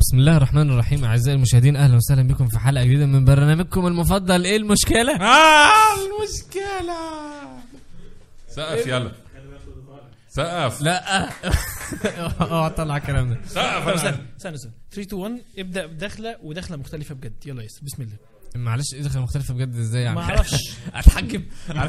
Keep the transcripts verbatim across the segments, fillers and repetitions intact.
بسم الله الرحمن الرحيم. أعزائي المشاهدين، أهلا وسهلا بكم في حلقة جديدة من برنامجكم المفضل. إيه المشكلة؟ آه المشكلة سقف يلا سقف. لا اه طلع كلام ده. سقف. استنى استنى ثلاثة اتنين واحد ابدأ بدخلة ودخلة مختلفة بجد. يلا ياسر بسم الله. معلش ايه دخل مختلفة بجد ازاي يعني؟ ما اعرفش اتحجم.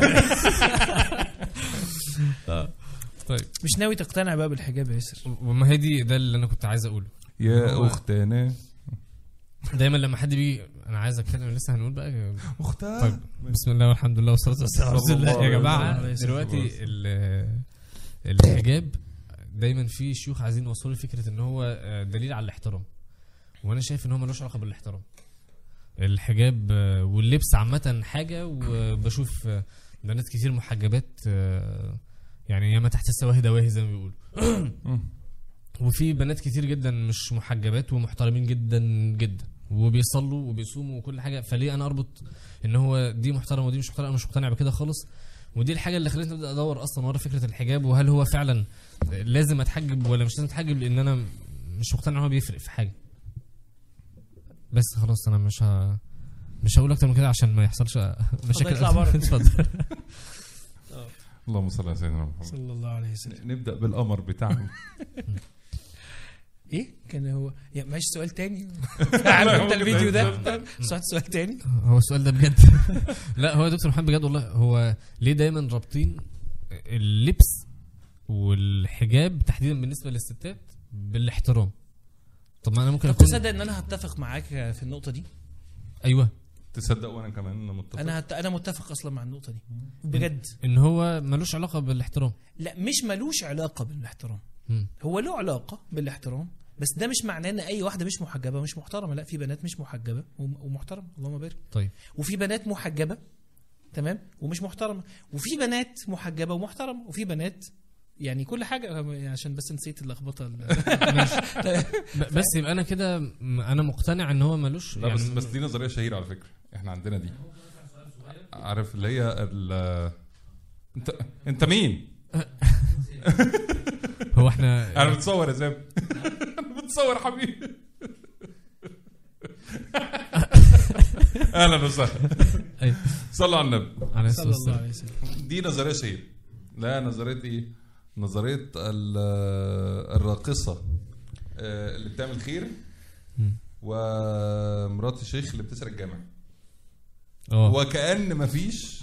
طيب مش ناوي تقتنع بقى بالحجاب يا ياسر؟ وما هي دي ده اللي انا كنت عايز اقوله يا اختنا. دايما لما حد بيجي انا عايز اتكلم لسه هنقول بقى اختها. طيب بسم الله والحمد لله والصلاه والسلام على رسول الله. يا جماعه الله دلوقتي ال- الحجاب دايما في شيوخ عايزين يوصلوا فكره ان هو دليل على الاحترام، وانا شايف ان هو ملوش علاقه بالاحترام. الحجاب واللبس عامه حاجه، وبشوف بنات كتير محجبات يعني ياما تحت السواهي دواهي زي ما بيقولوا، وفي بنات كتير جدا مش محجبات ومحترمين جدا جدا وبيصلوا وبيصوموا وكل حاجه. فليه انا اربط ان هو دي محترمه ودي مش محترمه؟ انا مش مقتنع بكده خالص. ودي الحاجه اللي خلتني ابدا ادور اصلا ورا فكره الحجاب، وهل هو فعلا لازم اتحجب ولا مش لازم اتحجب، لان انا مش مقتنع ان هو بيفرق في حاجه. بس خلاص انا مش ه... مش هقول اكتر من كده عشان ما يحصلش مشاكل. اطلع بره. اتفضل. اللهم صل على سيدنا محمد صلى الله عليه وسلم. نبدأ بالقمر بتاعنا. ايه كان هو يا ماشي سؤال تاني؟ عارف انت الفيديو ده سؤال سؤال تاني؟ هو السؤال ده بجد؟ لا هو يا دكتور محمد بجد والله. هو ليه دايما رابطين اللبس والحجاب تحديدا بالنسبه للستات بالاحترام؟ طب ما انا ممكن طب اكون تصدق ان انا هتفق معاك في النقطة دي؟ ايوه تصدق وانا كمان متفق. انا هت... انا متفق اصلا مع النقطة دي بجد. ان هو ملوش علاقه بالاحترام. لا مش ملوش علاقة بالاحترام، مم. هو له علاقة بالاحترام، بس ده مش معناه ان اي واحدة مش محجبة مش محترمة. لا، في بنات مش محجبة وم- ومحترمة اللهم بارك، طيب وفي بنات محجبة تمام ومش محترمة، وفي بنات محجبة ومحترمة، وفي بنات يعني كل حاجة. عشان بس نسيت اللخبطة ال- ب- بس يبقى انا كده م- انا مقتنع ان هو ملوش لا يعني بس بس دي نظرية شهيرة على فكرة. احنا عندنا دي عارف اللي هي ال انت انت مين؟ هو احنا انا بتصور يا زلمه. انا بتصور حبيبي. اهلا وسهلا. أيوة. صلوا على النبي. عليه صلى الصلاه الله والسلام. عليه وسلم. دي نظريه شهيره. لا نظريه ايه؟ نظريه ال- الراقصه آه، اللي بتعمل خير مم. ومرات الشيخ اللي بتسرق الجامع، اه وكأن مفيش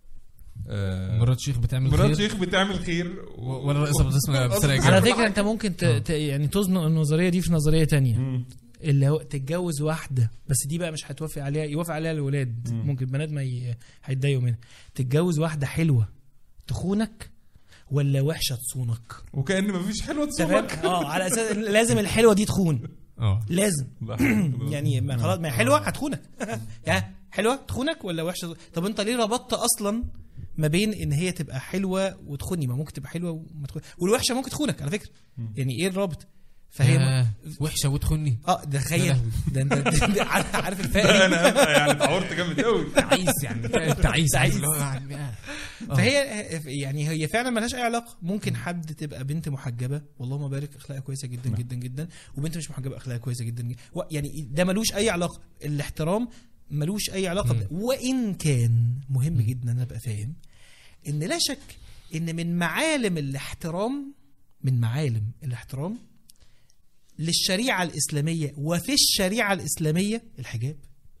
آه، مرات شيخ بتعمل مرات خير شيخ بتعمل خير و- ولا رئيسة بتسمع بتسرق على الجامعة. فكرة انت ممكن ت... ت... يعني تزنق النظرية دي في نظرية تانية، مم. اللي هو تتجوز واحدة بس دي بقى مش هتوافق عليها، يوافق عليها الولاد، مم. ممكن بنات ما ي... هيتضايقوا منها. تتجوز واحدة حلوة تخونك ولا وحشة تصونك؟ وكأن مفيش حلوه تمام. تصومك. اه على اساس لازم الحلوة دي تخون، اه لازم يعني ما خلاص ما هي حلوة هتخونك. يا حلوة تخونك ولا وحشة؟ طب انت ليه ربطت اصلا ما بين ان هي تبقى حلوة وتخوني؟ ما ممكن تبقى حلوة وما تخوني، والوحشة ممكن تخونك على فكرة. يعني ايه الرابط؟ فهي ياه، وحشه وتخني. اه ده تخيل ده انت ده عارف عارف الفرق. انا يعني اتعورت جامد قوي. تعيس يعني تعيس تعيس. اللي هو يعني آه. فهي يعني هي فعلا ملهاش اي علاقه. ممكن حد تبقى بنت محجبه والله ما بارك اخلاقها كويسه جدا جدا جدا، وبنت مش محجبه اخلاقها كويسه جدا جدا. و- يعني ده ملوش اي علاقه. الاحترام ملوش اي علاقه ب... وان كان مهم جدا انا ابقى فاهم ان لا شك ان من معالم الاحترام من معالم الاحترام للشريعه الاسلاميه وفي الشريعه الاسلاميه الحجاب.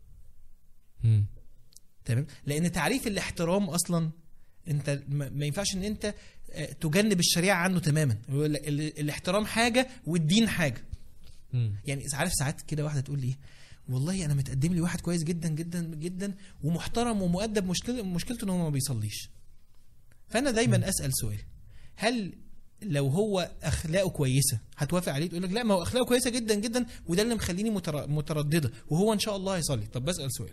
مم. تمام، لان تعريف الاحترام اصلا انت ما ما ينفعش ان انت آه، تجنب الشريعه عنه تماما. هو ال- ال- الاحترام حاجه والدين حاجه. مم. يعني عارف ساعات كده واحده تقول لي والله انا متقدم لي واحد كويس جدا جدا جدا ومحترم ومؤدب، مشكله مشكلته ان هو ما بيصليش. فانا دايما اسال سؤال، هل لو هو اخلاقه كويسه هتوافق عليه؟ تقول لك لا ما هو اخلاقه كويسه جدا جدا وده اللي مخليني متر- متردده وهو ان شاء الله هيصلي. طب بسال سؤال،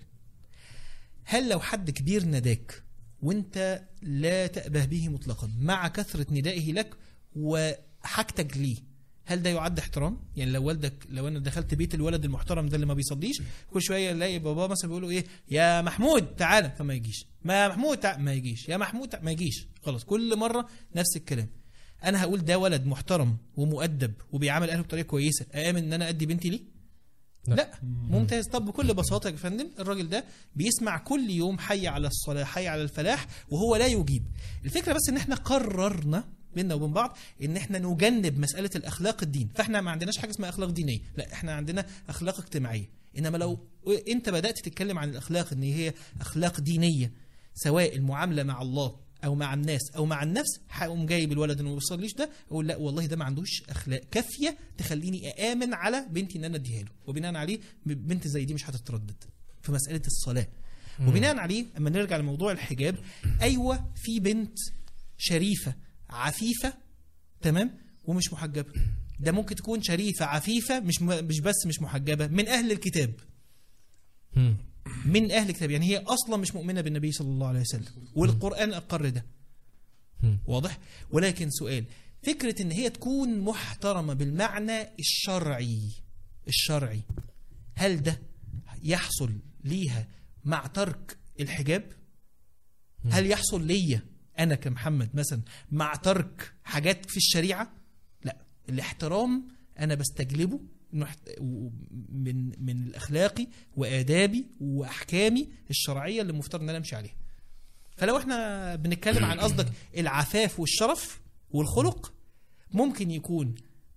هل لو حد كبير نداك وانت لا تأبه به مطلقا مع كثرة ندائه لك وحاجتك ليه، هل ده يعد احترام؟ يعني لو والدك لو انا دخلت بيت الولد المحترم ده اللي ما بيصليش كل شويه الاقي بابا مثلا بيقولوا ايه يا محمود تعالى فما يجيش، ما محمود تعالى ما يجيش، يا محمود تعالى ما يجيش، خلاص كل مره نفس الكلام. انا هقول ده ولد محترم ومؤدب وبيعامل اهله بطريقه كويسه، امن ان انا ادي بنتي ليه؟ لا. لا, لا. ممتاز. طب بكل بساطه يا فندم الراجل ده بيسمع كل يوم حي على الصلاه حي على الفلاح وهو لا يجيب. الفكره بس ان احنا قررنا بيننا وبين بعض ان احنا نجنب مساله الاخلاق الدين. فاحنا ما عندناش حاجه اسمها اخلاق دينيه، لا احنا عندنا اخلاق اجتماعيه. انما لو انت بدات تتكلم عن الاخلاق ان هي اخلاق دينيه، سواء المعامله مع الله او مع الناس او مع النفس، هقوم جايب الولد اللي ما بيصليش ده اقول لا والله ده ما عندوش اخلاق كافيه تخليني اامن على بنتي ان انا اديها له، وبناء عليه بنت زي دي مش هتتردد في مساله الصلاه. وبناء عليه اما نرجع لموضوع الحجاب، ايوه في بنت شريفه عفيفه تمام ومش محجبه. ده ممكن تكون شريفه عفيفه مش مش بس مش محجبه، من اهل الكتاب. من اهل الكتاب، يعني هي اصلا مش مؤمنه بالنبي صلى الله عليه وسلم، والقران اقر ده. واضح؟ ولكن سؤال، فكره ان هي تكون محترمه بالمعنى الشرعي الشرعي هل ده يحصل ليها مع ترك الحجاب؟ هل يحصل ليا انا كمحمد مثلا مع ترك حاجات في الشريعه؟ لا. الاحترام انا بستجلبه من من الاخلاقي وادابي واحكامي الشرعيه اللي المفترض ان انا امشي عليها. فلو احنا بنتكلم عن قصدك العفاف والشرف والخلق، ممكن يكون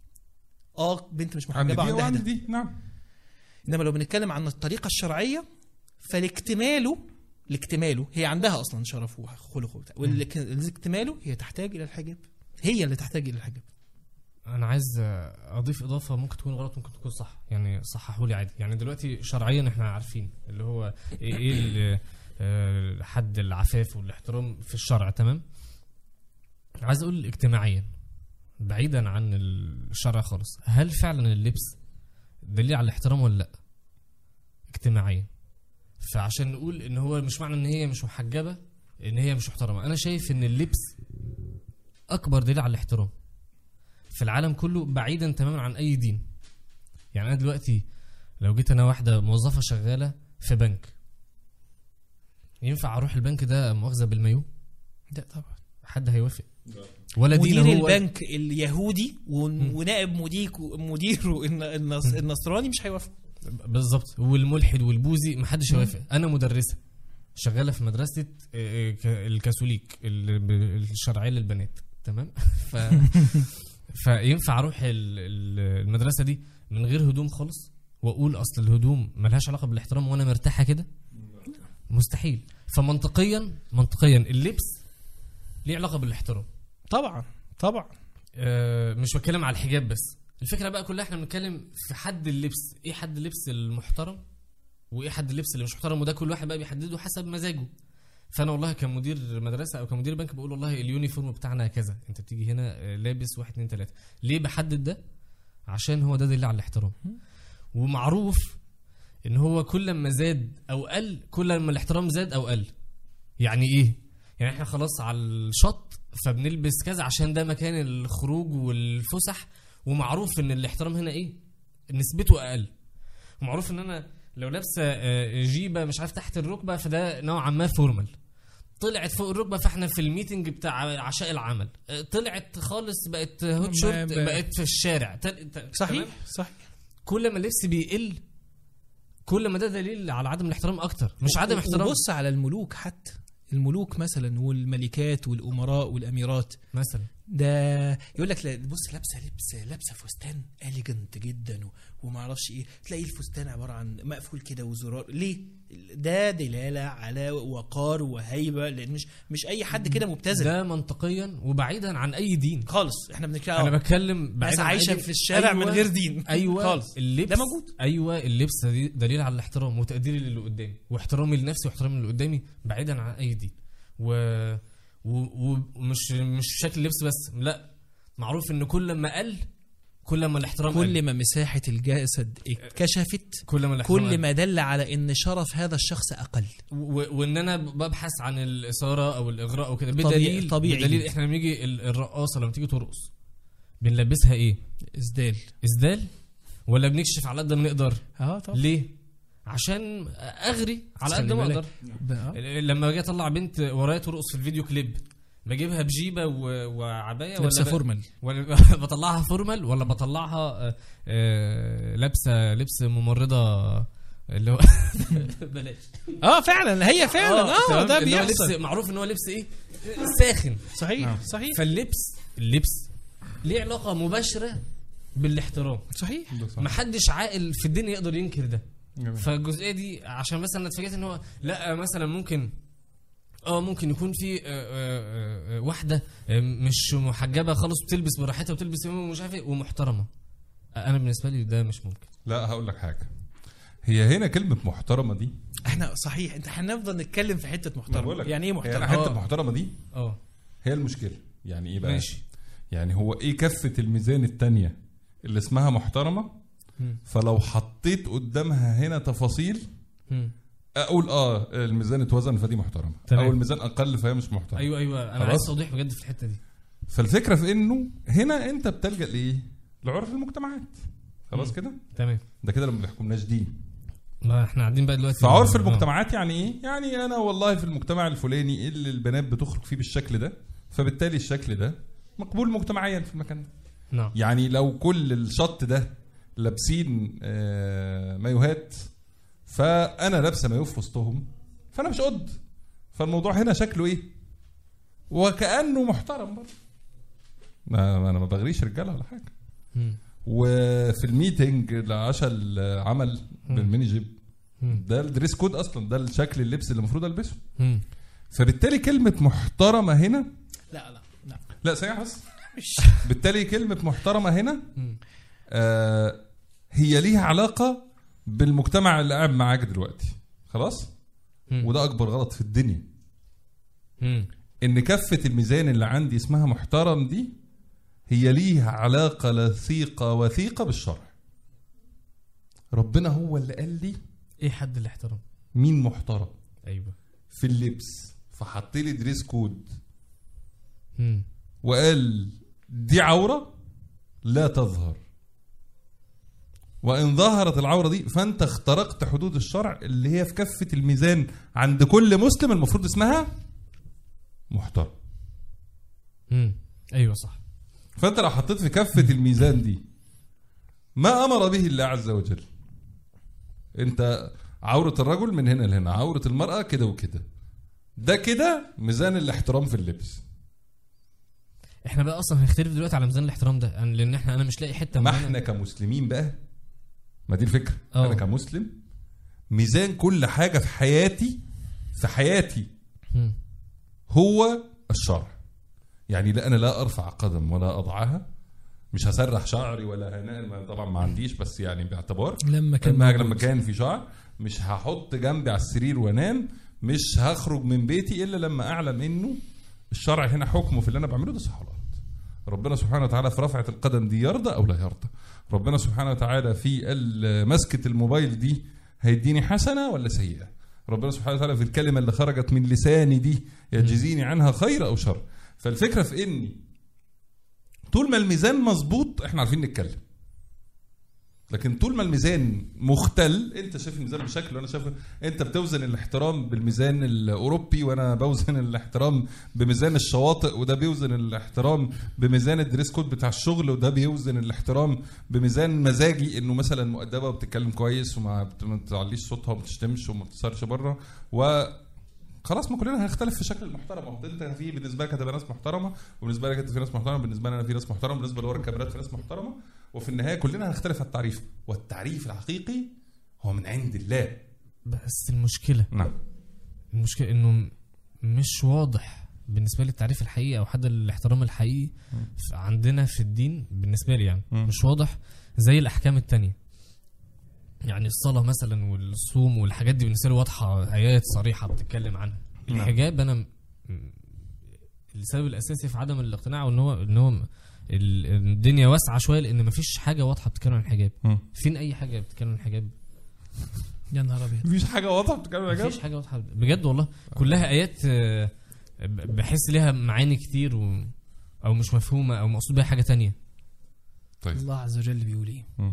اه بنت مش محجبه عندها ده. دي نعم. انما لو بنتكلم عن الطريقه الشرعيه فالاكتماله الاكتماله هي عندها اصلا شرف وخلق وبتاع، والاكتماله هي تحتاج الى الحجاب، هي اللي تحتاج الى الحجاب. انا عايز اضيف اضافه ممكن تكون غلط ممكن تكون صح، يعني صححوا لي عادي. يعني دلوقتي شرعيا احنا عارفين اللي هو ايه حد العفاف والاحترام في الشرع، تمام. عايز اقول اجتماعيا بعيدا عن الشرع خالص، هل فعلا اللبس دليل على الاحترام ولا لا اجتماعيا؟ فعشان نقول ان هو مش معنى ان هي مش محجبه ان هي مش محترمه. انا شايف ان اللبس اكبر دليل على الاحترام في العالم كله بعيدا تماما عن اي دين. يعني انا دلوقتي لو جيت انا واحده موظفه شغاله في بنك، ينفع اروح البنك ده مؤاخذه بالمايو؟ لا طبعا. حد هيوافق؟ ولا مدير دين هو البنك اليهودي ونائب مدير مديره النصراني مش هيوافق. بالظبط. والملحد والبوذي محدش هيوافق. انا مدرسه شغاله في مدرسه الكاثوليك الشرعيه للبنات، تمام. ف فينفع اروح المدرسه دي من غير هدوم خالص واقول اصل الهدوم ملهاش علاقه بالاحترام وانا مرتاحه كده؟ مستحيل. فمنطقيا منطقيا اللبس ليه علاقه بالاحترام طبعا طبعا. أه مش بتكلم على الحجاب بس، الفكره بقى كلها احنا بنتكلم في حد اللبس. ايه حد اللبس المحترم وايه حد اللبس اللي مش محترم؟ وده كل واحد بقى بيحدده حسب مزاجه. فانا والله كمدير مدرسه او كمدير بنك بقول والله اليونيفورم بتاعنا كذا، انت بتيجي هنا لابس واحد اتنين تلاته. ليه بحدد ده؟ عشان هو ده دليل على الاحترام. ومعروف ان هو كل ما زاد او قل كل ما الاحترام زاد او قل. يعني ايه؟ يعني احنا خلاص على الشط فبنلبس كذا عشان ده مكان الخروج والفسح، ومعروف ان الاحترام هنا ايه؟ نسبته اقل. ومعروف ان انا لو لابسه جيبه مش عارف تحت الركبه فده نوعا ما فورمال، طلعت فوق الركبه فاحنا في الميتنج بتاع عشاء العمل، طلعت خالص بقت هوت شورت بقت في الشارع. صحيح صحيح. كل ما اللبس بيقل كل ما ده دليل على عدم الاحترام اكتر، مش عدم احترام. بص على الملوك، حتى الملوك مثلا والملكات والامراء والاميرات مثلا، ده يقول لك بص لابسه لبس لابسه فستان اليجنت جدا وما اعرفش ايه، تلاقي الفستان عباره عن مقفول كده وزرار. ليه؟ ده دلاله على وقار وهيبه، لان مش مش اي حد كده مبتذل. ده منطقيا وبعيدا عن اي دين خالص. احنا بنتكلم انا بتكلم بعيدا عايشه في الشارع. أيوة من غير دين. ايوه خالص. اللبس ده موجود. ايوه اللبس دليل على الاحترام وتقديري للي قدامي واحترامي لنفسي واحترامي للي قدامي بعيدا عن اي دين. و ومش مش شكل اللبس بس، لا، معروف ان كل ما قل كل ما الاحترام كل قل. ما مساحه الجسد اتكشفت كل ما الاحترام كل ما دل على ان شرف هذا الشخص اقل، و... وان انا ببحث عن الاثاره او الاغراء او كده. بدليل طبيعي بدليل احنا لما نيجي الرقاصه لما تيجي ترقص بنلبسها ايه؟ اسدال. اسدال ولا بنكشف على قد ما نقدر؟ اه طبعا. ليه؟ عشان اغري على قد ما اقدر. لما اجي اطلع بنت ورايا ترقص في الفيديو كليب بجيبها بجيبه و- وعبايه لابسه ولا ب... فورمال. ولا بطلعها فورمال ولا بطلعها آه، آه، لابسه لبس ممرضه اللي هو بلاش اه فعلا هي فعلا اه تمام؟ ده اللي هو لبس بيحصل. معروف ان هو لبس ايه ساخن. صحيح صحيح فاللبس اللبس ليه علاقه مباشره بالاحترام. صحيح. محدش عاقل في الدنيا يقدر ينكر ده. جميل. فالجزئيه دي عشان مثلا اتفاجئت ان هو لا مثلا ممكن اه ممكن يكون في آه، آه، آه، واحده آه، مش محجبه خالص بتلبس براحتها وتلبس مش عارف ايه ومحترمه. انا بالنسبه لي ده مش ممكن. لا هقول لك حاجه، هي هنا كلمه محترمه دي احنا صحيح انت هنفضل نتكلم في حته أنا محترمه. بقول لك، يعني ايه هي محترمه؟ حته آه. محترمه دي اه هي المشكله. يعني ايه بقى؟ ماشي. يعني هو ايه كفه الميزان التانية اللي اسمها محترمه؟ مم. فلو حطيت قدامها هنا تفاصيل مم. اقول اه الميزان اتوزن فدي محترمه، تمام. او الميزان اقل فهي مش محترمه. ايوه ايوه انا خلاص؟ عايز توضيح بجد في الحته دي. فالفكره في انه هنا انت بتلجأ لايه؟ لعرف المجتمعات. خلاص مم. كده؟ تمام. ده كده لما بيحكمناش دين. ما احنا قاعدين بقى دلوقتي فعرف آه. المجتمعات يعني ايه؟ يعني انا والله في المجتمع الفلاني اللي البنات بتخرج فيه بالشكل ده، فبالتالي الشكل ده مقبول مجتمعيا في المكان ده. نعم. يعني لو كل الشط ده لابسين آه، مايوهات، فانا لابسه مايوه في وسطهم، فانا مش قد. فالموضوع هنا شكله ايه؟ وكأنه محترم برضه. ما ما انا ما بغريش رجاله ولا حاجه. مم. وفي الميتنج العشاء العمل بالميني جيب، مم. ده الدريس كود اصلا، ده الشكل اللبس اللي المفروض البسه. مم. فبالتالي كلمه محترمه هنا، لا لا لا لا ثانيه بس، بالتالي كلمه محترمه هنا مم. آه هي ليها علاقه بالمجتمع اللي قاعد معاك دلوقتي. خلاص؟ مم. وده اكبر غلط في الدنيا، مم. ان كفه الميزان اللي عندي اسمها محترم دي هي ليها علاقه لثيقه وثيقه بالشرع. ربنا هو اللي قال لي ايه حد الاحترام؟ مين محترم ايوه. في اللبس، فحط لي دريس كود مم. وقال دي عوره لا تظهر، وان ظهرت العوره دي فانت اخترقت حدود الشرع اللي هي في كفه الميزان عند كل مسلم المفروض اسمها محترم. مم. ايوه صح. فانت لو حطيت في كفه الميزان دي ما امر به الله عز وجل، انت عوره الرجل من هنا لهنا، عوره المراه كده وكده، ده كده ميزان الاحترام في اللبس. احنا بقى اصلا هنختلف دلوقتي على ميزان الاحترام ده، لان احنا انا مش لاقي حته ما معينة. احنا كمسلمين بقى، ما دي الفكره. أوه. انا كمسلم ميزان كل حاجه في حياتي في حياتي مم. هو الشرع. يعني لا انا لا ارفع قدم ولا اضعها، مش هسرح شعري ولا هنام، طبعا ما عنديش، بس يعني باعتبار لما كان لما موجود. لما كان في شعر، مش هحط جنبي على السرير وانام، مش هخرج من بيتي الا لما اعلم انه الشرع هنا حكمه في اللي انا بعمله ده صح ولا غلط. ربنا سبحانه وتعالى في رفعة القدم دي يرضى او لا يرضى. ربنا سبحانه وتعالى في مسكة الموبايل دي هيديني حسنة ولا سيئة. ربنا سبحانه وتعالى في الكلمة اللي خرجت من لساني دي يجزيني عنها خير او شر. فالفكرة في اني طول ما الميزان مظبوط احنا عارفين نتكلم، لكن طول ما الميزان مختل، انت شايف الميزان بشكل وانا شايف، انت بتوزن الاحترام بالميزان الاوروبي وانا بوزن الاحترام بميزان الشواطئ، وده بيوزن الاحترام بميزان الدريس كود بتاع الشغل، وده بيوزن الاحترام بميزان مزاجي انه مثلا مؤدبه وبتتكلم كويس وما بتعليش صوتها وما بتشتمش وما بتسهرش بره، و خلاص ما كلنا هنختلف في شكل المحترم. اهو انت في بالنسبه لك هتبقى ناس محترمه، وبالنسبه لك انت في ناس محترمه، بالنسبه لي انا في ناس محترمه، بالنسبه لورا الكاميرات في ناس محترمه، وفي النهايه كلنا هنختلف على التعريف، والتعريف الحقيقي هو من عند الله. بس المشكله نعم المشكله انه مش واضح بالنسبه لي التعريف الحقيقي او حد الاحترام الحقيقي عندنا في الدين بالنسبه لي يعني م. مش واضح زي الاحكام التانية. يعني الصلاه مثلا والصوم والحاجات دي بالنسبه لي واضحه، ايات صريحه بتتكلم عنها. نعم. الحجاب انا م- السبب الاساسي في عدم الاقتناع ان هو ان هو ال- الدنيا واسعه شويه، لان مفيش حاجه واضحه بتتكلم عن الحجاب. م. فين اي حاجه بتتكلم عن الحجاب؟ يا نهار ابيض. مفيش حاجه واضحه بتتكلم عن مفيش حاجه واضحه بجد والله، كلها ايات آه، بحس ليها معاني كتير و... او مش مفهومه او مقصود بيها حاجه تانية. طيب الله عز وجل بيقول ايه؟ م.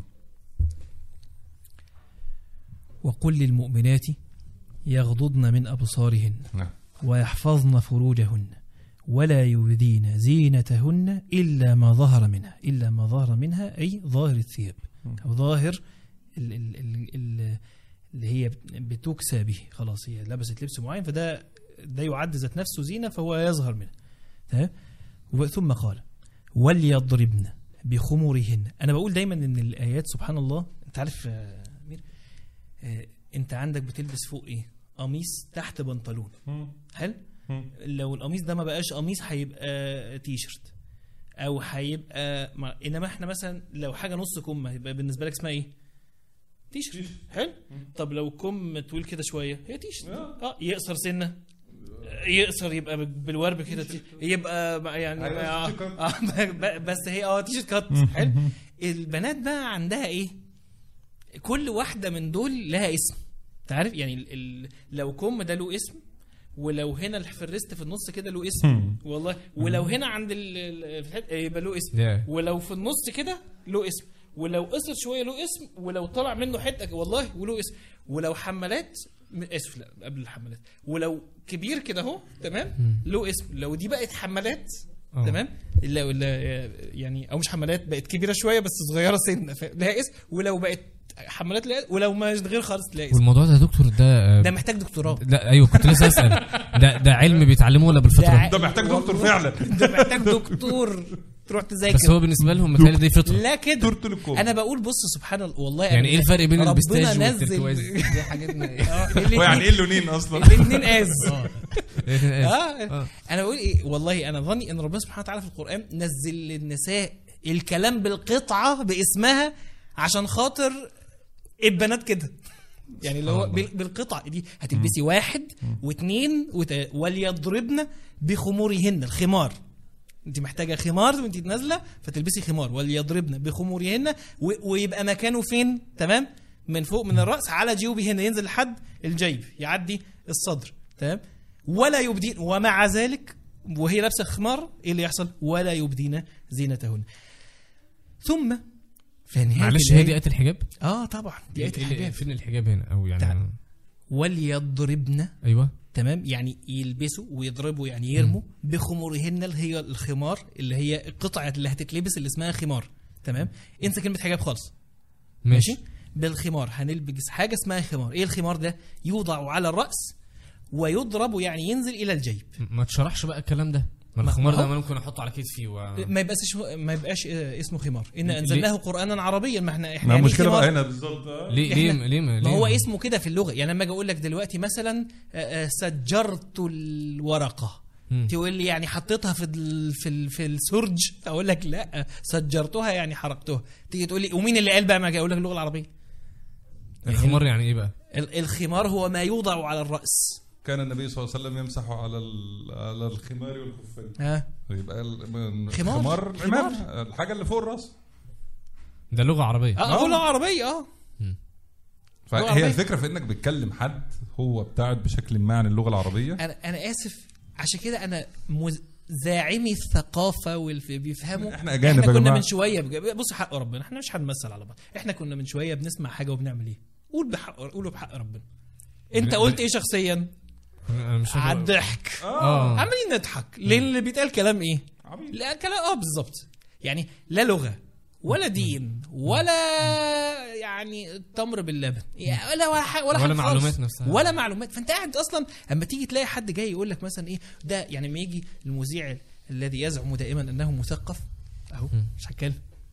وقل للمؤمنات يغضضن من أبصارهن نعم ويحفظن فروجهن ولا يبدين زينتهن إلا ما ظهر منها، إلا ما ظهر منها أي ظاهر الثياب أو ظاهر ال ال ال ال اللي هي بتكسى به، خلاص هي لبست لبس معين فده ده يعد ذات نفسه زينة فهو يظهر منها. ثم قال وليضربن بخمورهن. أنا بقول دايما إن الآيات سبحان الله، أنت عارف آه آه أنت عندك بتلبس فوق إيه؟ قميص تحت بنطلون، حلو؟ لو القميص ده ما بقاش قميص هيبقى تي شيرت او هيبقى، انما احنا مثلا لو حاجه نص كم هيبقى بالنسبه لك اسمها ايه؟ تي شيرت، حلو. طب لو كم طويل كده شويه هي تي شيرت. اه يقصر سنه يقصر يبقى بالورب كده يبقى يعني آه آه بس هي اه تي شيرت كات، حلو. البنات بقى عندها ايه؟ كل واحده من دول لها اسم، تعرف يعني ال ال لو كم ده له اسم، ولو هنا في الريست في النص كده له اسم والله، ولو هنا عند يبقى له اسم yeah. ولو في النص كده له اسم، ولو قصر شويه له اسم، ولو طلع منه حته والله وله اسم، ولو حملات اسف لا قبل الحملات، ولو كبير كده اهو تمام له اسم، لو دي بقت حملات أوه. تمام لو يعني او مش حملات بقت كبيره شويه بس صغيره سن لها اسم، ولو بقت حملات لا، ولو ما غير خالص تلاقي. والموضوع ده يا دكتور ده ده محتاج دكتوراه. لا ايوه كنت لسه اسال ده ده علم بيتعلموه ولا بالفطره؟ ده محتاج دكتور فعلا، ده محتاج دكتور تروح تذاكر. بس هو بالنسبه لهم مثال دي فطره. لا كده انا بقول بص سبحان الله والله يعني ايه الفرق بين البستاج والتركواز؟ دي حاجتنا هو يعني ايه اللونين اصلا؟ الاثنين از اه انا بقول ايه والله انا ظني ان ربنا سبحانه وتعالى في القران نزل للنساء الكلام بالقطعه باسمها عشان خاطر البنات كده، يعني اللي هو بالقطعه دي هتلبسي واحد واثنين وت... وليضربن بخمورهن. الخمار انت محتاجه خمار وانت نازله فتلبسي خمار، وليضربن بخمورهن و... ويبقى مكانه فين؟ تمام من فوق من الراس على جيوبهن، ينزل لحد الجيب يعدي الصدر، تمام. ولا يبدين، ومع ذلك وهي لابسه خمار ايه اللي يحصل؟ ولا يبدين زينتهن. ثم معلش هي دي آية الحجاب؟ اه طبعا دي آية الحجاب. فين الحجاب هنا او يعني وليضربن ايوه تمام، يعني يلبسوا ويضربوا يعني يرموا م. بخمورهن اللي هي الخمار اللي هي القطعه اللي هتتلبس اللي اسمها خمار، تمام. انسى كلمه حجاب خالص ماشي, ماشي؟ بالخمار هنلبس حاجه اسمها خمار. ايه الخمار ده؟ يوضع على الراس ويضرب يعني ينزل الى الجيب. ما تشرحش بقى الكلام ده، ما الخمار ده ممكن احطه على كتفي و... ما يبقاش ما يبقاش اسمه خمار. ان انزلناه قرانا عربيا، ما احنا احنا يعني المشكله بقى هنا بالظبط ليه ليه ليه ما هو اسمه كده في اللغه. يعني لما اجي اقول لك دلوقتي مثلا سجرت الورقه م. تقول لي يعني حطيتها في ال في ال في السرج، اقول لك لا سجرتها يعني حرقتها. تيجي تقول لي ومين اللي قال بقى؟ ما اجي اقول لك اللغه العربيه. الخمار يعني ايه بقى؟ الخمار هو ما يوضع على الراس. كان النبي صلى الله عليه وسلم يمسح على على الخمار والخفين. ها يبقى الخمار الخمار الحاجه اللي فوق الراس ده لغه عربيه. اه لغه عربيه اه فهي الفكره في انك بتكلم حد هو بتاعت بشكل ما عن اللغه العربيه. انا انا اسف عشان كده انا مز... زاعمي الثقافه واللي بيفهموا احنا اجانب. احنا كنا من شويه بص حق ربنا، احنا مش هنمثل على بعض. احنا كنا من شويه بنسمع حاجه وبنعمل ايه؟ قول بحق، قولوا بحق ربنا. انت قلت ايه شخصيا؟ على الضحك. اه عمالين نضحك لان اللي بيتقال كلام ايه؟ لا كلام اه بالظبط. يعني لا لغه ولا دين ولا يعني تمر باللبن ولا ولا حاجه ولا, ولا معلومات نفسها ولا معلومات. فانت قاعد اصلا اما تيجي تلاقي حد جاي يقول لك مثلا ايه ده، يعني ما يجي المذيع الذي يزعم دائما انه مثقف اهو مش هتكلم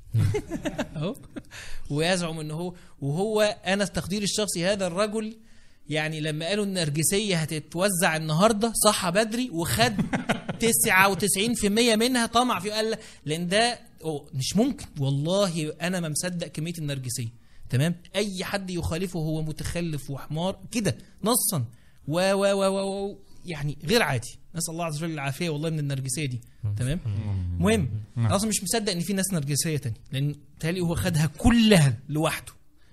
اهو ويزعم انه هو وهو انا تقديري الشخصي هذا الرجل يعني لما قالوا النرجسيه هتتوزع النهارده صحى بدري وخد تسعة وتسعين بالمية منها طمع في، قال لان ده مش ممكن والله انا ما مصدق كميه النرجسيه، تمام. اي حد يخالفه هو متخلف وحمار كده نصا و و و و يعني غير عادي. نسال الله عز وجل العافيه والله من النرجسيه دي، تمام. مهم انا اصلا مش مصدق ان في ناس نرجسيه تاني لان تالي هو خدها كلها لوحده.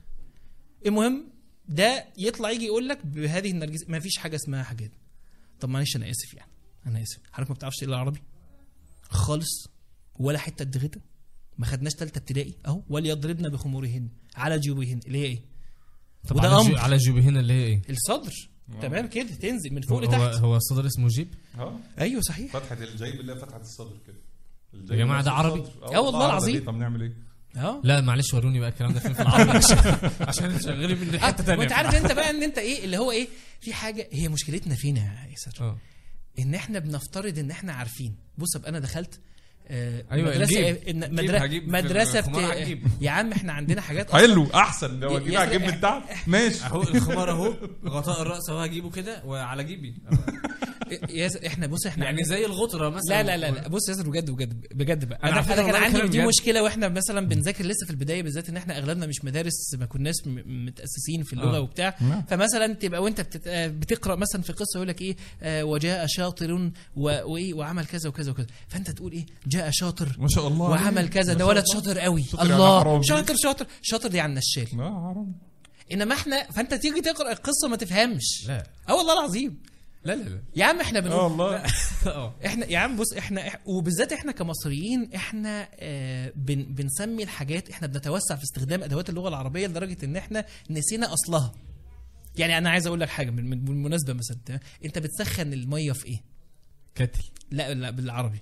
المهم ده يطلع يجي يقول لك بهذه النرجسيه ما فيش حاجه اسمها حاجات. طب معلش انا اسف يعني انا اسف حضرتك ما بتعرفش تقرا العربي خالص ولا حته دغته، ما خدناش ثالثه ابتدائي اهو. وليضربن بخمورهن على جيوبهن اللي هي ايه؟ طب على, جو على جيوبهن اللي هي ايه؟ الصدر. تمام كده تنزل من فوق هو لتحت. هو الصدر اسمه جيب. اه ايوه صحيح. فتحه الجيب اللي هي فتحه الصدر كده. يا جماعة ده عربي؟ اه والله العظيم. طب نعمل ايه؟ اه لا معلش وروني بقى الكلام ده فين في العربي عشان عشان تشغلي من حته ثانيه. وانت عارف انت بقى ان انت ايه اللي هو ايه في حاجه هي مشكلتنا فينا يا ياسر، اه ان احنا بنفترض ان احنا عارفين. بص ابقى انا دخلت آه أيوة، مدرسه نجيب. إن- نجيب، مدرسه هجيب في مدرسه الخمار بت... هجيب. يا عم احنا عندنا حاجات أصلاً- حلو احسن لو يا- اجيبها يا- اجيب من تحت ماشي. اهو الخمار اهو غطاء الراس اهو هجيبه كده وعلى جيبي يا ياسر احنا بص احنا يعني عندنا- زي الغطره مثلا. لا لا لا, لا. بص يا ياسر بجد بجد بجد بقى أنا انا, على فكرة أنا كان والله عندي بتكلم دي بجد. مشكله واحنا مثلا بنذاكر لسه في البدايه بالذات ان احنا اغلبنا مش مدارس ما كناش م- متاسسين في اللغه آه. وبتاع. نعم. فمثلا تبقى وانت بتت... آه، بتقرا مثلا في قصه يقول لك ايه آه وجاء شاطر و... وايه وعمل كذا وكذا وكذا، فانت تقول ايه جاء شاطر ما شاء الله وعمل عليك. كذا ما ده شاء ولد الله. شاطر قوي شاطر يعني الله حرام. شاطر شاطر شاطر دي عن النشال. لا حرام. انما احنا فانت تيجي تقرا القصه ما تفهمش. لا اه والله العظيم. لا لا لا يا عم احنا اه بنقول والله. اه احنا يا عم بص احنا إح- وبالذات احنا كمصريين احنا آه بن بنسمي الحاجات، احنا بنتوسع في استخدام ادوات اللغه العربيه لدرجه ان احنا نسينا اصلها. يعني انا عايز اقول لك حاجه من من- بالمناسبه مثلا انت- انت بتسخن الميه في ايه؟ كتل لا لا بالعربي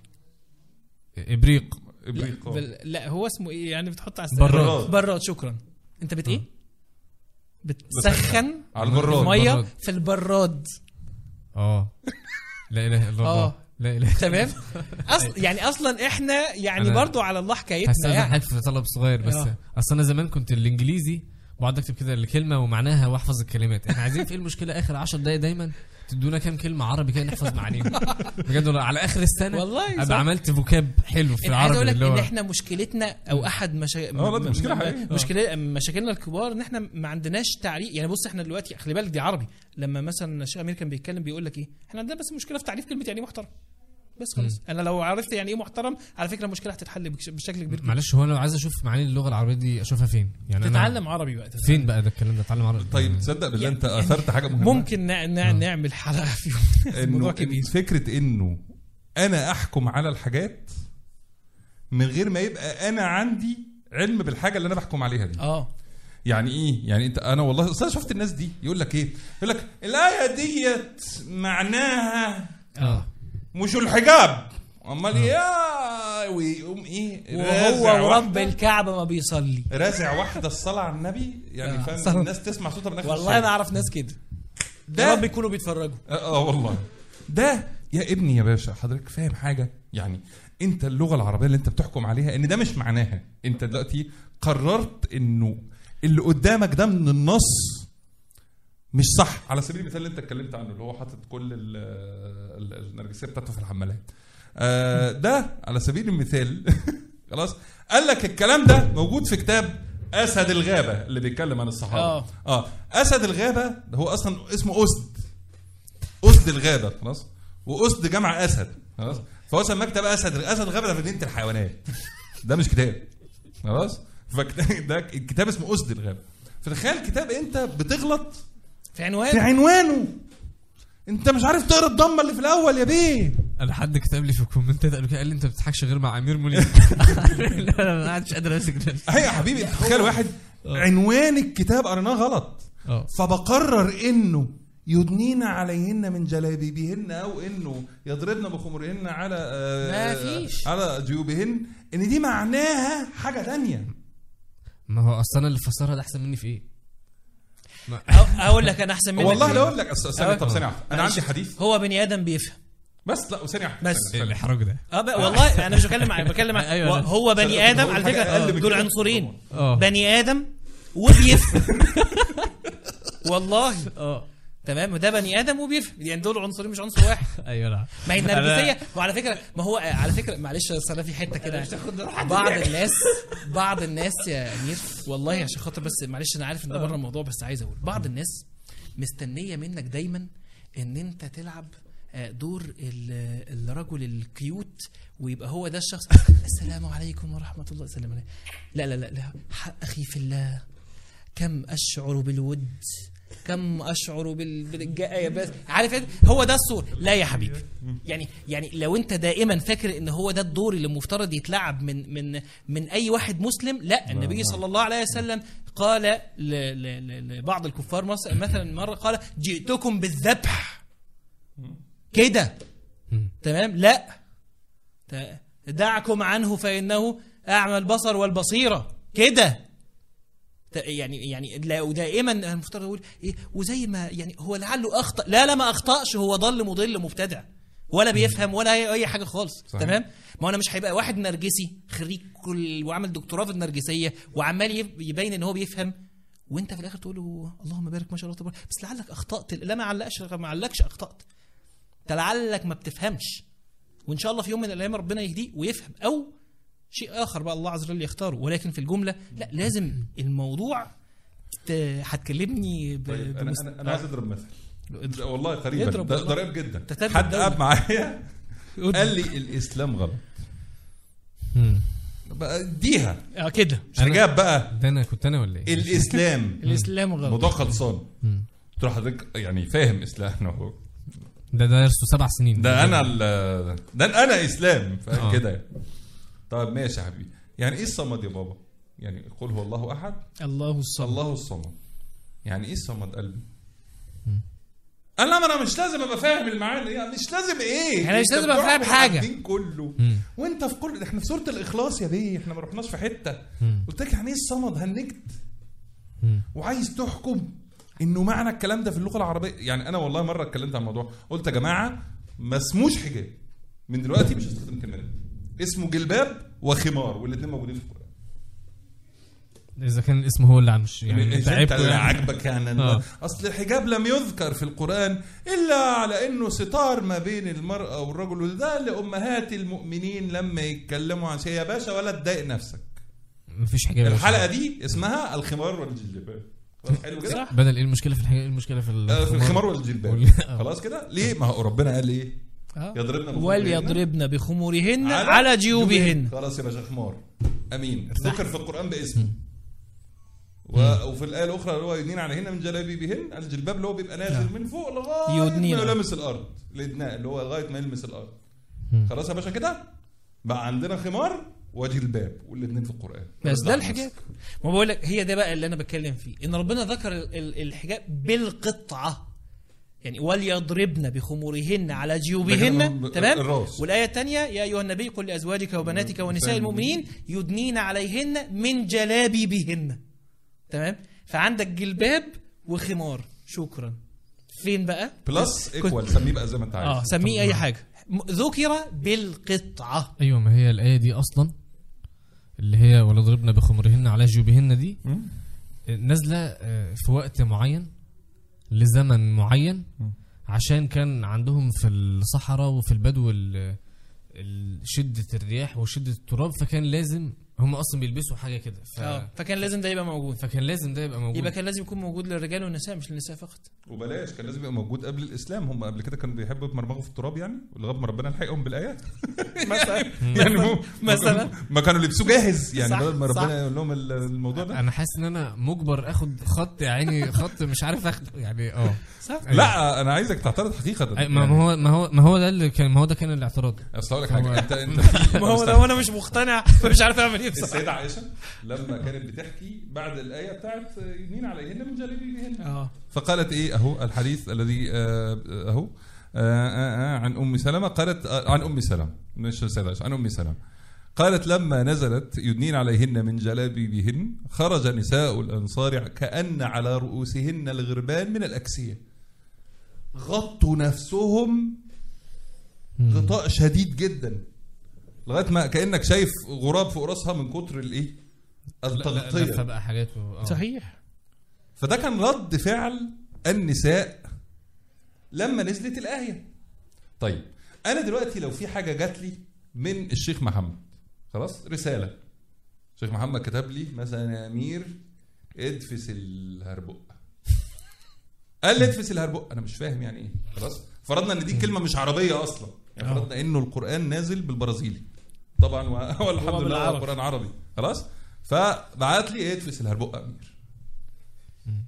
ابريق لا, ابريق. بال لا هو اسمه ايه يعني بتحط على براد. براد شكرا. انت بت ايه؟ بتسخن على البراد. الميه براد. في البراد. اه لا اله الا الله. آه. لا اله. تمام. اصل يعني اصلا احنا يعني أنا برضو على الله حكايتنا هستاذن يعني. حضرتك في طلب صغير بس. آه. اصل انا زمان كنت الانجليزي بقعد اكتب كده الكلمه ومعناها واحفظ الكلمات. احنا عايزين في المشكله اخر عشر دقايق دايما تدونا كام كلمه عربي كده نحفظ معانيهم بجد والله. على اخر السنه والله صح. ابقى عملت فوكاب حلو في انا عايز اقول العربي لك اللي ان هو احنا مشكلتنا او احد مشا... اه لا دي مشكله حقيقيه. مشكله مشاكلنا الكبار ان احنا ما عندناش تعريف. يعني بص احنا دلوقتي خلي بالك دي عربي، لما مثلا الشيخ امير كان بيتكلم بيقول لك ايه احنا عندنا بس مشكله في تعريف كلمه يعني ايه محترم بس خلاص. انا لو عرفت يعني ايه محترم على فكره المشكله هتتحل بكش- بشكل كبير جدا. معلش هو انا لو عايز اشوف معاني اللغه العربيه دي اشوفها فين يعني أنا تتعلم عربي بقى تتعلم. فين بقى ده الكلام ده اتعلم عربي. طيب تصدق بالله يعني- انت اثرت حاجه مهمه. ممكن نع... نع... نعمل حلقه فيهم موضوع انه كبير. فكره انه انا احكم على الحاجات من غير ما يبقى انا عندي علم بالحاجه اللي انا بحكم عليها دي. اه يعني ايه؟ يعني انت انا والله اصل أنا شفت الناس دي يقول لك ايه؟ يقول لك الايه ديت معناها اه مش الحجاب امال ايه؟ ويقوم ايه؟ رازع وهو ورب واحدة- الكعبه ما بيصلي. رازع واحده الصلاه على النبي يعني آه. فاهم صلى- الناس تسمع صوتها من اخر والله الشارع. انا اعرف ناس كده ده- يا رب يكونوا بيتفرجوا. اه آه والله ده يا ابني يا باشا حضرتك فاهم حاجه؟ يعني انت اللغه العربيه اللي انت بتحكم عليها ان ده مش معناها. انت دلوقتي قررت انه اللي قدامك ده من النص مش صح. على سبيل المثال اللي انت اتكلمت عنه اللي هو حاطط كل ال- ال- النرجسيه بتاعته في الحمالات آه ده على سبيل المثال خلاص قال لك الكلام ده موجود في كتاب اسد الغابه اللي بيتكلم عن الصحابه. آه. اه اسد الغابه ده هو اصلا اسمه اسد اسد الغابه خلاص واسد جمع اسد خلاص فهو سماه كتاب اسد اسد الغابه ده في جنينه الحيوانات ده مش كتاب خلاص فكتاب ده الكتاب اسمه اسد الغابه. فتخيل كتاب انت بتغلط في عنوان في عنوانه انت مش عارف تقرا الضمه اللي في الاول يا بيه. انا حد كتب لي في الكومنتات قال لي انت ما بتضحكش غير مع امير منير. لا لا انا قاعد مش قادر امسك نفسي. هي يا حبيبي تخيل واحد عنوان الكتاب قرناه غلط اه فبقرر انه يدنين عليهن من جلابيبهن او انه يضربن بخمرهن على آه ما فيش. على جيوبهن ان دي معناها حاجه تانية. ما هو اصلا اللي فسرها ده احسن مني في ايه؟ ما أو- اقول لك انا احسن منك. والله في لو إيه؟ اقول لك أص- ثانيه طب ثانيه واحدة. انا عندي حديث هو بني ادم بيفهم بس لا ثانيه واحدة. بس. ثانية، ايه ثانية. الاحراج ده؟ اه بقى والله انا مش بتكلم عن بتكلم عن أيوة. هو بني ثانية، ادم بقول على حاجة فكره أقل من دول كده. عنصرين اه بني ادم وبيفهم والله اه تمام وده بني ادم وبيفهم يعني دول عنصرين مش عنصر واحد. ايوه لا ما هي النرجسيه وعلى فكره ما هو على فكره معلش بس انا في حته كده بعض الناس بعض الناس يا امير والله عشان خاطر بس معلش انا عارف ان ده بره الموضوع بس عايز اقول بعض الناس مستنيه منك دايما ان انت تلعب آه، دور ال- الرجل الكيوت ويبقى هو ده الشخص. السلام عليكم ورحمه الله السلام عليكم. لا لا لا لا ح- اخي في الله كم اشعر بالود كم اشعر بال بالجايه بس عارف إيه؟ هو ده الصور. لا يا حبيبي، يعني يعني لو انت دائما فاكر ان هو ده الدور اللي المفترض يتلعب من من من اي واحد مسلم، لا. النبي صلى الله عليه وسلم قال ل- ل- لبعض الكفار مس- مثلا مره قال جئتكم بالذبح كده، تمام؟ لا، ت- دعكم عنه فانه اعمى البصر والبصيره كده. ت- يعني يعني لا، دائما المفترض اقول ايه، وزي ما يعني هو لعله اخطا، لا لا ما اخطاش، هو ضل مضل مبتدع ولا بيفهم ولا اي أي حاجه خالص. صحيح. تمام؟ ما انا مش هيبقى واحد نرجسي خريج كل وعمل دكتوراه في النرجسيه وعمال يب- يبين ان هو بيفهم، وانت في الاخر تقول له اللهم بارك ما شاء الله تبارك، بس لعلك اخطات. لا، ما علقش، ما علقش اخطات، انت لعلك ما بتفهمش، وان شاء الله في يوم من الايام ربنا يهديه ويفهم، او شيء اخر بقى الله عز وجل يختاره. ولكن في الجمله لا، لازم الموضوع ت- هتكلمني ب... طيب انا بمس- انا, أنا عايز اضرب مثل. اضرب. والله قريبا اضرب ده والله. ضريب جدا. تتابع حد الدولة. قاب معايا قال لي الاسلام غلط، مم. بقى اديها اه كده مش حجاب بقى. ده انا كنت انا ولا ايه؟ الاسلام الاسلام غلط. موضوع خلصان. مم. تروح حضرتك يعني فاهم اسلام اهو. ده درسته سبع سنين. ده انا ال- ده انا اسلام فاهم آه. كده. طيب ماشي يا حبيبي، يعني ايه الصمد يا بابا؟ يعني قل هو الله احد الله الصمد. الله الصمد. يعني ايه الصمد قلبي؟ انا لا، ما انا مش لازم ابقى فاهم المعاني، يعني مش لازم ايه، احنا مش أنت لازم أبقى فاهم بتحكم حاجة. على الدين كله. مم. وانت في كل، احنا في سوره الاخلاص يا بيه، احنا ما رحناش في حته. مم. قلت لك يعني ايه الصمد؟ هنكت مم. وعايز تحكم انه معنى الكلام ده في اللغه العربيه. يعني انا والله مره اتكلمت عن الموضوع، قلت يا جماعه ما اسموش حجاب، من دلوقتي مش هستخدم الكلمه دي، اسمه جلباب وخمار، والاثنين موجودين في القران. اذا كان الاسم هو اللي مش يعني يعني انت انت عيبته اللي يعني. عاجبك يعني. آه. اصل الحجاب لم يذكر في القران الا على انه ستار ما بين المراه والرجل، وده لامهات المؤمنين لما يتكلموا عن شيء. يا باشا ولا تضايق نفسك، مفيش حاجه يا باشا. الحلقه دي اسمها الخمار والجلباب. خلاص حلو كده. صح. بدل ايه المشكله في الحاجه؟ ايه المشكله في آه، في الخمار والجلباب. وال- خلاص كده. ليه؟ ما هو ربنا قال ايه؟ آه. يضربن بخمورهن وليضربن بخمورهن على جيوبهن. خلاص يا باشا خمار امين ذكر في القران باسمه. و... وفي الايه الاخرى اللي هو يدنين عليهن من جلابيبهن، الجلباب اللي هو بيبقى نازل من فوق لغايه يدنين. ما يلمس الارض، الادناء اللي هو لغايه ما يلمس الارض. خلاص يا باشا كده بقى عندنا خمار وجلباب، والاثنين في القران. بس رد ده على الحجاب. نفسك. ما بقول لك هي ده بقى اللي انا بتكلم فيه، ان ربنا ذكر ال- ال- الحجاب بالقطعه، يعني وليضربن بخمورهن على جيوبهن. لكن تمام. الراس. والايه الثانيه يا ايها النبي قل لازواجك وبناتك ونساء المؤمنين يدنين عليهن من جلابيبهن. تمام. فعندك جلباب وخمار. شكرا. فين بقى؟ بلس كنت- ايكوال، سميه بقى زي ما انت عايز. اه سميه اي حاجه، م- ذكر بالقطعه. ايوه، ما هي الايه دي اصلا اللي هي ولضربنا بخمرهن على جيوبهن دي مم. نازله آه، في وقت معين لزمن معين، عشان كان عندهم في الصحراء وفي البدو ال- ال- شده الرياح وشده التراب، فكان لازم هم اصلا بيلبسوا حاجه كده ف... اه فكان لازم ده يبقى موجود. فكان لازم ده يبقى موجود. يبقى كان لازم يكون موجود للرجال والنساء مش للنساء فقط. وبلاش كان لازم يبقى موجود قبل الاسلام. هم قبل كده كانوا بيحبوا يتمرمغوا في التراب يعني، لغايه ما ربنا لحقهم بالايات. مثلا يعني مو مثلا ما كانوا لبسوه جاهز يعني، صح، بدل ما صح. ربنا يقول لهم الموضوع ده. انا حاسس ان انا مجبر اخد خط يا عيني، خط مش عارف اخده يعني. اه صح. لا انا عايزك تعترض حقيقه. أي- ما ما هو ما هو ما هو ده اللي كان ما هو ده كان الاعتراض. اصل هقول لك هو- حاجه، انت انت في ما هو ده وانا مش مقتنع فمش عارف اعمل ايه بصراحه. السيده عائشه لما كانت بتحكي بعد الايه بتاعت يدنين عليهن من جلابيبهن، اه فقالت ايه اهو الحديث الذي آه، اهو آه، آه، آه، عن ام سلمة قالت آه، عن ام سلمة مش السيده عائشه، عن ام سلمة قالت لما نزلت يدنين عليهن من جلابيبهن خرج نساء الانصار كأن على رؤوسهن الغربان من الاكسيه، غطوا نفسهم غطاء شديد جدا لغايه ما كانك شايف غراب فوق راسها من كتر الايه التغطيه التغطيه. بقى حاجات و... آه. صحيح. فده كان رد فعل النساء لما نزلت الايه. طيب انا دلوقتي لو في حاجه جات لي من الشيخ محمد، خلاص رساله الشيخ محمد كتب لي مثلا يا امير ادفس الهربق، قال لي ادفس الهربق، انا مش فاهم يعني ايه. خلاص فرضنا ان دي كلمه مش عربيه اصلا، يعني فرضنا انه القران نازل بالبرازيلي طبعا، والحمد لله القران عربي. خلاص فبعت لي ادفس الهربق يا امير.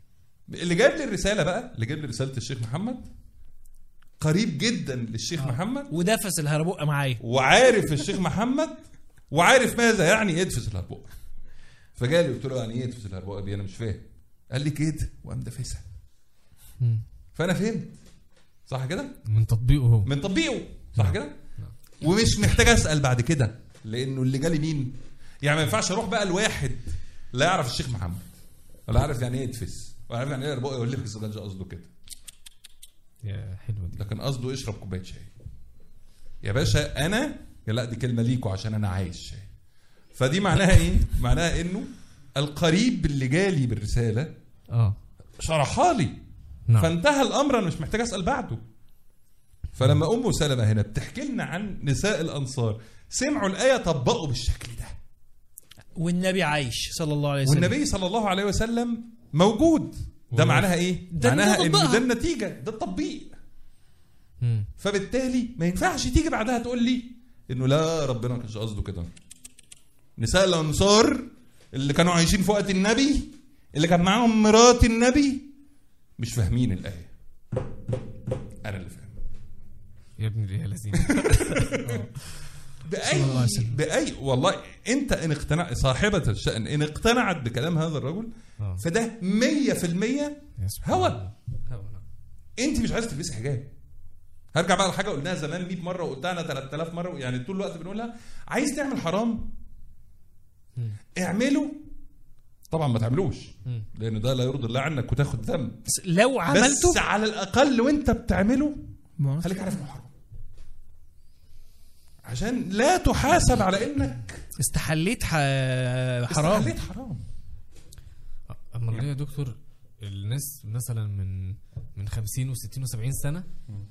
اللي جاب لي الرساله بقى، اللي جاب لي رساله الشيخ محمد قريب جدا للشيخ آه. محمد، ودفس الهربوقه معايا، وعارف الشيخ محمد وعارف ماذا يعني يدفس الهربوقه. فجالي قلت له يعني ايه يدفس الهربوقه دي؟ انا مش فاهم. قال لي كده وقام دافسها. فانا فهمت صح كده من تطبيقه هو، من تطبيقه صح كده. ومش محتاج اسال بعد كده، لانه اللي جالي مين يعني. ما ينفعش اروح بقى الواحد لا يعرف الشيخ محمد ولا يعرف يعني ايه يدفس ولا يعرف يعني ايه هربوقه يقول لي بس ما كانش قصده كده. يا حلوه دي. ده كان قصده اشرب كوبايه شاي يا باشا. انا لا دي كلمه ليكوا عشان انا عايز شاي. فدي معناها ايه؟ معناها انه القريب اللي جالي بالرساله اه شرحها لي. نعم. فانتهى الامر، انا مش محتاج اسال بعده. فلما ام سلمة هنا بتحكي لنا عن نساء الانصار سمعوا الايه طبقوا بالشكل ده، والنبي عايش صلى الله عليه وسلم، والنبي صلى الله عليه وسلم موجود. ده معناها ايه؟ معناها ان ده النتيجه، ده التطبيق. مم. فبالتالي ما ينفعش تيجي بعدها تقول لي انه لا ربنا ما كانش قصده كده. نساء الانصار اللي كانوا عايشين في وقت النبي، اللي كان معاهم مرات النبي، مش فاهمين الايه. انا اللي فاهم يا ابن الايه لذيذ. باي باي والله انت ان اقتنع صاحبه الشأن ان اقتنعت بكلام هذا الرجل أوه. فده مية في المية هوى. انت مش عايز تلبسي حجاب. هرجع بقى لحاجه قلناها زمان مية مره وقلتها انا ثلاثة آلاف مره، يعني طول الوقت بنقولها. عايز تعمل حرام اعمله، طبعا ما تعملوش لان ده لا يرضي الله عنك وتاخد ذنب. لو عملته بس على الاقل وانت بتعمله خليك عارف انه حرام، عشان لا تحاسب على انك استحليت حرام. استحليت حرام. اما يعني. يا دكتور الناس مثلا من من خمسين وستين وسبعين سنة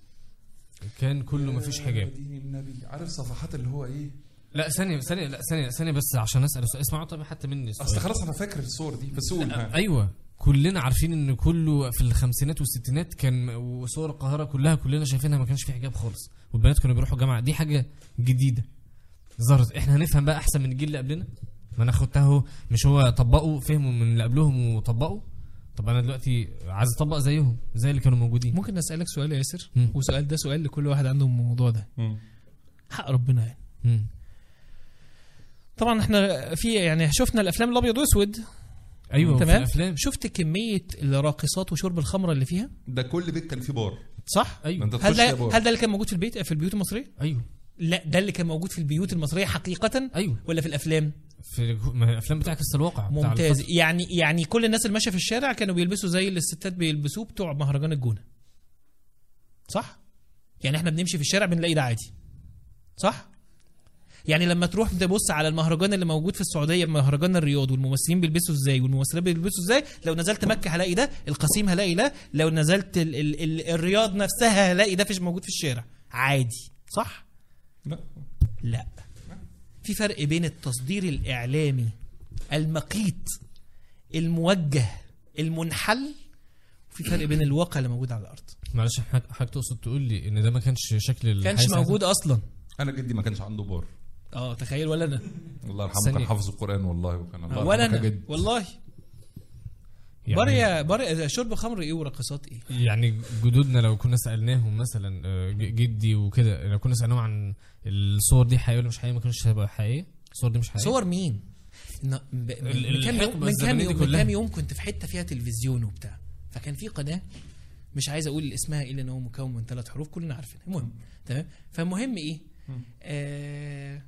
كان كله ما فيش حجاب. دين النبي عارف صفحات اللي هو ايه. لا ثانية ثانية لا ثانية ثانية بس عشان اسال سؤال. اسمعوا طبعا حتى مني اصل خلاص انا فاكر الصور دي بس قول. ايوه كلنا عارفين ان كله في الخمسينات والستينات كان، وصور القاهرة كلها كلنا شايفينها ما كانش في حجاب خالص، والبنات كانوا بيروحوا جامعة. دي حاجة جديدة ظهرت. احنا هنفهم بقى احسن من الجيل اللي قبلنا. ما انا خدتها مش هو طبقوا فهموا من اللي قبلهم وطبقوا. طب انا دلوقتي عايز اطبق زيهم زي اللي كانوا موجودين. ممكن اسالك سؤال يا ياسر؟ وسؤال ده سؤال لكل واحد عنده الموضوع ده. م. حق ربنا يعني. م. طبعا احنا في يعني شفنا الافلام الابيض واسود. ايوه تمام. الافلام شفت كميه الراقصات وشرب الخمره اللي فيها. ده كل بيت كان فيه بار صح. ايوه. هل ده هل ده اللي كان موجود في البيت في البيوت المصريه؟ ايوه. لا ده اللي كان موجود في البيوت المصريه حقيقه. ايوه. ولا في الافلام؟ في الافلام بتعكس الواقع. ممتاز. يعني يعني كل الناس اللي ماشيه في الشارع كانوا بيلبسوا زي اللي الستات بيلبسوه بتوع مهرجان الجونه. صح. يعني احنا بنمشي في الشارع بنلاقي ده عادي. صح. يعني لما تروح تبص على المهرجان اللي موجود في السعوديه مهرجان الرياض والممثلين بيلبسوا ازاي والممثلات بيلبسوا ازاي، لو نزلت مكه هلاقي ده، القصيم هلاقي ده، لو نزلت ال ال ال الرياض نفسها هلاقي ده فيش موجود في الشارع عادي. صح. لا لا في فرق بين التصدير الاعلامي المقيت الموجه المنحل، وفي فرق بين الواقع اللي موجود على الارض. معلش حضرتك تقصد تقول لي ان ده ما كانش شكل كانش موجود اصلا. انا جدي ما كانش عنده بار. اه تخيل. ولا انا الله يرحمه كان حافظ القرآن والله، وكان الله ولا انا والله يعني باريا باريا شرب خمر ايه ورقصات ايه. يعني جدودنا لو كنا سالناهم مثلا جدي وكده، لو كنا سالناهم عن الصور دي حقيقيه ولا مش حقيقيه، ما كانوش هيبقى حقيقيه. الصور دي مش حقيقيه. صور مين؟ من كام يوم من كام يوم من كام يوم كنت في حته فيها تلفزيون وبتاع، فكان في قناه مش عايز اقول اسمها الا ان هو مكون من ثلاث حروف كلنا عارفينها. المهم تمام. فالمهم ايه آه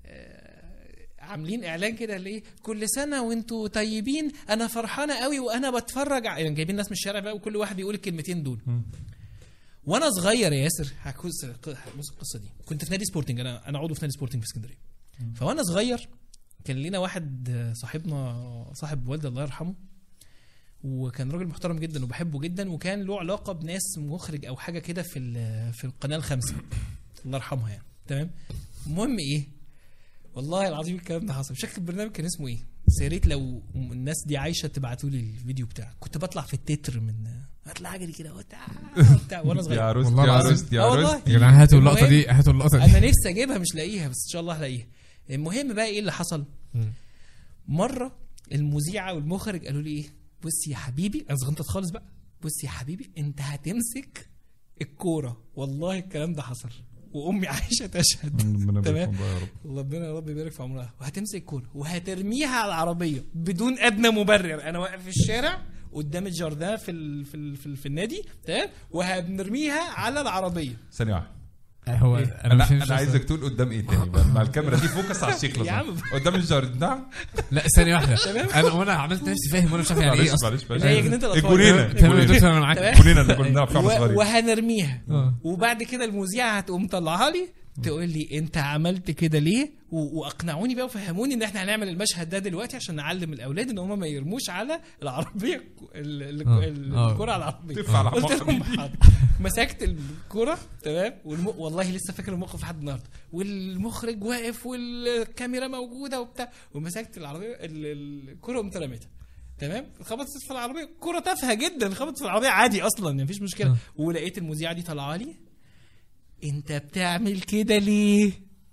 عاملين اعلان كده ليه كل سنه وانتوا طيبين، انا فرحانه قوي وانا بتفرج يعني جايبين ناس من الشارع بقى وكل واحد بيقول الكلمتين دول. م. وانا صغير يا ياسر هكوز بص القصه دي. كنت في نادي سبورتنج، انا انا عضو في نادي سبورتنج في اسكندريه. فوانا صغير كان لينا واحد صاحبنا صاحب والدي الله يرحمه، وكان راجل محترم جدا وبحبه جدا، وكان له علاقه بناس مخرج او حاجه كده في في القناه الخامسه الله يرحمها يعني. تمام. المهم ايه والله العظيم الكلام ده حصل. شكل البرنامج كان اسمه ايه؟ يا ريت لو الناس دي عايشه تبعتوا لي الفيديو بتاعه. كنت بطلع في التتر من اطلع اجري كده وبتاع وانا صغير. يا عروس يا عروس يا عروس يا جماعه هاتوا اللقطه دي هاتوا اللقطه دي. انا نفسي اجيبها مش لاقيها بس ان شاء الله هلاقيها. المهم بقى ايه اللي حصل؟ مره المذيعه والمخرج قالوا لي ايه بص يا حبيبي انا صغنطت خالص بقى، بص يا حبيبي انت هتمسك الكوره، والله الكلام ده حصل وامي عايشه تشهد. تمام، ربنا يا رب يبارك في عمرها. وهتمسك الكوره وهترميها على العربيه بدون ادنى مبرر. انا واقف في الشارع قدام الجاردان في ال في ال في, ال في النادي، تمام، وهنرميها على العربيه. ثانيه واحده، هو انا انا, أنا عايزك تقول قدام ايه تاني مع الكاميرا دي، فوكس على الشيخ يا عم. قدام الجاردان. لا ثانيه واحده، انا وانا عملت نفسي فاهم وانا مش عارف يعني ايه اصلا. هي جنينه الاطفال، الجنينه تمام يا دكتور انا معاك. الجنينه اللي كنا بنلعب فيها واحنا صغيرين. وهنرميها، وبعد كده المذيعه هتقوم طلعها لي تقول لي انت عملت كده ليه، واقنعوني بقى وفهموني ان احنا هنعمل المشهد ده دلوقتي عشان نعلم الاولاد ان هم ما يرموش على العربيه الكره على العربيه. قلت لهم حاضر. مسكت الكره، تمام، والم... والله لسه فاكر الموقف لحد النهارده، والمخرج واقف والكاميرا موجوده وبتاع، ومسكت العربيه الكره وقمت رميتها، تمام، خبطت في العربيه، كره تافهه جدا خبطت في العربيه عادي اصلا مفيش مشكله. ولقيت المذيعه دي طالعه لي، انت بتعمل كده ليه؟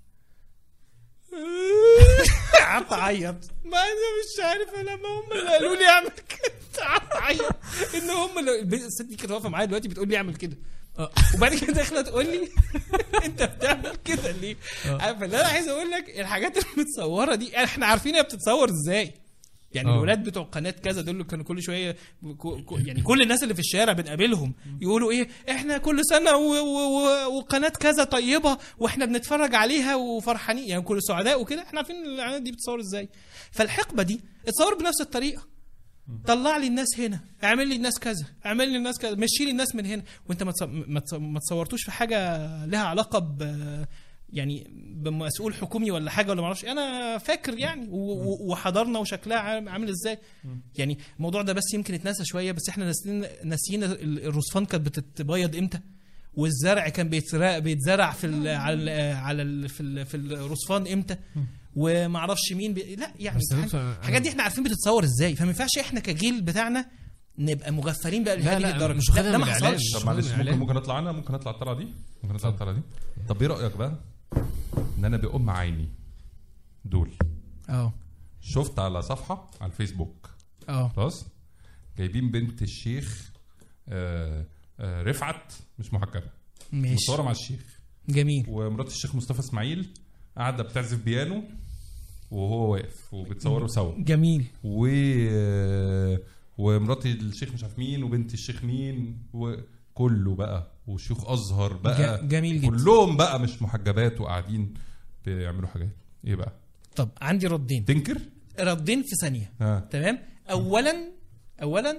قعدت اعيط، ما انا مش عارف، لما هم اللي قالوا لي اعمل كده قعدت اعيط ان هم اللي... الست دي كانت واقفه معايا دلوقتي بتقول لي اعمل كده، وبعد كده داخله تقول لي انت بتعمل كده ليه؟ فاللي انا عايز اقول لك الحاجات المتصوره دي احنا عارفين هي بتتصور ازاي. يعني أوه. الولاد بتوع قناه كذا دول كانوا كل شويه يعني كل الناس اللي في الشارع بنقابلهم يقولوا ايه احنا كل سنه وقناه كذا طيبه واحنا بنتفرج عليها وفرحانين، يعني كل سعداء وكده. احنا عارفين الاعلانات دي بتصور ازاي. فالحقبه دي اتصور بنفس الطريقه، طلع لي الناس هنا، اعمل لي الناس كذا، اعمل لي الناس كذا، مشي لي الناس من هنا، وانت ما تصورتوش في حاجه لها علاقه ب يعني بمسؤول حكومي ولا حاجه ولا ما اعرفش. انا فاكر يعني وحضرنا وشكلها عامل ازاي. يعني الموضوع ده بس يمكن اتنسى شويه، بس احنا ناسيين الرصفان كانت بتتبيض امتى، والزرع كان بيتزرع بيتزرع في ال على ال على ال في ال في الرصفان امتى، وما اعرفش مين بي... لا يعني الحاجات دي احنا عارفين بتتصور ازاي. فما ينفعش احنا كجيل بتاعنا نبقى مغفلين بقى لهذه الدرجه. مش ده ما حصلش. طب معلش ممكن ممكن اطلع انا ممكن اطلع الطلعه دي ممكن اطلع الطلعه دي. طب ايه رايك بقى ان انا بأم عيني دول اه شفت على صفحه على الفيسبوك اه خلاص جايبين بنت الشيخ آآ آآ رفعت مش محجبه مصوره مع الشيخ جميل، ومرات الشيخ مصطفى اسماعيل قاعده بتعزف بيانو وهو واقف وبتصوروا سوا جميل، و ومرات الشيخ مش عارف مين وبنت الشيخ مين وكله بقى وشيوخ ازهر بقى جميل جدا كلهم بقى مش محجبات وقاعدين بيعملوا حاجات. ايه بقى؟ طب عندي ردين تنكر ردين في ثانيه. ها. تمام. اولا اولا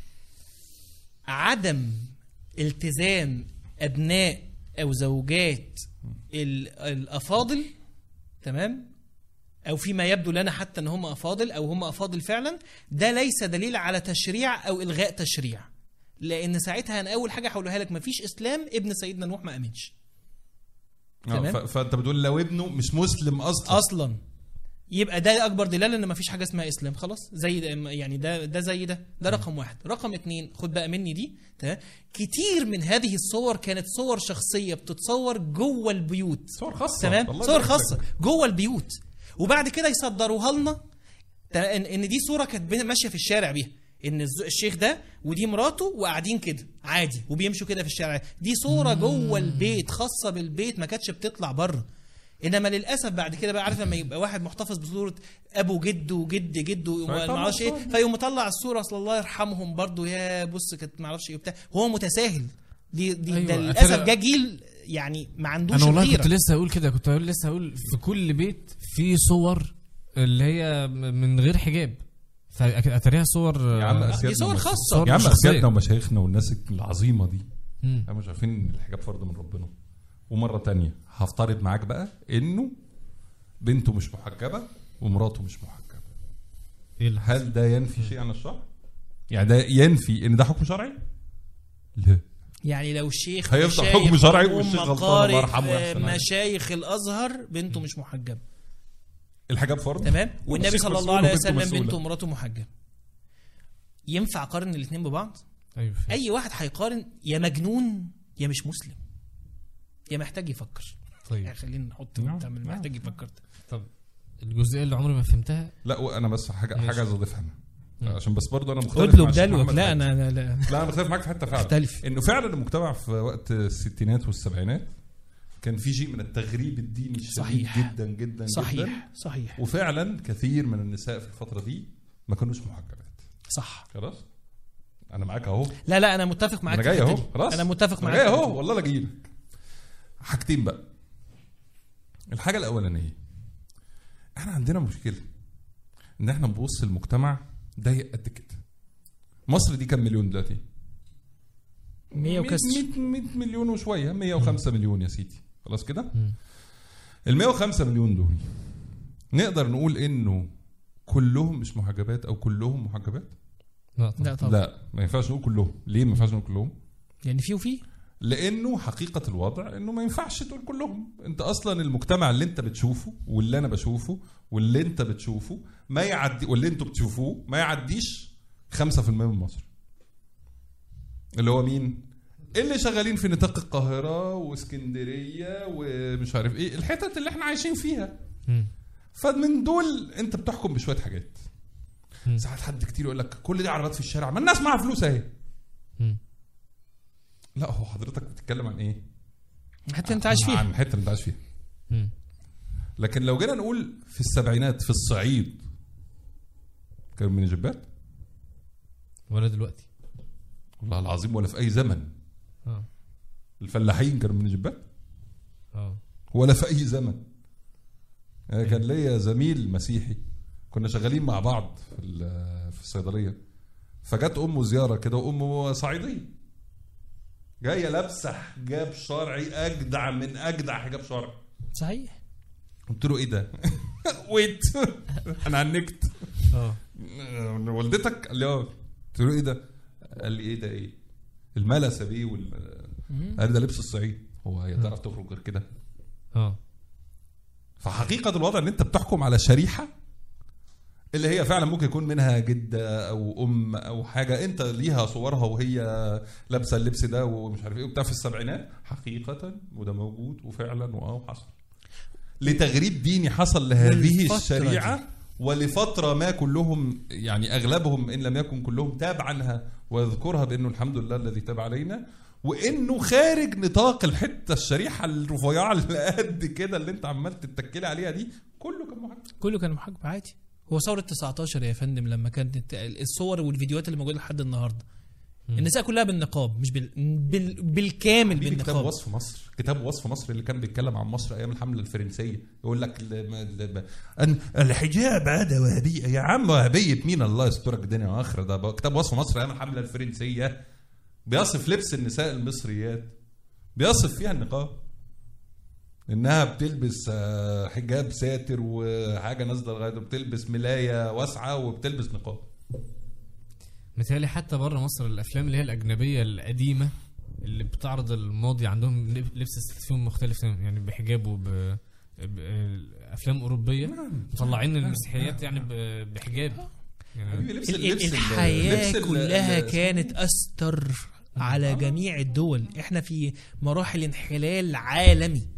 عدم التزام ابناء او زوجات الافاضل، تمام، او فيما يبدو لنا حتى ان هم افاضل او هم افاضل فعلا، ده ليس دليل على تشريع او الغاء تشريع، لان ساعتها انا اول حاجه هقولها لك مفيش اسلام ابن سيدنا نوح ما امنش. تمام. فانت بتقول لو ابنه مش مسلم اصلا اصلا يبقى ده اكبر دلاله ان مفيش حاجه اسمها اسلام خلاص. زي ده يعني ده ده زي ده ده رقم واحد. رقم اتنين خد بقى مني دي، تمام، كتير من هذه الصور كانت صور شخصيه بتتصور جوه البيوت، صور خاصه، تمام، صور خاصه جوه البيوت، وبعد كده يصدروها لنا ان دي صوره كانت ماشيه في الشارع بيها، ان الشيخ ده ودي مراته وقاعدين كده عادي وبيمشوا كده في الشارع. دي صوره جوه البيت خاصه بالبيت ما كانتش بتطلع بره. انما للاسف بعد كده بقى عارف لما يبقى واحد محتفظ بصوره ابو جده وجد جده وما اعرفش ايه، فيقوم مطلع الصوره اصل الله يرحمهم برضو يا بص كانت ما اعرفش ايه وبتاع، هو متساهل. دي دي أيوة. ده للاسف جه جيل يعني ما عندوش الغيره. انا والله غيرة. كنت لسه اقول كده كنت اقول لسه اقول في كل بيت في صور اللي هي من غير حجاب، فاتريها صور يا عم دي صور خاصه يا عم اسيادنا ومشايخنا والناس العظيمه دي هم مش عارفين الحجاب فرض من ربنا. ومره تانية هفترض معاك بقى انه بنته مش محجبه ومراته مش محجبه، إيه هل ده ينفي شيء عن الشرع؟ يعني ده ينفي ان ده حكم شرعي؟ لا. يعني لو الشيخ هيفضل حكم شرعي والشيخ غلطان الله يرحمه مشايخ الازهر بنته مش محجبه، الحجاب فرض، تمام، والنبي صلى الله عليه وسلم بنته ومراته محجبه، ينفع اقارن الاثنين ببعض؟ أيوة. اي واحد هيقارن يا مجنون يا مش مسلم يا محتاج يفكر. طيب يعني خلينا نحط تعمل محتاج يفكر. طب الجزئيه اللي عمري ما فهمتها، لا وانا بس حاجه حاجه عايز اضيفها انا عشان بس برضه انا مختلف اطلب مع الشيخ دلوك. محمد لا حاج. انا انا لا لا انا مختلف معاك في حته فعلا اختلف. انه فعلا المجتمع في وقت الستينات والسبعينات كان في شيء من التغريب الديني الشديد صحيح. جدا جدا جدا. صحيح صحيح وفعلا كثير من النساء في الفتره دي ما كانوش محجبات. صح. خلاص انا معاك اهو. لا لا انا متفق معاك انا في جاي الحتة اهو دي. خلاص انا متفق انا معاك جاي في اهو الحتة دي. والله لا اجي لك. حاجتين بقى. الحاجه الاولانيه احنا عندنا مشكله ان احنا نبص المجتمع ضيق قد كده. مصر دي كام مليون دلوقتي؟ مية وكسر. مية مليون وشويه. مية وخمسة مليون يا سيدي. خلاص كده. مم. ال مية وخمسة مليون دول نقدر نقول انه كلهم مش محجبات او كلهم محجبات؟ لا طبعا. لا طبعا. لا ما ينفعش نقول كلهم. ليه ما ينفعش نقول كلهم؟ يعني في وفي لانه حقيقه الوضع انه ما ينفعش تقول كلهم. انت اصلا المجتمع اللي انت بتشوفه واللي انا بشوفه واللي انت بتشوفه ما يعدي واللي انتوا بتشوفوه ما يعديش خمسة في المية من مصر. اللي هو مين؟ اللي شغالين في نطاق القاهره واسكندريه ومش عارف ايه الحتت اللي احنا عايشين فيها. مم. فمن دول انت بتحكم بشويه حاجات. مم. ساعات حد كتير يقول لك كل دي عربيات في الشارع ما الناس معاها فلوس اهي. مم. لا هو حضرتك بتتكلم عن ايه؟ حتى انت عايش فيها. عن الحته اللي انت عايش فيها. مم. لكن لو جينا نقول في السبعينات في الصعيد كانوا من جبات ولا دلوقتي؟ والله العظيم ولا في اي زمن. اه الفلاحين كانوا من جبات اه ولا في اي زمن. يعني كان ليا زميل مسيحي كنا شغالين مع بعض في في الصيدليه فجت امه زياره كده وامه صعيديه جايه لابسه حجاب شرعي اجدع من اجدع حجاب شرعي. صحيح. قلت له ايه ده؟ ويت انا عنكت. اه والدتك؟ قال لي اه. قلت له ايه ده؟ قال لي ايه ده ايه؟ الملسه بيه وال قال ده لبس الصعيد. هو هي تعرف تخرج غير كده؟ اه فحقيقه الوضع ان انت بتحكم على شريحه اللي هي فعلا ممكن يكون منها جده او ام او حاجه انت ليها صورها وهي لابسه اللبس ده ومش عارف ايه وبتاع في السبعينات حقيقه وده موجود وفعلا واه حصل لتغريب ديني حصل لهذه الشريعه دي. ولفتره ما كلهم يعني اغلبهم ان لم يكن كلهم تاب عنها ويذكرها بانه الحمد لله الذي تاب علينا وانه خارج نطاق الحته الشريحه الرفيعه اللي قد كده اللي انت عمال تتكلي عليها دي كله كان محجب. كله كان محجب عادي. هو ثورة تسعتاشر يا فندم لما كانت الصور والفيديوهات اللي موجوده لحد النهارده النساء كلها بالنقاب مش بال... بال... بالكامل بالنقاب. كتاب وصف مصر كتاب وصف مصر اللي كان بيتكلم عن مصر ايام الحمله الفرنسيه يقول لك ال... ال... الحجاب هذا وهابيه يا عم. وهابيه مين الله يسترك الدنيا واخره. ده كتاب وصف مصر ايام الحمله الفرنسيه بيصف لبس النساء المصريات بيصف فيها النقاب انها بتلبس حجاب ساتر وحاجه نازله لغايه بتلبس ملايه واسعه وبتلبس نقاب. مثالي حتى بره مصر الافلام اللي هي الاجنبيه القديمه اللي بتعرض الماضي عندهم لبس فيهم مختلف يعني بحجاب وب افلام اوروبيه مطلعين المسيحيات يعني بحجاب يعني لبس اللبس الحياه اللبس كلها كانت استر على جميع الدول. احنا في مراحل انحلال عالمي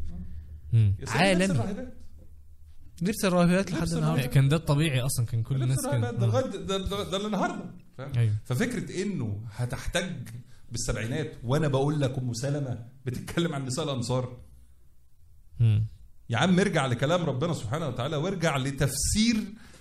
عالمي. لبس الراهبات لحد النهارده كان ده الطبيعي اصلا. كان كل الناس كان ده لغايه ده, ده, ده النهارده. أيوه. ففكره انه هتحتاج بالسبعينات وانا بقول لك ام سلمة بتتكلم عن نساء الانصار. امم يا عم ارجع لكلام ربنا سبحانه وتعالى وارجع لتفسير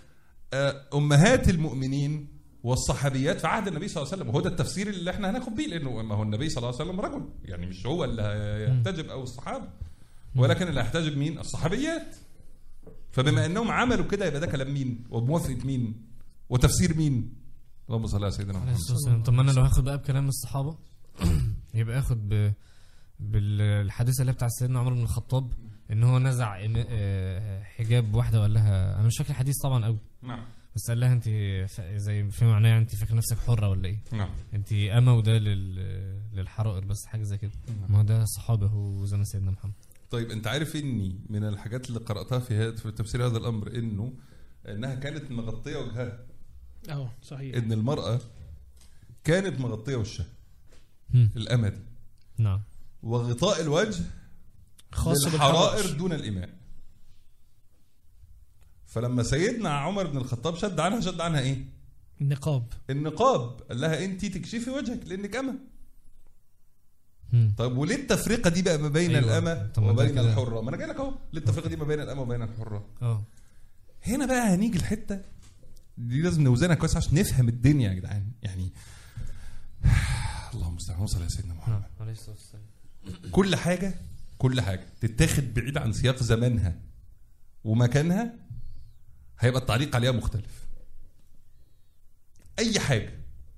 امهات المؤمنين والصحابيات في عهد النبي صلى الله عليه وسلم. وهو ده التفسير اللي احنا هناخد بيه لانه ما هو النبي صلى الله عليه وسلم رجل يعني مش هو اللي هيحتجب او الصحابه ولكن اللي هيحتجب مين؟ الصحابيات. فبما انهم عملوا كده يبقى ده كلام مين وبموافقه مين وتفسير مين؟ اللهم صل على سيدنا محمد. طب ما انا لو هاخد بقى بكلام الصحابه يبقى اخد ب... بالحادثه اللي بتاع سيدنا عمر بن الخطاب ان هو نزع حجاب واحده وقال لها انا مش فاكر الحديث طبعا قوي نعم بس قال لها انت زي في معناه انت فاكره نفسك حره ولا ايه؟ نعم انت اما وده لل... للحرائر بس حاجه زي كده. ما هو ده صحابه هو زي سيدنا محمد. طيب انت عارف اني من الحاجات اللي قراتها في في تفسير هذا الامر انه انها كانت مغطيه وجهها. اه صحيح. ان المراه كانت مغطيه وشها الامه دي. نعم. وغطاء الوجه خاص بالحرائر دون الاماء. فلما سيدنا عمر بن الخطاب شد عنها شد عنها ايه؟ النقاب النقاب قال لها انت تكشفي وجهك لانك امه. مم. طيب وليه التفرقه دي بقى ما بين أيوة. الامه طب ما ده وبين كده. الحره؟ ما انا جاي لك اهو، ليه التفرقه دي ما بين الامه وبين الحره؟ اه هنا بقى هنيجي الحته دي لازم نوزنها كويس عشان نفهم الدنيا يا جدعان. يعني اللهم المستعان، وصل يا سيدنا محمد. عليه الصلاه والسلام. كل حاجه كل حاجه تتاخد بعيد عن سياق زمانها ومكانها هيبقى التعليق عليها مختلف. اي حاجه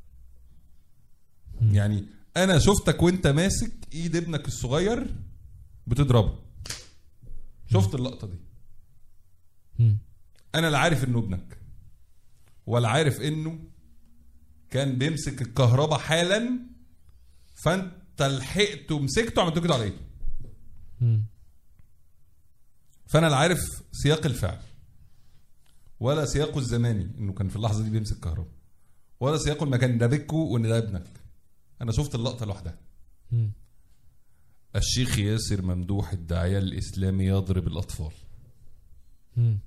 يعني انا شفتك وانت ماسك ايد ابنك الصغير بتضربه، شفت اللقطه دي، مم. انا لا عارف انه ابنك ولا عارف انه كان بيمسك الكهرباء حالا فانت لحقت ومسكته عملت كده عليه. مم. فانا لا عارف سياق الفعل ولا سياقه الزماني انه كان في اللحظه دي بيمسك كهرباء، ولا سياقه المكان ده بكو وان ده ابنك. انا شفت اللقطه لوحدها. مم. الشيخ ياسر ممدوح الداعيه الاسلامي يضرب الاطفال. مم.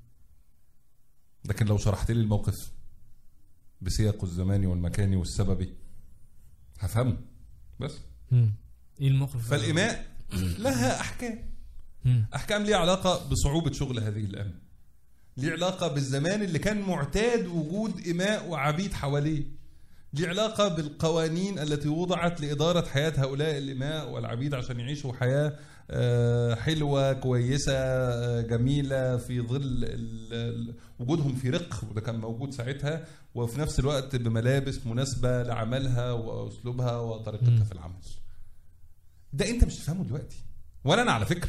لكن لو شرحت لي الموقف بسياقه الزماني والمكاني والسببي هفهمه. بس مم. ايه الموقف؟ فالإماء لها أحكام، مم. أحكام ليها علاقة بصعوبة شغل هذه الأمة، ليه علاقة بالزمان اللي كان معتاد وجود إماء وعبيد حواليه، ليه علاقة بالقوانين التي وضعت لإدارة حياة هؤلاء الإماء والعبيد عشان يعيشوا حياة حلوة كويسة جميلة في ظل وجودهم في رق، وده كان موجود ساعتها، وفي نفس الوقت بملابس مناسبة لعملها وأسلوبها وطريقتها في العمل. ده أنت مش تفهمه دلوقتي ولا أنا على فكرة،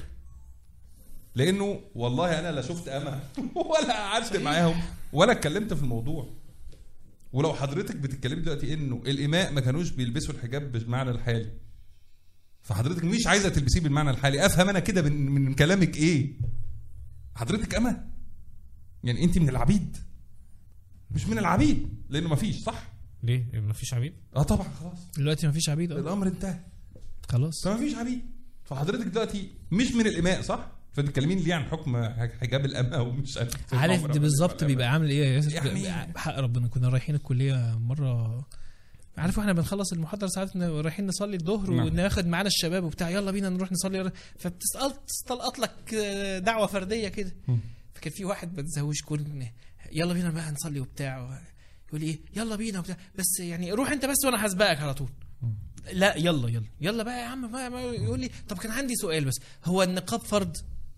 لأنه والله أنا لا شفت أمة ولا قعدت معاهم ولا اتكلمت في الموضوع. ولو حضرتك بتتكلمي دلوقتي إنه الإماء ما كانوش بيلبسوا الحجاب بالمعنى الحالي، فحضرتك مش عايزة تلبسيه بالمعنى الحالي، أفهم أنا كده من, من كلامك إيه؟ حضرتك أمة يعني أنت من العبيد مش من العبيد، لأنه ما فيش. صح؟ ليه ما فيش عبيد؟ اه طبعا خلاص دلوقتي ما فيش عبيد. الأمر انتهى خلاص فما فيش عبيد. فحضرتك دلوقتي مش من الإماء. صح؟ فتتكلمين ليه عن حكم حجاب الأمة ومش عارف ده بالظبط بيبقى عامل ايه يا ياسر؟ يعني حق ربنا كنا رايحين الكليه مره، عارف احنا بنخلص المحاضره ساعات رايحين نصلي الظهر وناخد معانا الشباب وبتاع، يلا بينا نروح نصلي، فبتسال تستلقط لك دعوه فرديه كده. فكان في واحد ما تزهوش كل يلا بينا بقى نصلي وبتاع، يقول لي ايه يلا بينا وبتاع، بس يعني روح انت بس وانا هسبقك على طول. لا يلا يلا يلا بقى يا عم بقى. يقول لي طب كان عندي سؤال بس، هو النقاب فرض؟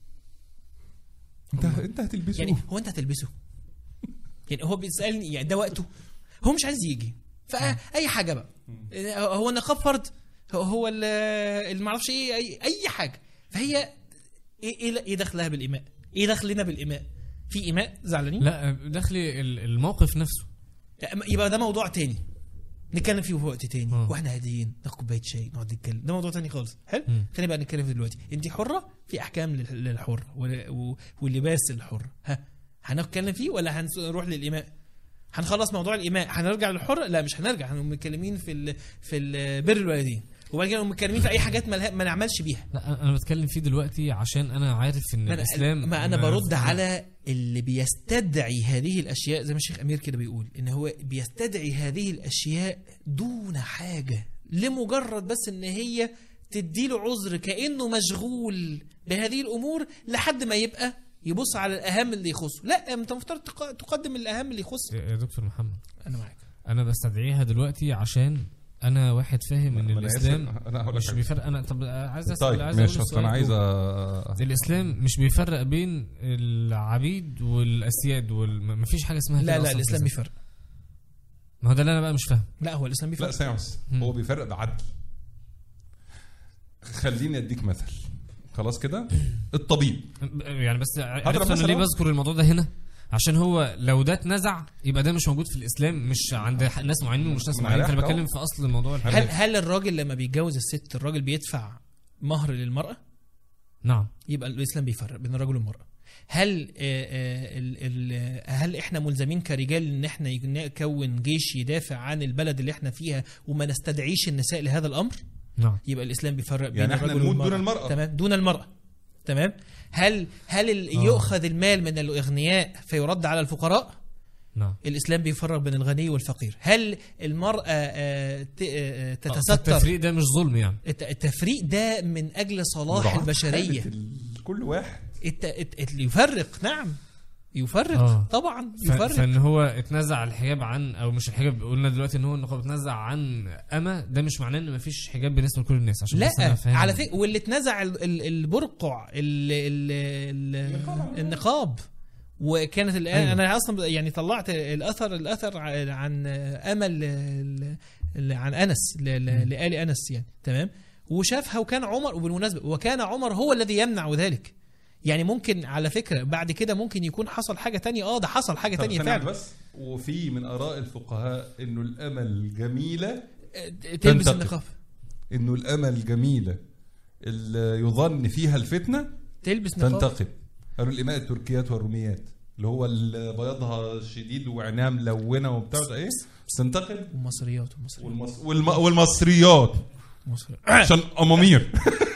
انت انت هتلبسه يعني هو انت هتلبسه؟ يعني هو بيسالني يعني ده وقته، هو مش عايز يجي فاي حاجه بقى. هو النقاب فرض؟ هو اللي ما اعرفش ايه اي, اي حاجه. فهي ايه ايه دخلها بالاماء؟ ايه دخلنا بالاماء؟ في اماء زعلانين؟ لا دخلي الموقف نفسه، يبقى ده موضوع تاني نتكلم فيه في وقت تاني. أوه. واحنا هاديين ناخد كوبايه شاي نقعد نتكلم، ده موضوع تاني خالص. حلو، خلينا بقى نتكلم دلوقتي. انت حره، في احكام للحره واللباس الحر، ها هنتكلم فيه ولا هنروح للاماء؟ هنخلص موضوع الاماء هنرجع للحر؟ لا مش هنرجع، هنقوم متكلمين في ال في ال بر الوالدين، وبعد كده متكلمين في اي حاجات ما, ما نعملش بيها. لا انا بتكلم فيه دلوقتي عشان انا عارف ان ما الاسلام ما انا برد على اللي بيستدعي هذه الاشياء، زي ما الشيخ امير كده بيقول ان هو بيستدعي هذه الاشياء دون حاجه، لمجرد بس ان هي تديله عذر كانه مشغول بهذه الامور لحد ما يبقى يبص على الاهم اللي يخصه. لا انت مفترض تقدم الاهم اللي يخصه. يا دكتور محمد انا معاك، انا بستدعيها دلوقتي عشان انا واحد فاهم ان الاسلام أنا مش بيفرق. انا طب عايز اسال طيب عايز ماشي، اصل انا عايز أ... الاسلام مش بيفرق بين العبيد والاسياد وال... مفيش حاجه اسمها لا لا الاسلام بيفرق. ما هو ده اللي انا بقى مش فاهم. لا هو الاسلام بيفرق. لا سامس هو بيفرق بعدل. خليني اديك مثل خلاص كده. الطبيب يعني بس عرفت انا ليه بذكر الموضوع ده هنا، عشان هو لو ده اتنزع يبقى ده مش موجود في الاسلام، مش عند ناس معينين ومش ناس معينين. انا بتكلم في اصل الموضوع. هل هل الراجل لما بيتجوز الست الراجل بيدفع مهر للمراه؟ نعم. يبقى الاسلام بيفرق بين الرجل والمراه. هل ال ال هل احنا ملزمين كرجال ان احنا نكون جيش يدافع عن البلد اللي احنا فيها وما نستدعيش النساء لهذا الامر؟ نعم. يبقى الاسلام بيفرق بين يعني الرجل والمراه. دون المرأة. تمام، دون المراه. تمام. هل هل يؤخذ المال من الاغنياء فيرد على الفقراء؟ نعم. الاسلام بيفرق بين الغني والفقير. هل المراه آه، ت- آه، تتستر؟ التفريق ده مش ظلم يعني. الت- التفريق ده من اجل صلاح مراعاة البشريه. حالة ال- كل واحد الت... الت... الت... يفرق. نعم يفرق. آه. طبعا ف- يفرق. فان هو اتنزع الحجاب عن، او مش الحجاب، قلنا دلوقتي ان هو النقاب اتنزع عن اما، ده مش معناه ان مفيش حجاب بالنسبه لكل الناس، عشان بس لا أنا فاهم. على فكره، واللي اتنزع ال... ال... البرقع ال... ال... ال... النقاب. وكانت الان أيوة. انا اصلا يعني طلعت الاثر الاثر عن عن امل ال- ال- عن انس ل- ل- لآل انس يعني. تمام. وشافها وكان عمر، وبالمناسبه وكان عمر هو الذي يمنع ذلك. يعني ممكن على فكره بعد كده ممكن يكون حصل حاجه تانية. اه ده حصل حاجه تانية طب فعلا. بس وفي من آراء الفقهاء إنه الأمل جميلة، تلبس تنتقد. النقاب. إنه الأمل جميلة اللي يظن فيها الفتنة تلبس نقاب. تنتقد. قالوا الإماء التركيات والروميات اللي هو اللي بياضها شديد وعينها ملونة وبتاع ده إيه تنتقد. ومصريات ومصريات والمص... والم... والمصريات مصريات. عشان أمامير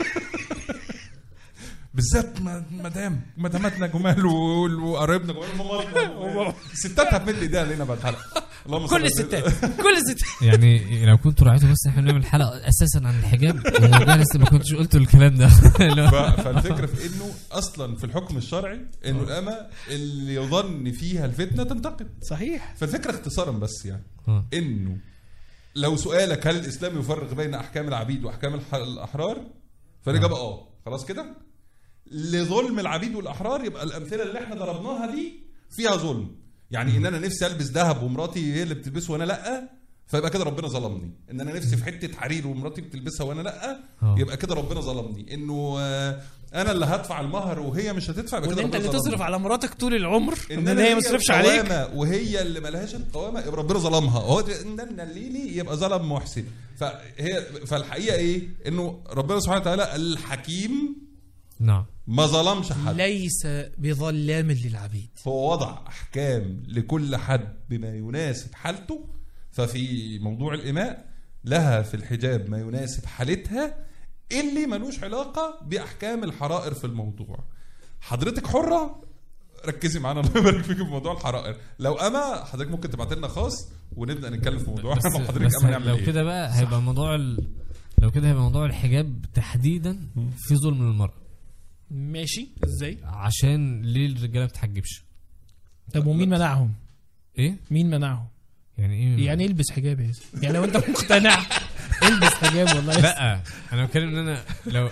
بالذات م- مدام مداماتنا جمال و- وقرايبنا جمال وماماتنا ستات هتمد ايديها علينا بعد الحلقه. اللهم صل كل على الستات سيدنا. كل الستات. يعني لو كنتوا راعيتوا بس احنا بنعمل حلقه اساسا عن الحجاب والموضوع لسه ما كنتش قلتوا الكلام ده. ف- فالفكره في انه اصلا في الحكم الشرعي انه الامه اللي يظن فيها الفتنه تنتقد. صحيح. فالفكره اختصارا بس يعني آه. انه لو سؤالك هل الاسلام يفرق بين احكام العبيد واحكام الح- الاحرار، فالاجابه اه. خلاص كده. لظلم العبيد والاحرار يبقى الامثله اللي احنا ضربناها دي فيها ظلم. يعني ان انا نفسي البس ذهب ومراتي هي اللي بتلبسه وانا لا، فيبقى كده ربنا ظلمني. ان انا نفسي في حته حرير ومراتي بتلبسها وانا لا، آه. يبقى كده ربنا ظلمني. انه آه، انا اللي هدفع المهر وهي مش هتدفع، يبقى وان كده انت ربنا اللي ظلمني. تصرف على مراتك طول العمر ان ان هي ما تصرفش عليك. القوامة وهي اللي ملهاش القوامه يبقى ربنا ظلمها. هو ده- ان انا الليلي يبقى ظلم محسن. فهي فالحقيقه ايه؟ انه ربنا سبحانه وتعالى الحكيم نعم. ما ظلمش حد. ليس بظلام للعبيد. هو وضع احكام لكل حد بما يناسب حالته. ففي موضوع الاماء لها في الحجاب ما يناسب حالتها اللي ملوش علاقه باحكام الحرائر في الموضوع. حضرتك حره، ركزي معانا الله يبارك فيك في موضوع الحرائر. لو اما حضرتك ممكن تبعت لنا خاص ونبدا نتكلم في موضوع بس, احنا حضرتك بس اما نعمل لو ايه. كده بقى هيبقى موضوع ال... لو كده هيبقى موضوع الحجاب تحديدا في ظلم للمرأة. ماشي. ازاي؟ عشان ليه الرجاله ما بتحجبش؟ طب ومين منعهم؟ ايه مين منعهم؟ يعني ايه؟ يعني البس حجاب يا ياسر. يعني لو انت مقتنع البس حجاب والله. لا انا بتكلم ان انا لو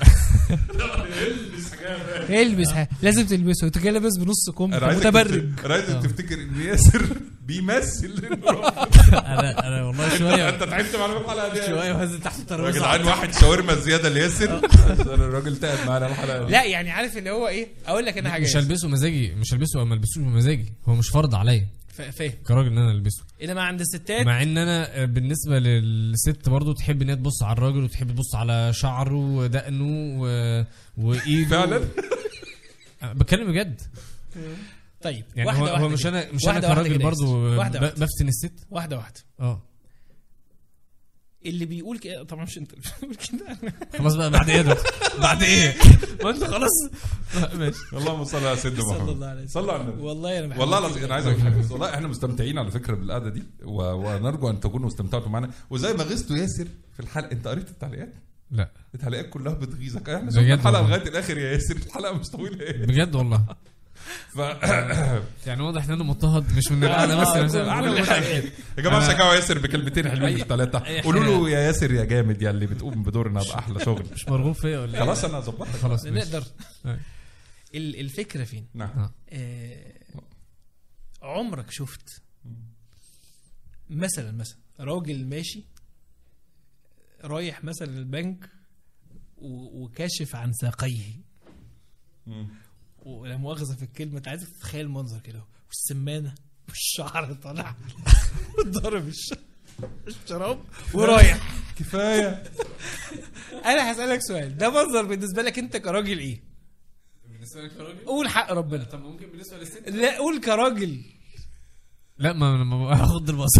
البس حجاب لازم تلبسه. انت كده لابس بنص كم انا عايزك متبرج. تفت- انا عايزك تفتكر ان ياسر بيمثل إنه انا انا والله شويه انت تعبت معانا في الحلقه دي شويه وهز تحت يا الترابيزه. جدعان. واحد شاورما زياده لياسر عشان الراجل تعب معانا الحلقه دي. لا يعني عارف اللي هو ايه، اقول لك انا حاجه. مش هلبسه مزاجي، مش هلبسه او ما البسوش بمزاجي، هو مش فرض عليا ف- فاهم. كراجل ان انا البسه. انما عند الستات مع ان انا بالنسبه للست برضو تحب ان هي تبص على الراجل وتحب تبص على شعره ودقنه و... وايده. فعلا أنا بتكلم بجد. طيب يعني واحدة هو, واحدة هو مش كده. انا مش واحدة انا واحدة كراجل كده يا برضو ياسر. واحدة ب- واحدة. بفتن الست. واحده واحده. اه اللي بيقول كده طبعا مش انت اللي بتقول كده. خلاص بقى بعد ايه ده؟ بعد ايه؟ ما انت خلاص ماشي. اللهم صل على سيدنا صلى محمد. الله عليه وسلم. صلى على النبي. والله انا بحب والله العظيم انا عايز اقول حاجه بس. والله احنا مستمتعين على فكره بالقعده دي و... ونرجو ان تكونوا استمتعتوا معنا. وزي ما غزتوا ياسر في الحلقه، انت قريت التعليقات؟ لا التعليقات كلها بتغيظك. احنا بجد شفنا الحلقه والله. لغايه الاخر يا ياسر. الحلقه مش طويله ايه. بجد والله. ف يعني واضح ان انا مضطهد مش من القعده بس. آه، أنا- كل أنا- حاجة. يا جماعه أنا- شجعوا ياسر بكلمتين حلوين ثلاثه. أي قولوا له حاجة. يا ياسر يا جامد يا اللي بتقوم بدورنا باحلى شغل. مش مرغوب فيا ولا إيه؟ خلاص انا ظبطتك. خلاص ماشي. نقدر. أي. ال- الفكره فين؟ نعم. آه، عمرك شفت مثلا مثلا راجل ماشي رايح مثلا البنك و- وكاشف عن ساقيه، مم. ولا مؤاخذه في الكلمه، انت عايز تتخيل المنظر كده، والسمانه والشعر طالع وضرب الش- الشراب ورايح. كفايه. انا هسالك سؤال، ده منظر بالنسبه لك انت كراجل ايه؟ بالنسبه لك كراجل؟ قول حق ربنا. طب ممكن بالنسبه للست؟ لا قول كراجل. لا ما ما هاخد البصر.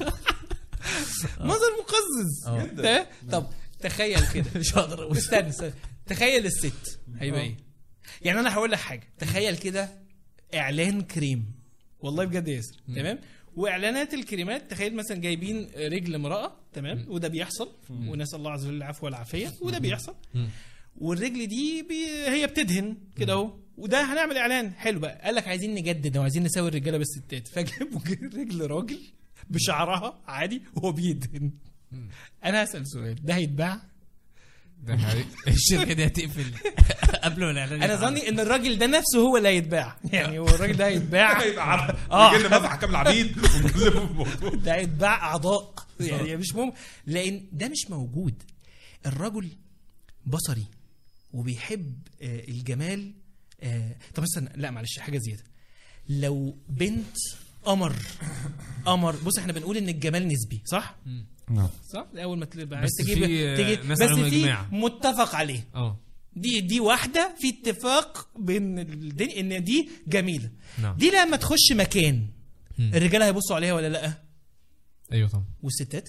منظر مقزز. اه. تمام؟ طب تخيل كده. مش هقدر اقول. استنى استنى تخيل الست هيبقى ايه؟ يعني انا هقول لك حاجه، تخيل كده اعلان كريم والله بجد يا ياسر. تمام. واعلانات الكريمات تخيل مثلا جايبين رجل امراه، تمام، وده بيحصل ونسال الله عز وجل العفو والعافيه، وده بيحصل، والرجل دي بي هي بتدهن كده اهو، وده هنعمل اعلان حلو بقى. قال لك عايزين نجدد وعايزين نساوي الرجاله بالستات، فجابوا رجل راجل بشعرها عادي وهو بيدهن. انا هسال سؤال، ده هيتباع؟ ده حقيقي. الشركه دي هتقفل قبل ولا اعلان؟ انا ظني ان الراجل ده نفسه هو اللي هيتباع، يعني هو الراجل ده هيتباع اه يجي لنا مذبح كامل عبيد ونكلمه في الموضوع ده هيتباع اعضاء، يعني مش مهم، لان ده مش موجود. الرجل بصري وبيحب آه الجمال. آه طب مثلا لا معلش حاجه زياده، لو بنت قمر قمر بص احنا بنقول ان الجمال نسبي، صح؟ نعم صح. اول ما تبقى بس تجيب في تجيب ناس بس عليهم في إجماع. متفق عليه. اه دي دي واحده في اتفاق بين الدنيا ان دي جميله. نعم. دي لما تخش مكان مم. الرجاله هيبصوا عليها ولا لا؟ ايوه طبعا. والستات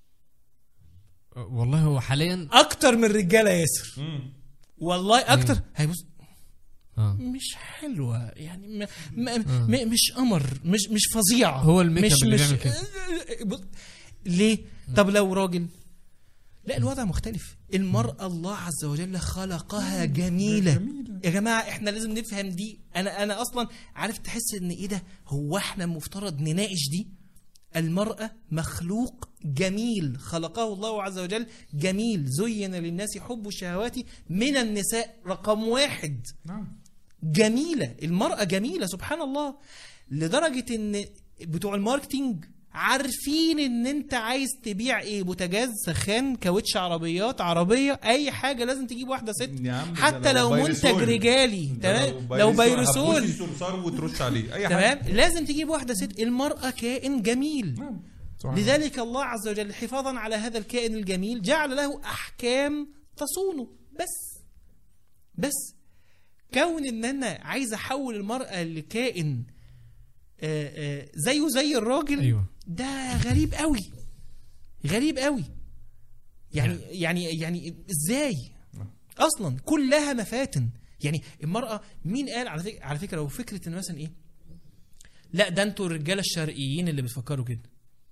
والله هو حاليا اكتر من الرجاله ياسر، والله اكتر هيبص اه مش حلوه يعني م م م مش قمر، مش مش فظيعه. هو الميك اب مش اللي مش بيعمل كده. بص- ليه؟ طب لو راجل، لا الوضع مختلف. المرأة الله عز وجل خلقها جميلة. يا جماعة احنا لازم نفهم دي. انا انا اصلا عارف تحس ان ايه ده، هو احنا مفترض نناقش دي. المرأة مخلوق جميل، خلقه الله عز وجل جميل. زين للناس حب الشهوات من النساء، رقم واحد. نعم جميلة المرأة، جميلة سبحان الله، لدرجة ان بتوع الماركتينج عارفين ان انت عايز تبيع ايه، بوتاجاز، سخان، كاوتش، عربيات، عربية، اي حاجة لازم تجيب واحدة ست. يا عم ده حتى لو بايرسول. منتج رجالي، ده تمام، لو بيرسول، هتبوسي صرصار وترش عليه اي حاجه. تمام، لازم تجيب واحدة ست. المرأة كائن جميل. نعم سبحان الله. لذلك الله عز وجل حفاظا على هذا الكائن الجميل جعل له احكام تصونه. بس بس كون ان انا عايز احول المرأة لكائن آآ آآ زيه زي الراجل، أيوة. ده غريب قوي، غريب قوي. يعني يعني يعني ازاي اصلا؟ كلها مفاتن. يعني المرأة مين قال على فكرة على فكرة لو فكرة ان مثلا ايه، لا ده انتوا الرجالة الشرقيين اللي بتفكروا كده.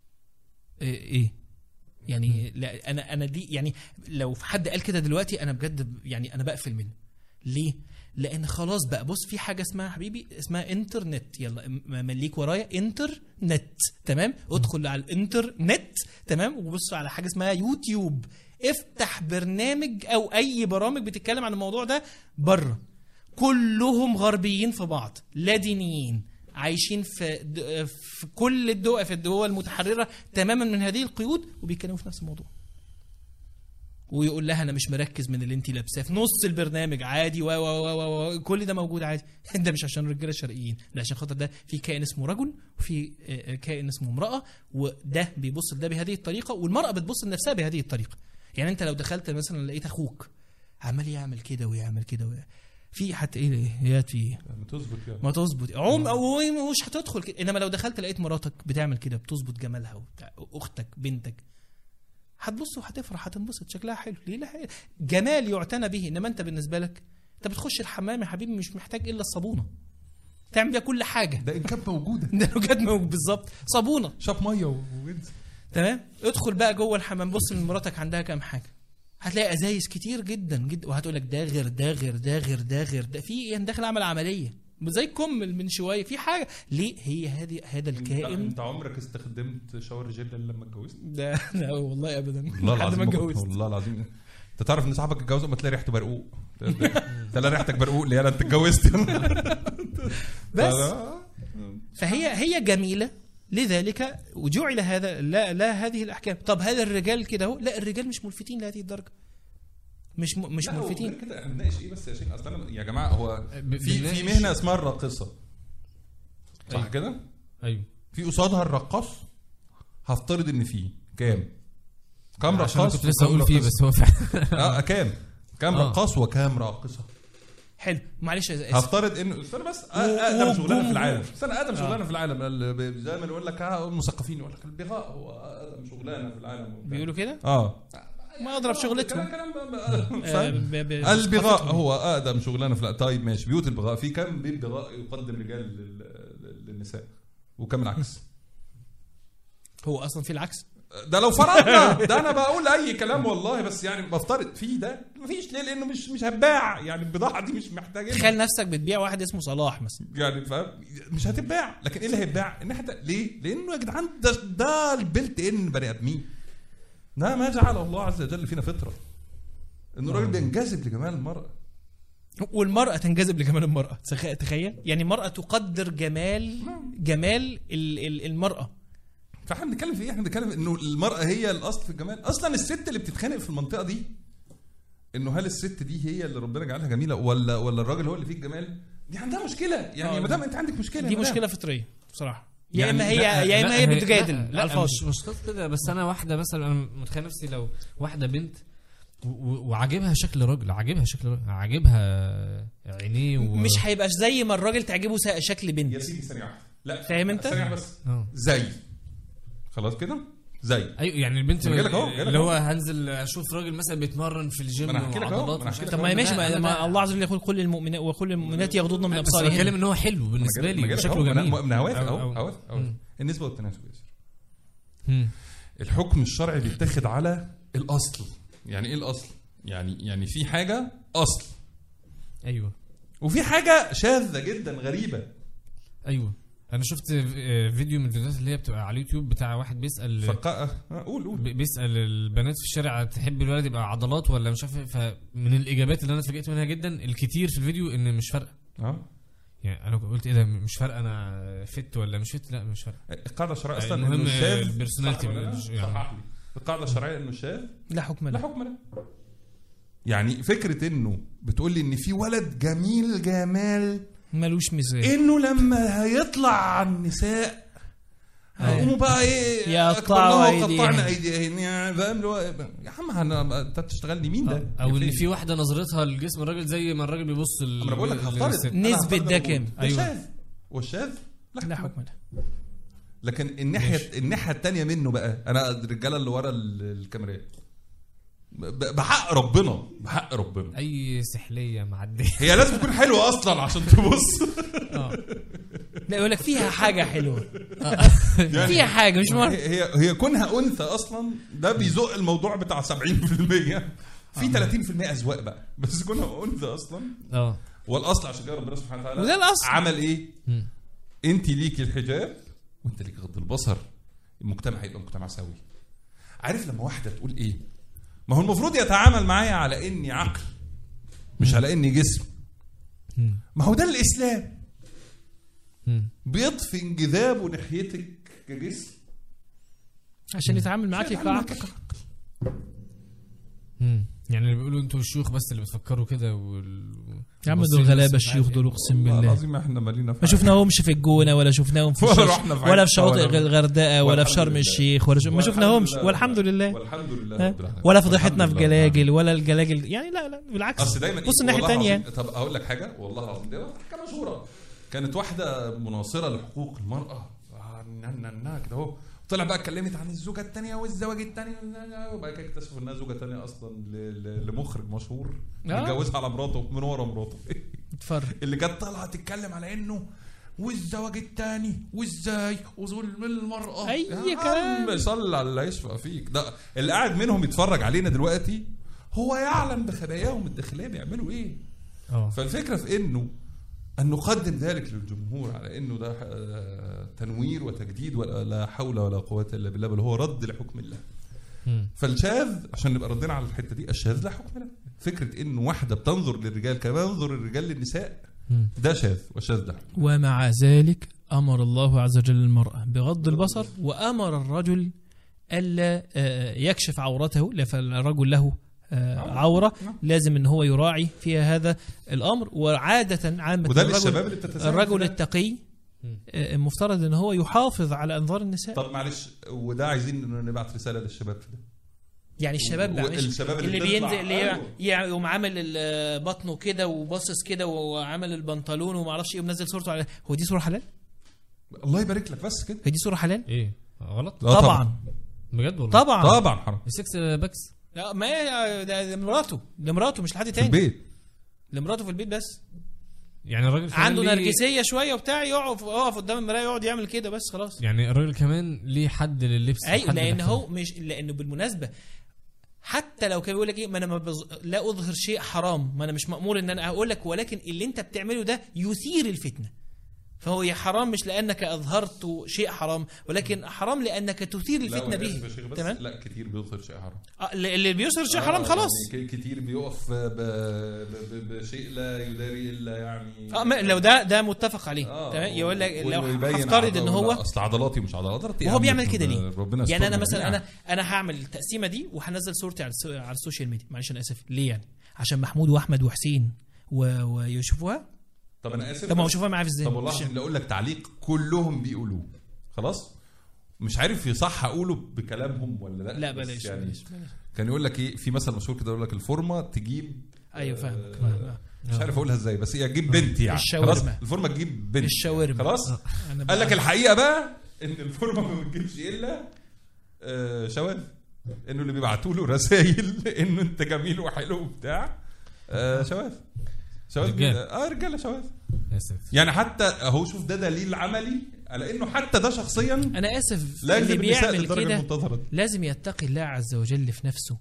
ايه, إيه؟ يعني لا انا انا دي يعني لو حد قال كده دلوقتي انا بجد يعني انا بقفل منه. ليه؟ لان خلاص بقى بص في حاجه اسمها حبيبي اسمها انترنت. يلا مليك ورايا انترنت، تمام، ادخل على الانترنت، تمام، وبص على حاجه اسمها يوتيوب. افتح برنامج او اي برامج بتتكلم عن الموضوع ده بره، كلهم غربيين في بعض، لا دينيين، عايشين في في كل الدول في الدول المتحرره تماما من هذه القيود، وبيتكلموا في نفس الموضوع. ويقول لها انا مش مركز من اللي انت لابساه في نص البرنامج عادي و و و كل ده موجود عادي. ده مش عشان الرجاله الشرقيين، لا عشان خاطر ده في كائن اسمه رجل وفي كائن اسمه امراه، وده بيبص لده بهذه الطريقه والمراه بتبص لنفسها بهذه الطريقه. يعني انت لو دخلت مثلا لقيت اخوك عمال يعمل كده ويعمل كده ويعمل. في حتى ايه يا في ما تظبط يعني ما تظبط عم او مش هتدخل كده. انما لو دخلت لقيت مراتك بتعمل كده بتظبط جمالها وبتاع، اختك بنتك، هتبص وهتفرح هتنبسط شكلها حلو. ليه؟ لا حلو. جمال يعتنى به. انما انت بالنسبه لك انت بتخش الحمام يا حبيبي مش محتاج الا الصابونه تعمل بيها كل حاجه. ده ان كانت موجوده ده لو كانت موجوده بالظبط صابونه شاف ميه وانسى. تمام. ادخل بقى جوه الحمام بص لمراتك عندها كام حاجه، هتلاقي ازايز كتير جدا جدا، وهتقول لك ده غير ده غير ده غير ده غير ده. في يعني داخل اعمل عمليه زي كمل من شويه في حاجه. ليه؟ هي هذه هذا الكائن. انت عمرك استخدمت شاور جل الا لما اتجوزت؟ ده لا والله ابدا. والله لحد ما العظيم اتجوزت. والله العظيم انت تعرف ان صاحبك اتجوز ما تلاقي ريحته برقوق. تلاقي ريحتك برقوق ليه؟ انت اتجوزت بس فهي هي جميله لذلك وجعل هذا لا لا هذه الاحكام. طب هذا الرجال كده اهو، لا الرجال مش ملفتين لهذه الدرجه، مش م... مش ملفتين كده. نناقش ايه بس يا شيخ؟ اصلا يا جماعه هو في في بنناقش- مهنه اسمها الراقصه، صح أيوة. كده؟ ايوه في قصادها الرقاص، هفترض ان في كام كام عشان أنا رقاص كنت لسه وكام اقول فيه راقصة؟ بس هو فعلا اه كام كام آه. رقاص وكام راقصه؟ حلو. معلش يا اسف. هفترض انه استنى بس اقدم شغلانه في العالم، استنى اقدم شغلانه في العالم ال- زي ما يقول لك اه المثقفين يقول لك البغاء هو اقدم شغلانه في العالم. بيقولوا كده اه ما اضرب شغلتهم. كلام آه، ب- ب- البغاء ثقافتهم. هو اقدم شغلانه في العالم. طيب ماشي، بيوت البغاء في كم بيت بغاء يقدم رجال لل- للنساء؟ وكم العكس. هو اصلا في العكس ده لو فرضنا ده انا بقول اي كلام والله، بس يعني بفترض فيه ده مفيش ليه، لانه مش مش هتباع يعني البضاعه دي مش محتاجه. تخيل نفسك بتبيع واحد اسمه صلاح مثلا يعني فاهم مش هتتباع، لكن ايه اللي هيتباع؟ ان احنا ليه؟ لانه يا جدعان ده ده البلت ان بني ادمين، ده ما جعل الله عز وجل فينا فطره انه الراجل بينجذب لجمال المراه، والمرأة تنجذب لجمال المرأة. تخيل يعني المرأة تقدر جمال جمال المرأة. فاحنا بنتكلم في ايه؟ احنا بنتكلم انه المرأة هي الاصل في الجمال. اصلا الست اللي بتتخانق في المنطقة دي انه هل الست دي هي اللي ربنا جعلها جميلة ولا ولا الراجل هو اللي فيه الجمال، دي عندها مشكلة يعني. ما دام انت عندك مشكلة دي مشكلة فطرية بصراحة، يا يعني اما هي يا اما هي بتجادل. لا, لا مش مش كده، بس انا واحدة مثلا انا متخيل نفسي لو واحدة بنت وعاجبها شكل راجل، عاجبها شكل راجل، عاجبها عينيه و... مش هيبقى زي ما الراجل تعجبه شكل بنت. يا سيدي ثانية واحدة، لا فاهم انت؟ ثانية بس أوه. زي خلاص كده زي ايوه يعني البنت اللي, اللي هو هنزل اشوف راجل مثلا بيتمرن في الجيم وعضلات. طب ما ماشي، ما الله عز وجل يقول كل المؤمنات وكل المؤمنات يغضضن من ابصارهن. بس بتكلم ان هو حلو بالنسبه لي وشكله جميل. من هواف اهو اهو النسبه والتناسب. الحكم الشرعي بيتاخد على الاصل. يعني ايه الاصل؟ يعني يعني في حاجه اصل، ايوه، وفي حاجه شاذه جدا غريبه. ايوه انا شفت فيديو من الفيديوهات اللي هي بتبقى على اليوتيوب بتاع واحد بيسال فقاء قول قول بيسال البنات في الشارع تحب الولد يبقى عضلات ولا مش عارف. فمن الاجابات اللي انا اتفاجئت منها جدا الكتير في الفيديو ان مش فارقه. اه يعني انا قلت ايه ده مش فارقه انا فت ولا مش فت؟ لا مش فارقه. القاعده الشرعيه اصلا انه الشاذ البيرسوناليتي يعني القاعده الشرعيه انه الشاذ لا حكم لا حكم له. يعني فكره انه بتقول لي ان في ولد جميل جمال ملوش مثال، انه لما هيطلع على النساء هيقوموا بقى ايه يقطعوا ايديهن ايديهن فاهم له يا عم انت بتشتغلني مين ده؟ او ان في واحده نظرتها لجسم الراجل زي ما الراجل بيبص. انا بقول لك هفترض نسبه ده كام؟ ايوه والشاذ لا حكم له. لكن الناحيه الناحيه الثانيه منه بقى انا الرجاله اللي ورا الكاميرات بحق ربنا بحق ربنا اي سحليه معديه هي لازم تكون حلوه اصلا عشان تبص. اه لا يقول لك فيها حاجه حلوه يعني فيها حاجه مش مر هي هي كونها انثى اصلا ده بيزق الموضوع بتاع سبعين بالمية في ثلاثين بالمية اذواق بقى، بس كونها انثى اصلا اه والاصل عشان كده ربنا سبحانه وتعالى وده الاصل عمل ايه؟ انت ليكي الحجاب وانت ليكي غض البصر، المجتمع هيبقى مجتمع سوي. عارف لما واحده تقول ايه؟ ما هو المفروض يتعامل معايا على اني عقل مش على اني جسم. ما هو ده الاسلام بيضفي انجذابه ناحيتك كجسم عشان يتعامل معاك كعقل. يعني اللي بيقولوا انتوا الشيوخ بس اللي بتفكروا كده وال... يا عم دول غلابه الشيوخ دول اقسم بالله العظيم احنا مالينا ما شفناهمش في الجونه ولا شفناهم في ولا, ولا في شواطئ الغردقه ولا في شرم الشيخ ولا ما شفناهمش والحمد لله والحمد لله ولا فضيحتنا في جلاجل ولا الجلاجل يعني لا لا بالعكس. بص الناحيه الثانيه. طب اقول لك حاجه والله العظيم دي حاجه مشهوره. كانت واحده مناصره لحقوق المراه كده اهو طلع بقى اتكلمت عن الزوجه الثانيه والزواج الثاني وبعد كده اكتشفوا انها زوجه ثانيه اصلا لمخرج مشهور متجوزها على مراته من ورا مراته اتفرج اللي كانت طالعه تتكلم على انه والزواج الثاني وازاي وظلم المراه. اي كلام صلى على اللي يشفى فيك. ده اللي قاعد منهم يتفرج علينا دلوقتي هو يعلم بخباياهم الداخليه بيعملوا ايه. اه فالفكره في انه أن نقدم ذلك للجمهور على أنه ده تنوير وتجديد ولا حول ولا قوة إلا بالله، بل هو رد لحكم الله. فالشاذ عشان نبقى ردنا على الحتة دي الشاذ لا حكم له. فكرة إنه واحدة بتنظر للرجال كما ينظر الرجال للنساء ده شاذ والشاذ ده. ومع ذلك أمر الله عز وجل المرأة بغض البصر وأمر الرجل ألا يكشف عورته. فالرجل له عورة لازم ان هو يراعي فيها هذا الامر. وعادة عامة الرجل, الرجل التقي المفترض ان هو يحافظ على انظار النساء. طب معلش وده عايزين نبعت رسالة للشباب في ده. يعني الشباب ده الشباب اللي, اللي بينزل اللي يقوم عامل بطنه كده وباصص كده وعامل البنطلون وما اعرفش ايه ومنزل صورته على هو دي صورة حلال؟ الله يبارك لك بس كده. هي دي صورة حلال؟ ايه غلط؟ طبعا بجد والله طبعا طبعا حرام. السكس باكس لا ما ده لمراته لمراته مش لحد تاني في البيت لمراته في البيت بس يعني الراجل كمان عنده ليه- نرجسيه شويه وبتاع، يقف يقف قدام المرايه يقعد يعمل كده بس خلاص. يعني الراجل كمان ليه حد لللبس، ايوه حد لان للاحترام. هو مش لانه بالمناسبه حتى لو كان بيقول لك ايه، ما انا ما بز... لا اظهر شيء حرام، ما انا مش مأمور ان انا اقول لك، ولكن اللي انت بتعمله ده يثير الفتنه. فهو يا حرام مش لانك اظهرت شيء حرام، ولكن حرام لانك تثير الفتنه به. تمام. لا كتير بيظهر شيء حرام. آه، اللي بيظهر شيء حرام آه، خلاص. يعني كتير بيقف ب... ب... بشيء لا يداري الا يعني اه ما- لو ده ده متفق عليه آه، تمام، يقول لك لو وإنه يبين هفترض ان عضلة- هو لا، اصل عضلاتي مش عضلاتي وهو بيعمل كده ليه؟ ربنا يعني انا يسترنا مثلا جميعاً. انا انا هعمل التقسيمه دي وهنزل صورتي على السو- على السوشيال ميديا، معلش انا اسف ليه يعني؟ عشان محمود واحمد وحسين و- ويشوفوها. طب انا اسف طب ما هو شوفوها معايا ازاي؟ طب والله اللي اقول لك تعليق كلهم بيقولوه خلاص، مش عارف يصح اقوله بكلامهم ولا لا. لا بس بلاش يعني بلاش بلاش. كان يقول لك ايه في مثل مشهور كده، يقول لك الفورمه تجيب ايوه آه، فاهمك فاهمك. مش عارف اقولها ازاي، بس هي تجيب بنت يعني الشاورما. خلاص، الفورمه تجيب بنت الشاورما. خلاص. أنا قال لك بقى- الحقيقه بقى ان الفورمه ما بتجيبش الا آه، شواذ، انه اللي بيبعتوا له رسائل انه انت جميل وحلو وبتاع آه، شواذ شواذ رجال. اه رجاله شواذ. يا ساتر. يعني حتى اهو شوف ده دليل عملي على انه حتى ده شخصيا انا اسف لا اللي يجذب النساء بيعمل للدرجه كده المنتظره دي. لازم يتقي الله عز وجل في نفسه،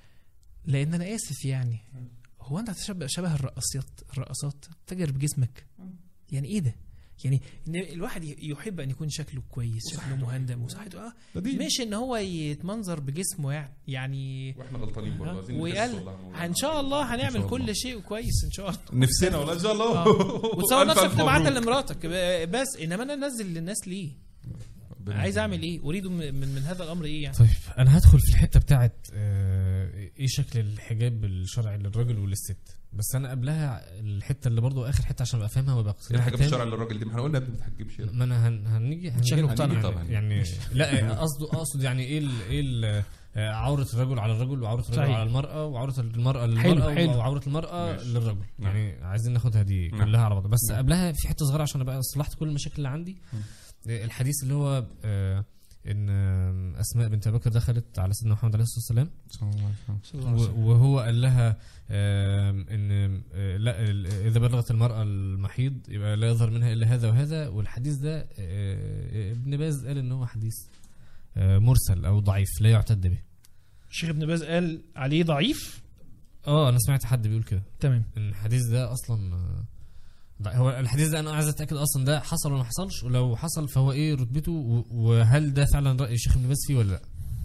لان انا اسف يعني هو انت هتشبه شبه الرقصات الرقصات تجر بجسمك، يعني ايه ده؟ يعني ان الواحد يحب ان يكون شكله كويس، شكله مهندم وصحته اه ده دين. مش ان هو يتمنظر بجسمه يعني يعني واحنا غلطانين برضه عايزين وقال نخس والله الموضوع. ان شاء الله إن هنعمل شاء الله. كل شيء كويس ان شاء الله. نفسنا ولا ان شاء الله آه. وتصور ألف نفسك ألف تبعتها مبروك. لمراتك ب- بس انما انا انزل للناس ليه؟ ربنا عايز يهديك. اعمل ايه؟ اريد من, من, من هذا الامر ايه يعني؟ طيب انا هدخل في الحته بتاعت آه، ايه شكل الحجاب الشرعي للراجل وللست، بس انا قبلها الحته اللي برضو اخر حته عشان ابقى فاهمها وابقى ايه الحاجات الشرع للراجل دي؟ ما احنا قلنا ما بتحجبش. ما انا هن... هنيجي هنيجي شكله هنيجي مقتنع. طبعا يعني لا قصده اقصد يعني ايه ال... ايه ال... آه، عوره الرجل على الرجل وعوره الرجل صحيح. على المراه وعوره المراه حلو، للمراه حلو. وعوره المراه ماشي. للرجل، نعم. يعني عايزين ناخدها دي نعم. كلها على بعض. بس نعم. قبلها في حته صغيره عشان ابقى صلحت كل المشاكل اللي عندي. آه، الحديث اللي هو آه، ان آه، اسماء بنت ابي بكر دخلت على سيدنا محمد عليه الصلاه والسلام و- وهو قال لها آم، ان آه، لا ال- اذا بلغت المراه المحيض يبقى لا يظهر منها الا هذا وهذا. والحديث ده آه، ابن باز قال ان هو حديث آه، مرسل او ضعيف لا يعتد به. الشيخ ابن باز قال عليه ضعيف. اه انا سمعت حد بيقول كده تمام. ان الحديث ده اصلا آه، ضع- هو الحديث ده انا عايز اتاكد اصلا ده حصل ولا ما حصلش، ولو حصل فهو ايه رتبته و- وهل ده فعلا راي الشيخ ابن باز فيه ولا لا.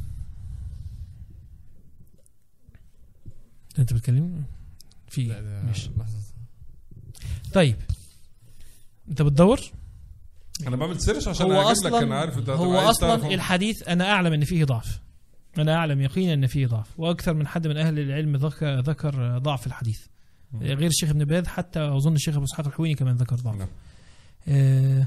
انت بتكلمني في لا ده ماشي. لحظة. طيب انت بتدور. انا بعمل سيرش عشان هو اجيب لك، انا اصلا عارف انت هو عايز تعرف اصلا الحديث انا اعلم ان فيه ضعف، انا اعلم يقينا ان فيه ضعف، واكثر من حد من اهل العلم ذكر ذكر ضعف الحديث غير الشيخ ابن باز، حتى اظن الشيخ ابو اسحاق الحويني كمان ذكر ضعف. نعم. آه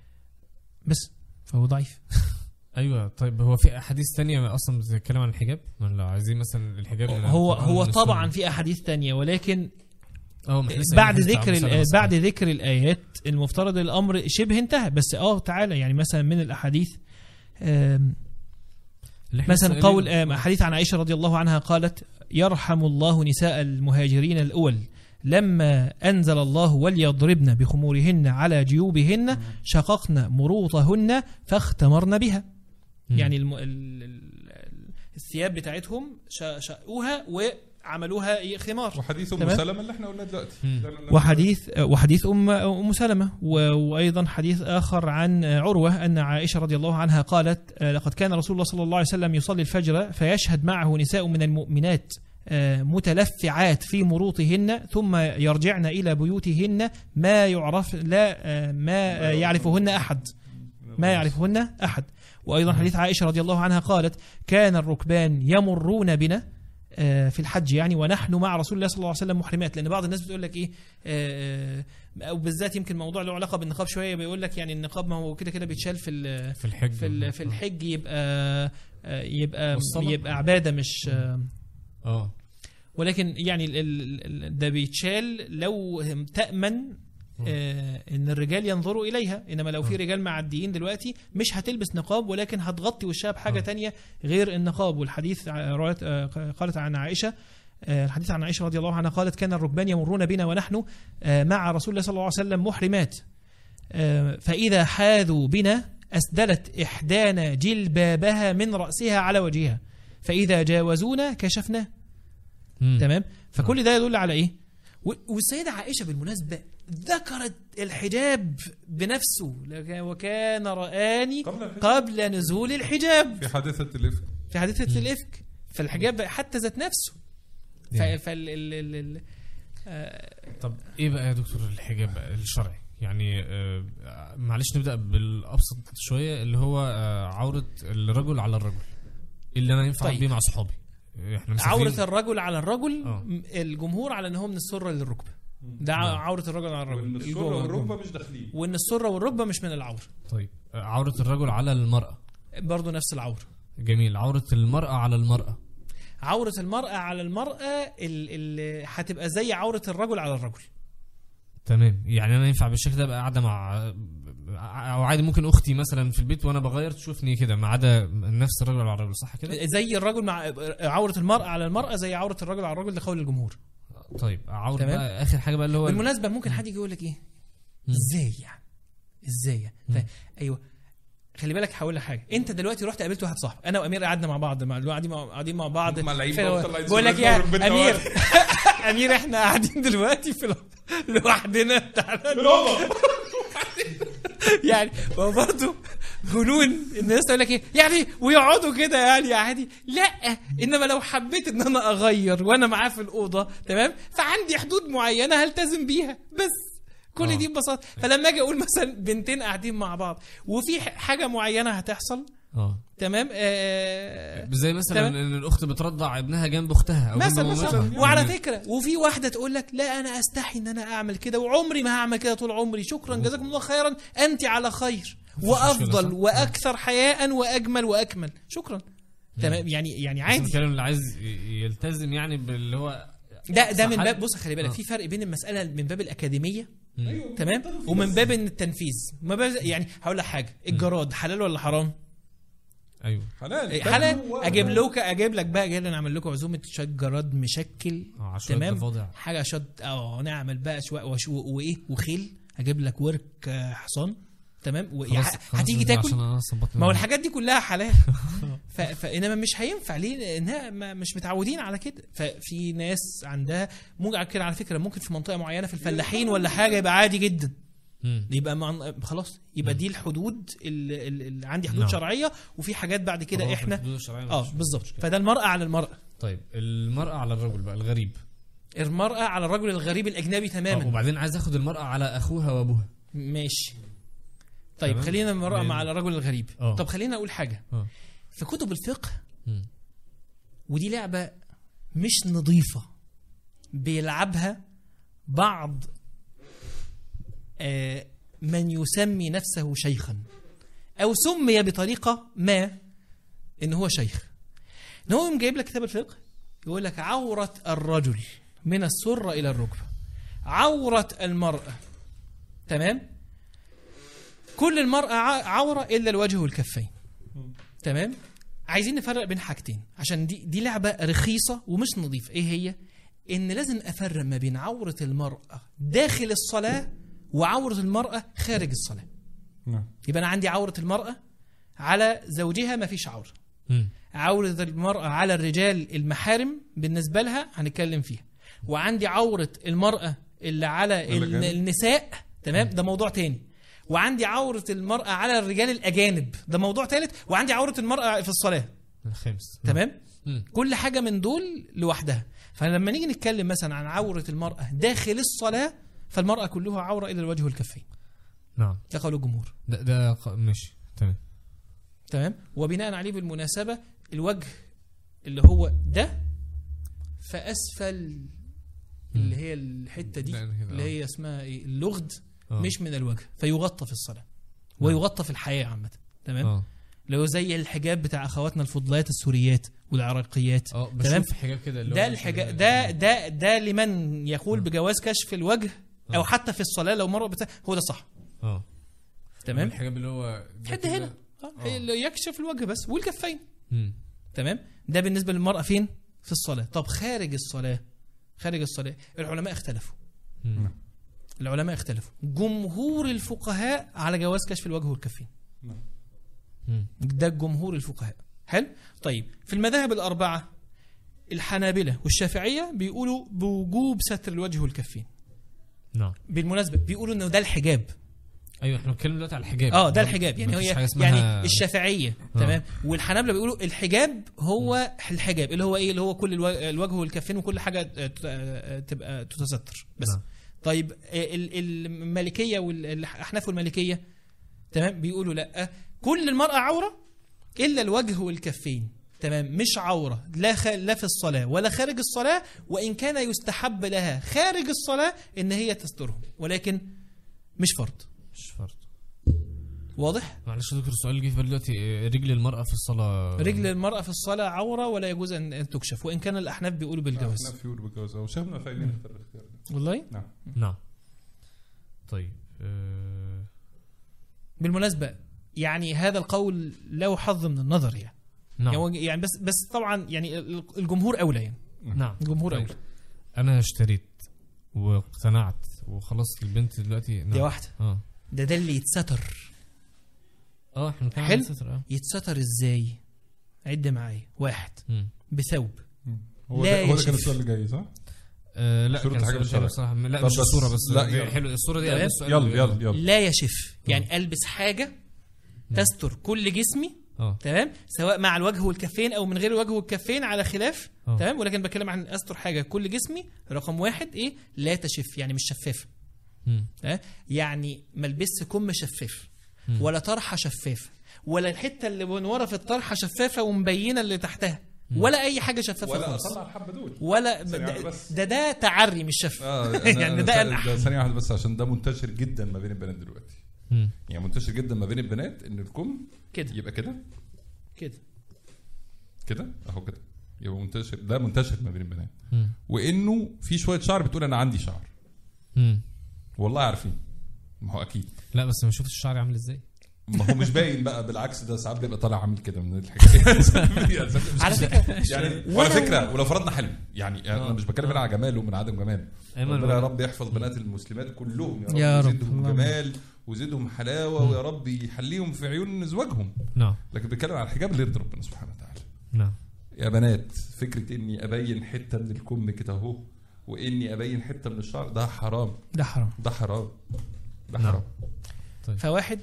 بس فهو ضعيف. ايوه طيب هو في احاديث تانية اصلا بتتكلم عن الحجاب؟ ما لو عايزين مثلا الحجاب من هو القرآن هو ومن طبعا السنة. في احاديث تانية، ولكن اه ما إحنا لسه بعد قايلين ذكر حديث عن ال- مسألة بعد مسألة. ذكر الايات المفترض الامر شبه انتهى. بس اه تعالى يعني مثلا من الاحاديث آم، اللي إحنا مثلا لسه قول قايلين- آم، حديث عن عائشة رضي الله عنها قالت يرحم الله نساء المهاجرين الأول لما أنزل الله وليضربن بخمورهن على جيوبهن شققن مروطهن فاختمرن بها. مم. يعني الم... ال... ال... الثياب بتاعتهم ش- شقوها وعملوها إيه؟ خمار. وحديث ام تمام. سلمة اللي احنا قلنا دلوقتي. مم. ده أنا- وحديث وحديث أم أم سلمة و- وأيضا حديث آخر عن عروة أن عائشة رضي الله عنها قالت لقد كان رسول الله صلى الله عليه وسلم يصلي الفجر فيشهد معه نساء من المؤمنات آه، متلفعات في مروطهن ثم يرجعن إلى بيوتهن ما يعرف لا آه، ما آه، يعرفهن أحد ما يعرفهن أحد. وأيضا حديث عائشة رضي الله عنها قالت كان الركبان يمرون بنا آه، في الحج يعني ونحن مع رسول الله صلى الله عليه وسلم محرمات. لأن بعض الناس بتقول لك إيه آه، أو بالذات يمكن موضوع له علاقة بالنقاب شوية، بيقول لك يعني النقاب ما هو كده كده بيتشال في ال- في الحج في ال- في الحج يبقى آه، يبقى والصلاة. يبقى عبادة مش آه، اه ولكن يعني ال- ال- ال- ده بيتشال لو تأمن آه ان الرجال ينظروا اليها، انما لو في رجال معديين دلوقتي مش هتلبس نقاب ولكن هتغطي وشها بحاجه آه. تانية غير النقاب. والحديث ع- رواية آه، قالت عن عائشه الحديث عن عائشة رضي الله عنها قالت كان الركبان يمرون بنا ونحن مع رسول الله صلى الله عليه وسلم محرمات، فإذا حاذوا بنا أسدلت إحدانا جلبابها من رأسها على وجهها، فإذا جاوزونا كشفنا. تمام. فكل ده يدل على إيه؟ والسيدة عائشة بالمناسبة ذكرت الحجاب بنفسه، وكان رآني قبل نزول الحجاب في حادثة الإفك في حادثة الإفك فالحجاب حتى ذات نفسه. فال ال ال ال آه طب ايه بقى يا دكتور الحجاب الشرعي؟ يعني آه معلش نبدأ بالأبسط شوية، اللي هو آه عورة الرجل على الرجل اللي انا ينفع طيب. بيه مع صحابي. احنا عورة الرجل على الرجل آه. الجمهور على ان هو من السرة للركبة، ده نعم. عورة الرجل على الرجل، وان السرة والركبة مش داخلين، وان السرة والركبة مش من العورة. طيب آه عورة الرجل على المرأة برضو نفس العورة. جميل. عورة المرأة على المرأة، عورة المرأة على المرأة اللي هتبقى زي عورة الرجل على الرجل. تمام. يعني انا ينفع بالشكل ده ابقى قاعده مع، او عادي ممكن اختي مثلا في البيت وانا بغير تشوفني كده، ما عدا نفس الرجل على الرجل، صح كده؟ زي الرجل مع عورة المرأة على المرأة زي عورة الرجل على الرجل، ده قول الجمهور. طيب عورة بقى اخر حاجه بقى اللي هو بالمناسبه ممكن حد يجي يقول لك ايه ازاي يعني ازاي يعني ايوه خلي بالك هقول لك حاجه. انت دلوقتي رحت قابلت واحد صاحبي، انا وامير قعدنا مع بعض، مع قاعدين مع قاعدين مع بعض بقول لك يا امير امير احنا قاعدين دلوقتي في لوحدنا يعني برضه جنون الناس تقول لك ايه يعني ويقعدوا كده يعني عادي. لا، انما لو حبيت ان انا اغير وانا معاه في الاوضه تمام، فعندي حدود معينه هلتزم بيها بس، كل أوه. دي ببساطه. فلما اجي اقول مثلا بنتين قاعدين مع بعض وفي حاجه معينه هتحصل اه تمام آه زي مثلا ان الاخت بترضع ابنها جنب اختها او مثلا مثلا. وعلى فكره وفي واحده تقول لك لا انا استحي ان انا اعمل كده وعمري ما هعمل كده طول عمري، شكرا جزاكم الله خيرا انت على خير وافضل واكثر حياء واجمل واكمل، شكرا تمام. يعني يعني عادي الكلام اللي عايز يلتزم يعني باللي هو ده ده من باب، بص خلي بالك في فرق بين المساله من باب الاكاديميه أيوة. تمام ومن باب التنفيذ. ما باب يعني هقول لك حاجه، الجراد حلال ولا حرام؟ ايوه حلال حلال. اجيب لك اجيب لك بقى جاي نعمل لكم عزومه شويه جراد مشكل تمام، حاجه شد اه نعمل بقى شويه وايه وخيل، اجيب لك ورك حصان تمام هتيجي تاكل. ما هو الحاجات دي كلها حلال فانما مش هينفع ليه؟ لانها مش متعودين على كده. ففي ناس عندها ممكن كده على فكره، ممكن في منطقه معينه في الفلاحين ولا حاجه يبقى عادي جدا، يبقى مع... خلاص يبقى دي الحدود اللي, اللي عندي حدود نعم. شرعيه، وفي حاجات بعد كده احنا اه بالظبط. فده المرأة على المرأة. طيب المرأة على الرجل بقى الغريب، المرأة على الرجل الغريب الأجنبي تماما. وبعدين عايز اخد المرأة على أخوها وأبوها. ماشي طيب تمام. خلينا المرأة مع الرجل الغريب. أوه. طب خلينا أقول حاجة أوه. في كتب الفقه م. ودي لعبة مش نظيفة بيلعبها بعض آه من يسمي نفسه شيخا أو سمي بطريقة ما إن هو شيخ، إن هو يوم جايب لك كتاب الفقه يقول لك عورة الرجل من السرة إلى الركبة، عورة المرأة تمام، كل المرأة عورة إلا الوجه والكفين تمام. عايزين نفرق بين حاجتين عشان دي دي لعبة رخيصة ومش نظيفة. إيه هي؟ إن لازم أفرق ما بين عورة المرأة داخل الصلاة وعورة المرأة خارج الصلاة. يبقى أنا عندي عورة المرأة على زوجها ما فيش عورة، عورة المرأة على الرجال المحارم بالنسبة لها هنتكلم فيها، وعندي عورة المرأة اللي على النساء تمام ده موضوع تاني، وعندي عورة المرأة على الرجال الأجانب ده موضوع ثالث، وعندي عورة المرأة في الصلاة الخامس تمام. كل حاجة من دول لوحدها. فلما نيجي نتكلم مثلا عن عورة المرأة داخل الصلاة فالمرأة كلها عورة إلى الوجه والكفين. نعم ده قول الجمهور. ده ده ماشي تمام تمام. وبناء عليه بالمناسبة الوجه اللي هو ده فأسفل اللي هي الحتة دي اللي هي اسمها ايه اللغد أوه. مش من الوجه، فيغطى في الصلاة ويغطى في الحياة عامة تمام. لو زي الحجاب بتاع اخواتنا الفضليات السوريات والعراقيات تمام، حجاب كده ده الحجاب ده ده ده لمن يقول بجواز كشف الوجه أوه. او حتى في الصلاة لو مرة بتاع هو ده صح اه تمام. الحجاب اللي هو حد هنا اه اللي يكشف الوجه بس والكفين تمام. ده بالنسبة للمرأة فين في الصلاة. طب خارج الصلاة، خارج الصلاة العلماء اختلفوا. مم. العلماء اختلفوا. جمهور الفقهاء على جواز كشف الوجه والكفين. مم. ده جمهور الفقهاء. حلو. طيب في المذاهب الأربعة الحنابلة والشافعية بيقولوا بوجوب ستر الوجه والكفين. نعم. بالمناسبة بيقولوا انه ده الحجاب. ايوه احنا بنتكلم دلوقتي على الحجاب. اه ده الحجاب يعني مفيش هي حاجة اسمها- يعني الشافعيه آه. تمام، والحنابلة بيقولوا الحجاب هو الحجاب اللي هو ايه، اللي هو كل الو- الوجه والكفين وكل حاجه ت- تبقى تتستر بس. نعم. طيب ال- المالكيه والاحناف والمالكيه تمام بيقولوا لا، كل المراه عوره الا الوجه والكفين. تمام، مش عوره لا خ... لا في الصلاه ولا خارج الصلاه، وان كان يستحب لها خارج الصلاه ان هي تسترهم، ولكن مش فرض. مش فرض. واضح؟ معلش يا دكتور السؤال اللي جه في بالي دلوقتي، إيه، رجل المرأة في الصلاة؟ رجل المرأة في الصلاة عورة ولا يجوز أن أن تكشف، وإن كان الأحناف بيقولوا بالجواز. الأحناف يقولوا بالجواز، وشافنا فاهمين اختار الاختيار ده. والله نعم. نعم. طيب آه، بالمناسبة يعني هذا القول له حظ من النظر يعني. نعم. يعني يعني بس بس طبعا يعني الجمهور أولى يعني. نعم. الجمهور طيب. أولى. أنا اشتريت واقتنعت وخلاص البنت دلوقتي. نعم. دي واحدة. اه ده ده اللي يتستر. اه احنا بنتكلم حلو. عن الستر. اه يتستر إزاي؟ عد معايا. واحد مم. بثوب. هو لا ده هو ده يشف. كان السؤال اللي جاي صح؟ آه لا صورة كان حاجة سؤال مش حلو عارف. بصراحة. لا طب مش بس- الصورة بس. لا، لا يلا. حلو الصورة دي. تمام. قبل السؤال. يلا يلا يلا. لا يشف يعني ألبس حاجة تستر كل جسمي اه تمام، سواء مع الوجه والكفين او من غير الوجه والكفين على خلاف. أوه. تمام، ولكن بتكلم عن استر حاجه كل جسمي. رقم واحد ايه؟ لا تشف يعني مش شفافه. مم. ها؟ يعني ما البسش كم شفاف مم. ولا طرحه شفافه ولا الحته اللي من ورا في الطرحه شفافه ومبينه اللي تحتها ولا اي حاجه شفافه ولا خالص. اطلع الحبه دول. ولا ثانية واحدة ده, بس. ده ده تعري مش شف. اه يعني ده أنح. ده ثانيه واحده بس عشان ده منتشر جدا ما بين البنات دلوقتي. مم. يعني منتشر جدا ما بين البنات ان الكم كده يبقى كده كده كده اهو كده، يبقى منتشر. ده منتشر ما بين البنات، مم. وانه في شويه شعر بتقول انا عندي شعر. مم. والله عارفين، ما هو اكيد. لا بس ما شفتش الشعر عامل ازاي. ما هو مش باين بقى، بالعكس ده ساعات بيبقى طالع عامل كده من الحكايه. على فكره يعني وأنا- وعلى فكره ولو فرضنا حلو يعني انا آه. مش بتكلم هنا على جماله من عدم جماله. أيمن ربنا يا بقى- رب يحفظ بنات المسلمات كلهم يا رب, يا رب. ويزيدهم اللهم. جمال ويزيدهم حلاوه، ويا رب يحليهم في عيون ازواجهم. نعم. لكن بيتكلم على الحجاب اللي يرضي ربنا سبحانه وتعالى. نعم. يا بنات، فكره اني ابين حته من الكم كده اهو واني ابين حته من الشعر ده حرام، ده حرام. ده حرام، ده نعم. حرام. فواحد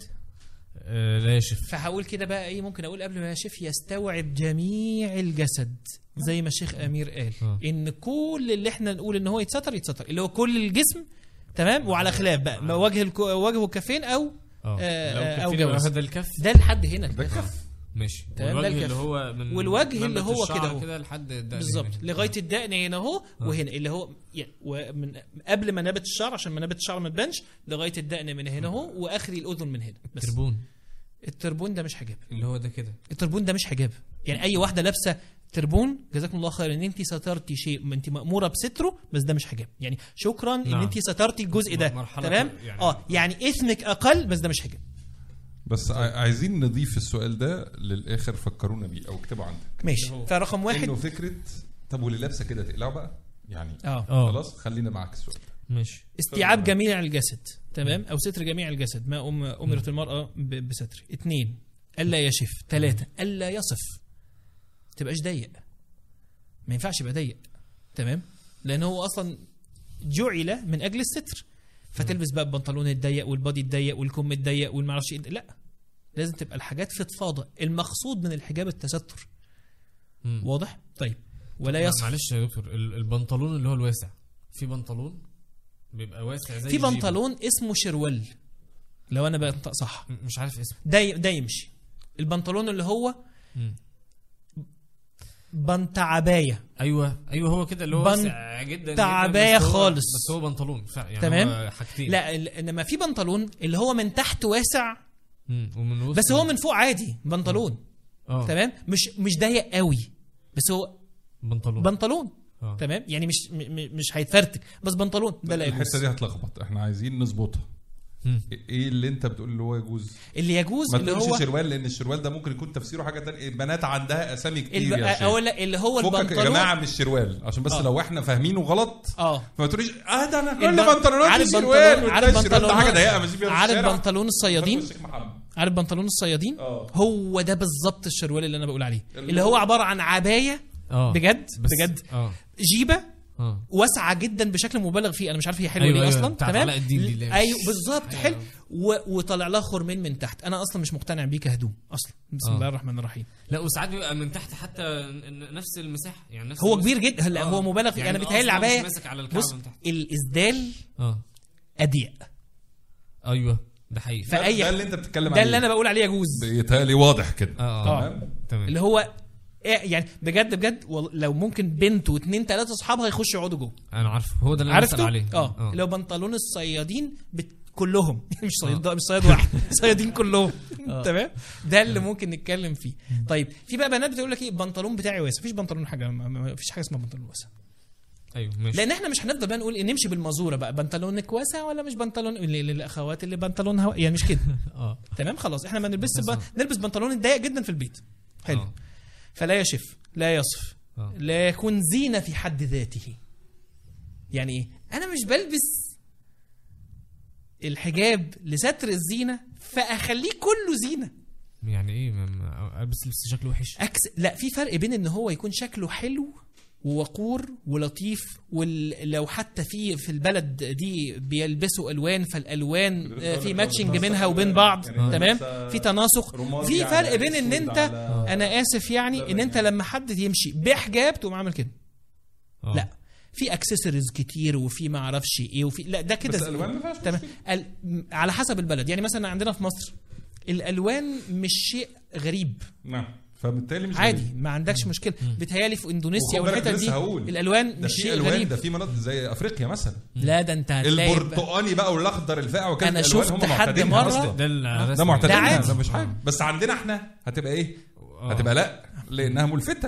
آه لا يشف. فهقول كده بقى ايه، ممكن اقول قبل ما يشف يستوعب جميع الجسد زي ما الشيخ امير قال. آه. ان كل اللي احنا نقول ان هو يتستر يتستر اللي هو كل الجسم. تمام، وعلى خلاف بقى ما وجه الكو وجه والكفين او اه آه، لو أو كفين جواز. هذا الكف. ده لحد هنا ده الكف. كف. ماشي. تمام، ده والوجه الكف. اللي هو من والوجه اللي منبت هو الشعر كده اهو. كده لحد الدقن بالظبط هنا. لغايه الدقن هنا اهو آه. وهنا اللي هو يعني ومن قبل ما نبت الشعر عشان ما نبت الشعر ما تبانش لغايه الدقن من هنا اهو واخري الاذن من هنا بس. تربون التربون ده مش حجاب. اللي هو ده كده. التربون ده مش حجاب. يعني اي واحده لابسه تربون جزاكم الله خير ان انت سترتي شيء انت ماموره بستره، بس ده مش حجاب. يعني شكرا ان نعم. انت سترتي الجزء ده. مرحلة تمام يعني- اه يعني اثمك اقل بس ده مش حجاب. بس ع- عايزين نضيف السؤال ده للاخر، فكرونا بيه او اكتبوا عندك. ماشي. هو- فرقم واحد انه فكره طب واللي لابسه كده تقلعوا بقى يعني. اه اه خلاص خلينا معاك السؤال ده. ماشي. استيعاب جميع الجسد. تمام، او ستر جميع الجسد ما أم امرت المراه ب- بستر. اثنين الا يشف. ثلاثه الا يصف. تبقاش ضيق، ما ينفعش يبقى ضيق. تمام، لان هو اصلا جعل من اجل الستر. فتلبس بقى البنطلون الضيق والبادي الضيق والكم الضيق والمعرفش ايه، لا لازم تبقى الحاجات فضفاضه. المقصود من الحجاب التستر. مم. واضح؟ طيب ولا يصف. معلش يا دكتور ال- البنطلون اللي هو الواسع، في بنطلون بيبقى واسع زي في الجيبة. بنطلون اسمه شروال لو انا بنطق صح، م- مش عارف اسمه. ده ده يمشي. البنطلون اللي هو مم. بنتعبايه. ايوه ايوه هو كده اللي هو بن- واسع جدا جدا، تعباية بس هو- خالص. بس هو بنطلون فعلا يعني. تمام. هو حاجتين. لا ال- انما في بنطلون اللي هو من تحت واسع مم. ومن وسط بس هو من فوق عادي بنطلون. اه تمام، مش مش ضيق قوي بس هو بنطلون. بنطلون. اه تمام، يعني مش م- م- مش هيتفرتك بس بنطلون ده لا يجوز. الحته دي هتلخبط، احنا عايزين نظبطها. مم. ايه اللي انت بتقول اللي هو يجوز؟ اللي يجوز ما اللي تقولش هو شروال، لان الشروال ده ممكن يكون تفسيره حاجه تانية. البنات عندها اسامي كتير الب... يا شيخ. اولا اللي هو فكك يا البنطلون. جماعه مش شروال، عشان بس آه. لو احنا فاهمينه غلط اه فما تقوليش اه ده انا كل البن- بنطلونات عارف شروال. بنطلون- عارف الشروال ده حاجه بنطلون- ضيقه ماشي فيها في عارف الشارع. بنطلون الصيادين؟ الشيخ محمد. عارف بنطلون الصيادين؟ اه هو ده بالظبط الشروال اللي انا بقول عليه، اللي اللي هو عباره عن عبايه اه بجد بس- بجد اه جيبه اه واسعه جدا بشكل مبالغ فيه. انا مش عارف هي حلوه أيوة ليه أيوة، اصلا. بتاعت تمام علاء الدين دي اللي هي- ايوه بالظبط أيوة. حلو. و... وطالع لها خرمين من تحت. انا اصلا مش مقتنع بيه كهدوم اصلا. بسم آه. الله الرحمن الرحيم. لا وساعات بيبقى من تحت حتى ن- نفس المساحه يعني نفس هو المساحة. كبير جدا. هلا آه. هو مبالغ فيه. يعني انا بيتهيألي أصلاً مش العبايه ماسك على الكعب بص من تحت. الاسدال اه اضيق. ايوه ده حقيقي ف- ده, فأي- ده اللي انت بتتكلم عليه. ده اللي انا بقول عليه يجوز. يتهيألي واضح كده. اه آه. اه تمام اللي هو إيه يعني بجد بجد والله لو ممكن بنت واثنين ثلاثه اصحابها يخشوا يقعدوا جوه. انا عارف هو ده اللي انا عرفته؟ بسأل عليه اه لو بنطلون الصيادين بت... كلهم مش صياد مش صياد واحد صيادين كلهم. تمام ده اللي ممكن نتكلم فيه. طيب في بقى بنات بتقول لك ايه البنطلون بتاعي واسع. مفيش بنطلون حاجه مفيش حاجه اسمها بنطلون واسع. ايوه ماشي لان احنا مش هنفضل بقى نقول إن نمشي بالمزوره بقى بنطلونك واسع ولا مش بنطلون للاخوات اللي بنطلونها يعني مش كده. اه تمام خلاص احنا ما نلبسش بقى نلبس بنطلون ضيق جدا في البيت. حلو. آه. فلا يشف لا يصف آه. لا يكون زينة في حد ذاته. يعني ايه انا مش بلبس الحجاب لستر الزينة فاخليه كله زينة. يعني ايه ما- ما- البس لبس شكله وحش أكس... لا في فرق بين ان هو يكون شكله حلو ووقور ولطيف. ولو حتى في في البلد دي بيلبسوا الوان فالالوان آه، في ماتشنج بينها وبين بعض. يعني تمام لابسة في تناسق. رمادي في على فرق بين ان أسود انت على- انا اسف يعني ان انت لما حد يمشي بحجاب تقوم عامل كده. آه. لا في اكسسوارز كتير وفي ما اعرفش ايه وفي لا ده كده بس زي- الالوان ما فيهاش تمام مشكلة. ال... على حسب البلد. يعني مثلا عندنا في مصر الالوان مش شيء غريب نعم فبالتالي مش عادي غريب. ما عندكش مشكله. بيتهيالي في اندونيسيا وخد بالك والحتت لسه دي هقول. الالوان ده مش في شيء الوان، غريب. ده في مناطق زي افريقيا مثلا لا ده انت هتلاقي بقى- البرتقاني بقى والاخضر الفاقع وكده. أنا الألوان شفت هم حد معتادينها مرة- أصلاً. ده الرسمي. ده معتادين عادي. ده مش حاجه. بس عندنا احنا هتبقى ايه؟ آه. هتبقى لا لانها ملفته.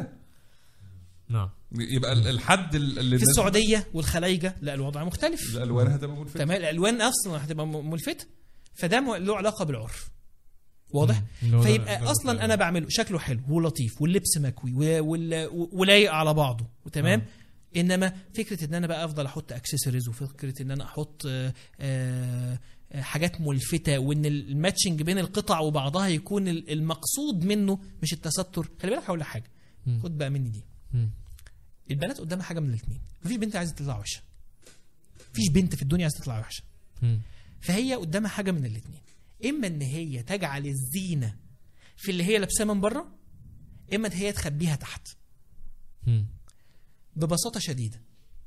نعم يبقى ال- الحد اللي في الناس- السعوديه والخلايجه لا الوضع مختلف. الالوان هتبقى ملفته. تمام الالوان اصلا هتبقى م- ملفته. فده م- له علاقه بالعرف. واضح. اللي هو ده- فيبقى ده- اصلا ده- انا بعمله شكله حلو ولطيف واللبس مكوي و- وال- ولايق على بعضه وتمام. انما فكره ان انا بقى افضل احط اكسسوارز وفكره ان انا احط آه، آه، آه، حاجات ملفته وان الماتشنج بين القطع وبعضها يكون ال- المقصود منه مش التستر. خلي بالك هقول لك حاجه مم. خد بقى مني دي. مم. البنات قدامها حاجه من الاثنين. مفيش بنت عايزه تطلع وحشه. مفيش بنت في الدنيا عايزه تطلع وحشه. مم. فهي قدامها حاجه من الاثنين. اما ان هي تجعل الزينه في اللي هي لابساه من بره اما ان هي تخبيها تحت. مم. ببساطه شديده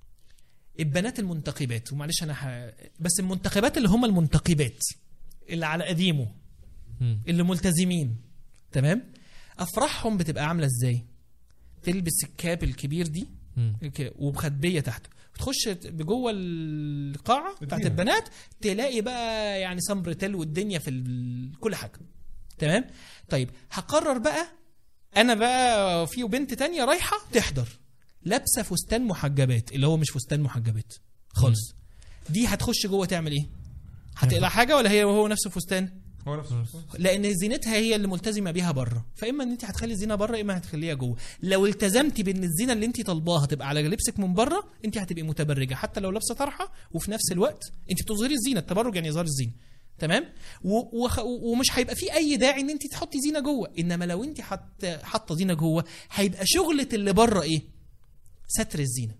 البنات المنتقبات ومعلش انا ح... بس المنتقبات اللي هم المنتقبات اللي على قديمه مم. اللي ملتزمين تمام افراحهم بتبقى عامله ازاي؟ تلبس الكاب الكبير دي مم. ك- ومخبيه تحت وتخش بجوه القاعه بتاعت الدنيا. البنات تلاقي بقى يعني سمبرتل والدنيا في ال... كل حاجه تمام. طيب هقرر بقى انا بقى في بنت تانية رايحه تحضر لابسه فستان محجبات اللي هو مش فستان محجبات خالص. دي هتخش جوه تعمل ايه؟ هتقلع حاجه ولا هي وهو نفس الفستان؟ هو نفسه. لان زينتها هي اللي ملتزمه بيها بره. فاما ان انت هتخلي الزينه بره اما هتخليها جوه. لو التزمتي بان الزينه اللي انت طالباها تبقى على لبسك من بره انت هتبقي متبرجه حتى لو لابسه طرحه وفي نفس الوقت انت بتظهري الزينه. التبرج يعني اظهار الزينه تمام. و- وخ- ومش هيبقى في اي داعي ان انت تحطي زينه جوه. انما لو انت حط حاطه زينه جوه هيبقى شغله اللي بره ايه؟ ستر الزينه.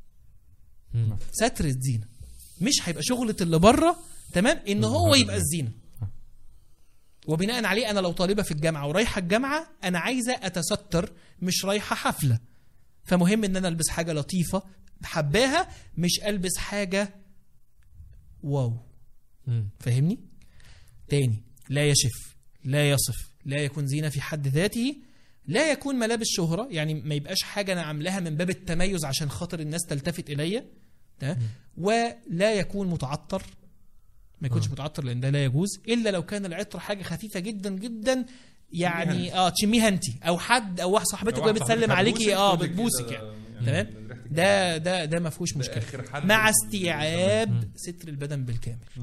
مم. ستر الزينه مش هيبقى شغله اللي بره تمام ان هو يبقى الزينه. وبناء عليه انا لو طالبه في الجامعه ورايحه الجامعه انا عايزه اتستر مش رايحه حفله. فمهم ان انا البس حاجه لطيفه حباها مش البس حاجه واو. مم. فاهمني؟ تاني لا يشف لا يصف لا يكون زينه في حد ذاته لا يكون ملابس شهره. يعني ما يبقاش حاجه انا عاملاها من باب التميز عشان خاطر الناس تلتفت الي. تمام. ولا يكون متعطر. ما يكونش آه. متعطر لان ده لا يجوز الا لو كان العطر حاجه خفيفه جدا جدا يعني اه تشميها انت او حد او واحد صاحبتك وهي بتسلم عليكي اه بتبوسك يعني. تمام. ده ده ده ما فيهوش مشكله آخر حد مع في- استيعاب ستر البدن بالكامل. نعم.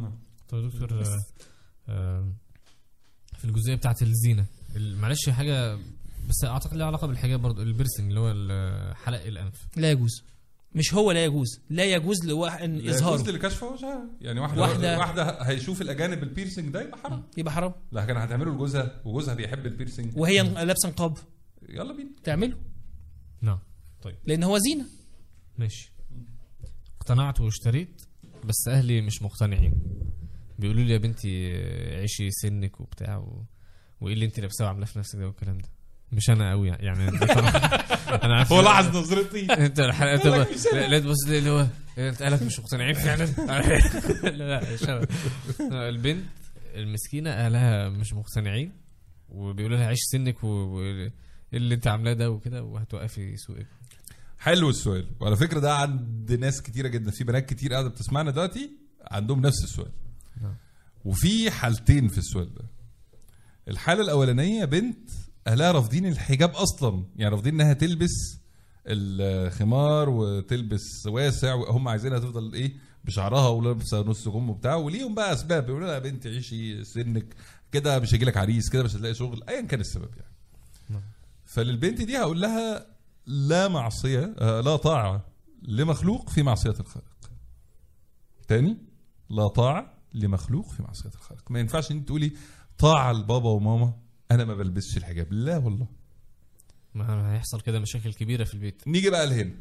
طيب دكتور آه، آه، في الجزئيه بتاعت الزينه، معلش حاجه بس اعتقد لها علاقه بالحجاب برضو، البيرسنج اللي هو حلق الانف لا يجوز. مش هو لا يجوز، لا يجوز لواحد اظهاره اظهاره لكشف وجهها. يعني واحده واحدة, واحده هيشوف الاجانب البيرسنج ده يبقى حرام، يبقى حرام. لكن هتعمله لجوزها وجوزها بيحب البيرسنج وهي لابسه نقاب يلا بينا تعمله، نعم. طيب لان هو زينه. ماشي، اقتنعت واشتريت بس اهلي مش مقتنعين، بيقولوا لي يا بنتي عيشي سنك وبتاع و... وايه اللي انت لابساه وعاملاه في نفسك ده والكلام ده. مش انا قوي يعني انا عارف هو لاحظ نظرتي انت الحلقه تبقى لا تبص لي اللي هو انت اهلك مش مقتنعين فعلا. لا لا شباب. البنت المسكينه اهلها مش مقتنعين وبيقولوا لها عيش سنك وايه اللي انت عاملاه ده وكده وهتوقفي سوقك. حلو السؤال، وعلى فكره ده عند ناس كتيره جدا، في بنات كتير قاعده بتسمعنا دلوقتي عندهم نفس السؤال. وفي حالتين في السؤال ده. الحاله الاولانيه بنت اهلها رافضين الحجاب اصلا، يعني رافضين انها تلبس الخمار وتلبس واسع، وهم عايزينها تفضل ايه بشعرها ولابسه نص كم وبتاع، وليهم بقى اسباب بيقولوا لها يا بنتي عيشي سنك كده، مش هيجيلك عريس كده، مش هتلاقي شغل، ايا كان السبب يعني. فللبنت دي هقول لها لا معصيه لا طاعه لمخلوق في معصيه الخالق. تاني، لا طاعه لمخلوق في معصيه الخالق. ما ينفعش انت تقولي طاعه لبابا وماما انا ما بلبسش الحجاب، لا والله ما هيحصل كده مشاكل كبيره في البيت. نيجي بقى لهنا.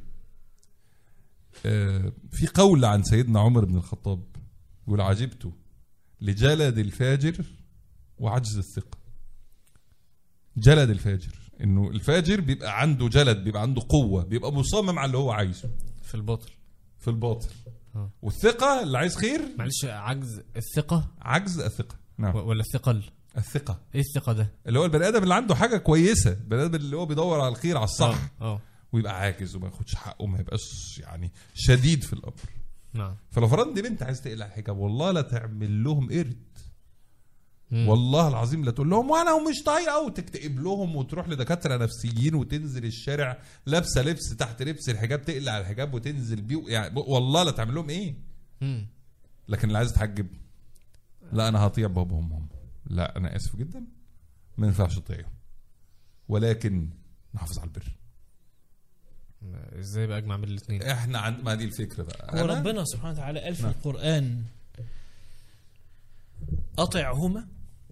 آه في قول عن سيدنا عمر بن الخطاب يقول عجبت لجلد الفاجر وعجز الثقه. جلد الفاجر، انه الفاجر بيبقى عنده جلد، بيبقى عنده قوه، بيبقى مصمم على اللي هو عايزه في الباطل في الباطل آه. والثقه اللي عايز خير. معلش، عجز الثقه عجز الثقه نعم، ولا الثقل؟ الثقه. ايه الثقه ده؟ اللي هو البني ادم اللي عنده حاجه كويسه، البني ادم اللي هو بيدور على الخير على الصح اه ويبقى عاجز وما ياخدش حقه وما يبقاش يعني شديد في الامر. نعم. فلو فرضنا دي بنت عايز تقلع الحجاب، والله لا تعمل لهم قرد، مم. والله العظيم لا تقول لهم وانا ومش طايقه وتكتئب لهم وتروح لدكاتره نفسيين وتنزل الشارع لابسه لبس تحت لبس الحجاب، تقلع الحجاب وتنزل بيه يعني، والله لا تعمل لهم ايه. مم. لكن اللي عايز تحجب لا انا هطيع بابا وماما، لا انا اسف جدا ما ينفعش اطيعهم، ولكن نحافظ على البر. ازاي بقى اجمع بين الاثنين؟ احنا عند ما دي الفكره بقى. هو ربنا سبحانه وتعالى قال في نعم. القرآن أطعهما.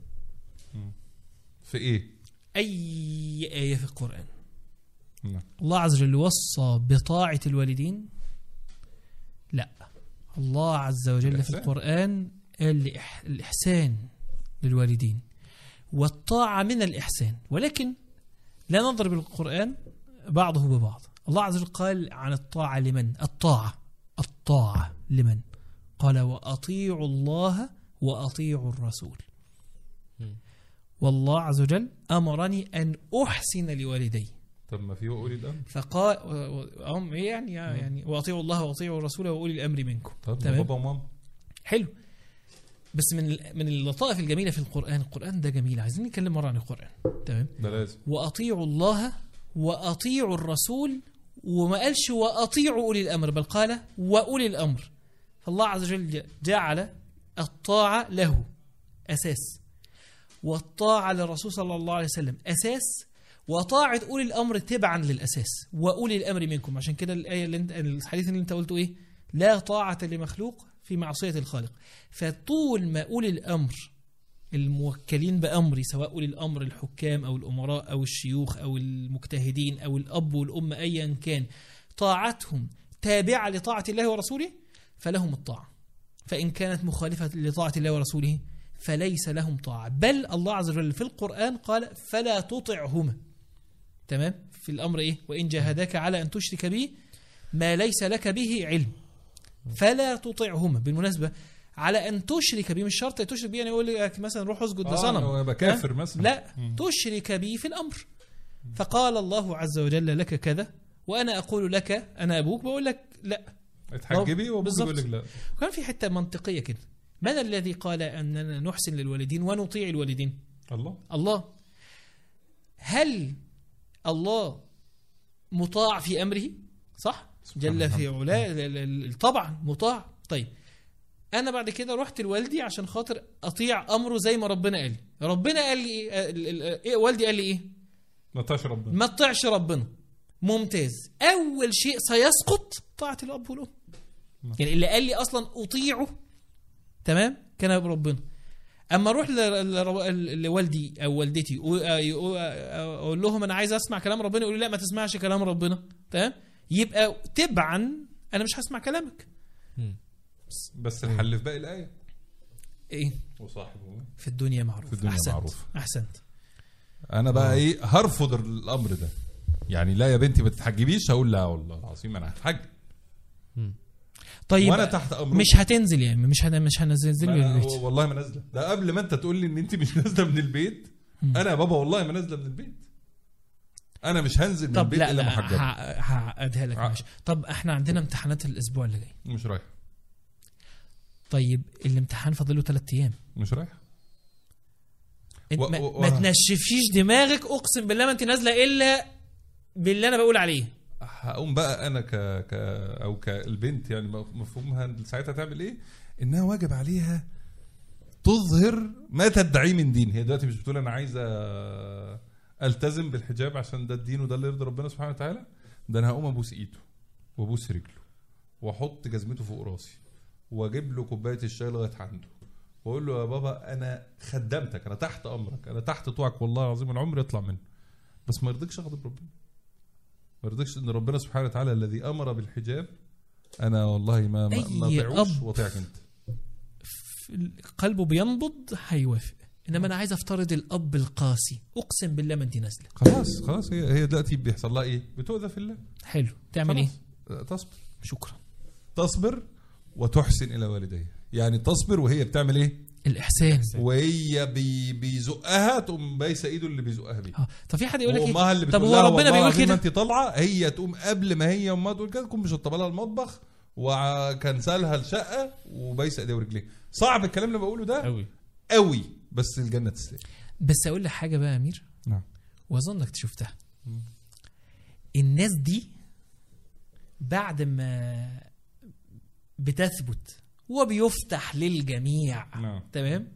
في ايه؟ أي آية في القرآن نعم. الله عز وجل وصى بطاعة الوالدين؟ لا، الله عز وجل الإحسان. في القرآن قال الإح- الإحسان للوالدين، والطاعة من الإحسان، ولكن لا نضرب القرآن بعضه ببعض. الله عز وجل قال عن الطاعة لمن؟ الطاعة الطاعة لمن؟ قال وأطيعوا الله وأطيعوا الرسول. والله عز وجل أمرني أن أحسن لوالدي. طب ما في اولي الامر. فقال هم يعني يعني واطيعوا الله واطيعوا الرسول واولي الامر منكم. طب تمام؟ بابا وماما حلو. بس من من اللطائف الجميله في القران، القران ده جميل، عايزين نتكلم مره عن القران. تمام؟ ده لازم. واطيعوا الله واطيعوا الرسول، وما قالش واطيعوا اولي الامر، بل قال واولي الامر. فالله عز وجل جعل الطاعه له اساس، والطاعه للرسول صلى الله عليه وسلم اساس، وطاعة أولي الأمر تبعا للأساس، وأولي الأمر منكم. عشان كده الآية اللي انت الحديث اللي انت قلته إيه؟ لا طاعة لمخلوق في معصية الخالق. فطول ما أولي الأمر الموكلين بأمري، سواء أولي الأمر الحكام أو الأمراء أو الشيوخ أو المجتهدين أو الأب والأم أيا كان، طاعتهم تابعة لطاعة الله ورسوله فلهم الطاعة. فإن كانت مخالفة لطاعة الله ورسوله فليس لهم طاعة. بل الله عز وجل في القرآن قال فلا تطعهما. تمام؟ في الأمر إيه؟ وإن جاهداك على أن تشرك به ما ليس لك به علم فلا تطعهما. بالمناسبة على أن تشرك به مش شرط تشرك به يعني يقول لك مثلا روح اسجد لصنم اه يبقى كافر مثلا، لا، تشرك به في الأمر. فقال الله عز وجل لك كذا وأنا أقول لك أنا أبوك، بقول لك لا اتحجبي وابوك يقول لك لا. وكان في حتة منطقية كده، من الذي قال أننا نحسن للوالدين ونطيع الوالدين؟ الله. الله. هل الله مطاع في أمره؟ صح؟ جل في علاه طبعا مطاع. طيب انا بعد كده رحت لوالدي عشان خاطر اطيع امره زي ما ربنا قال لي. ربنا قال لي ايه, ال- ال- إيه والدي قال لي ايه؟ ما تطيعش ربنا. ما تطيعش ربنا. ممتاز. اول شيء سيسقط طاعه الاب والام. يعني اللي قال لي اصلا اطيعه تمام كان ربنا. اما اروح ل- ل- لوالدي او والدتي و- اقول لهم انا عايز اسمع كلام ربنا، يقولوا لا ما تسمعش كلام ربنا، تمام، يبقى تبعا انا مش هسمع كلامك. بس الحل في باقي الايه ايه؟ وصاحبه في الدنيا معروف. في الدنيا أحسنت. معروف. احسنت. انا بقى ايه هرفض الامر ده. يعني لا يا بنتي ما تتحجبيش، هقول لا والله العظيم انا هتحجب طيب وانا تحت امرك. مش هتنزل يعني مش هن... مش هنزل من البيت. والله ما نازله. ده قبل ما انت تقول لي ان انت مش نازله من البيت، انا يا بابا والله ما نازله من البيت. انا مش هنزل من طب البيت لا الا لا محجبه. ه- هعقدها لك ع- ماشي. طب احنا عندنا امتحانات الاسبوع اللي جاي. مش رايح. طيب الامتحان فاضله ثلاث ايام. مش رايح. انت و- ما, و- ما تنشفيش دماغك، اقسم بالله ما انت نازله الا باللي انا بقول عليه. هقوم بقى انا ك... ك او كالبنت يعني مفهومها ساعتها تعمل ايه؟ انها واجب عليها تظهر ما تدعيه من دين. هي دلوقتي مش بتقول انا عايزه التزم بالحجاب عشان ده الدين وده اللي يرضي ربنا سبحانه وتعالى. ده انا هقوم ابوس ايده وابوس رجله واحط جزمته فوق راسي واجيب له كوبايه الشاي لغايه عنده واقول له يا بابا انا خدمتك، انا تحت امرك، انا تحت طوعك والله العظيم العمر يطلع منه. بس ما يرضيكش اغضب ربنا، ما يرضيكش ان ربنا سبحانه وتعالى الذي امر بالحجاب انا والله ما ما, ما أي طيعوش أب واطيعك انت. قلبه بينبض هيوافق. انما انا عايز افترض الاب القاسي، اقسم بالله ما انت نازله. خلاص خلاص هي هي دلوقتي بيحصل لها ايه؟ بتؤذى في الله. حلو. تعمل ايه؟ تصبر. شكرا. تصبر وتحسن الى والديها. يعني تصبر وهي بتعمل ايه؟ الاحسان. وهي بي بيزقها تقوم بايسه ايده اللي بيزقها بيه. اه طب في حد يقول لك وامها اللي إيه؟ طب بتقول هو لها ربنا والله بيقول العظيم كده؟ انت طالعه، هي تقوم قبل ما هي امها تقول كده تكون مشطبه لها المطبخ وكنسلها الشقه وبايسه ايديها ورجليها. صعب الكلام اللي بقوله ده قوي قوي، بس الجنه تستاهل. بس اقول لك حاجه بقى يا امير، نعم، واظنك شفتها. الناس دي بعد ما بتثبت وبيفتح للجميع، نعم، تمام،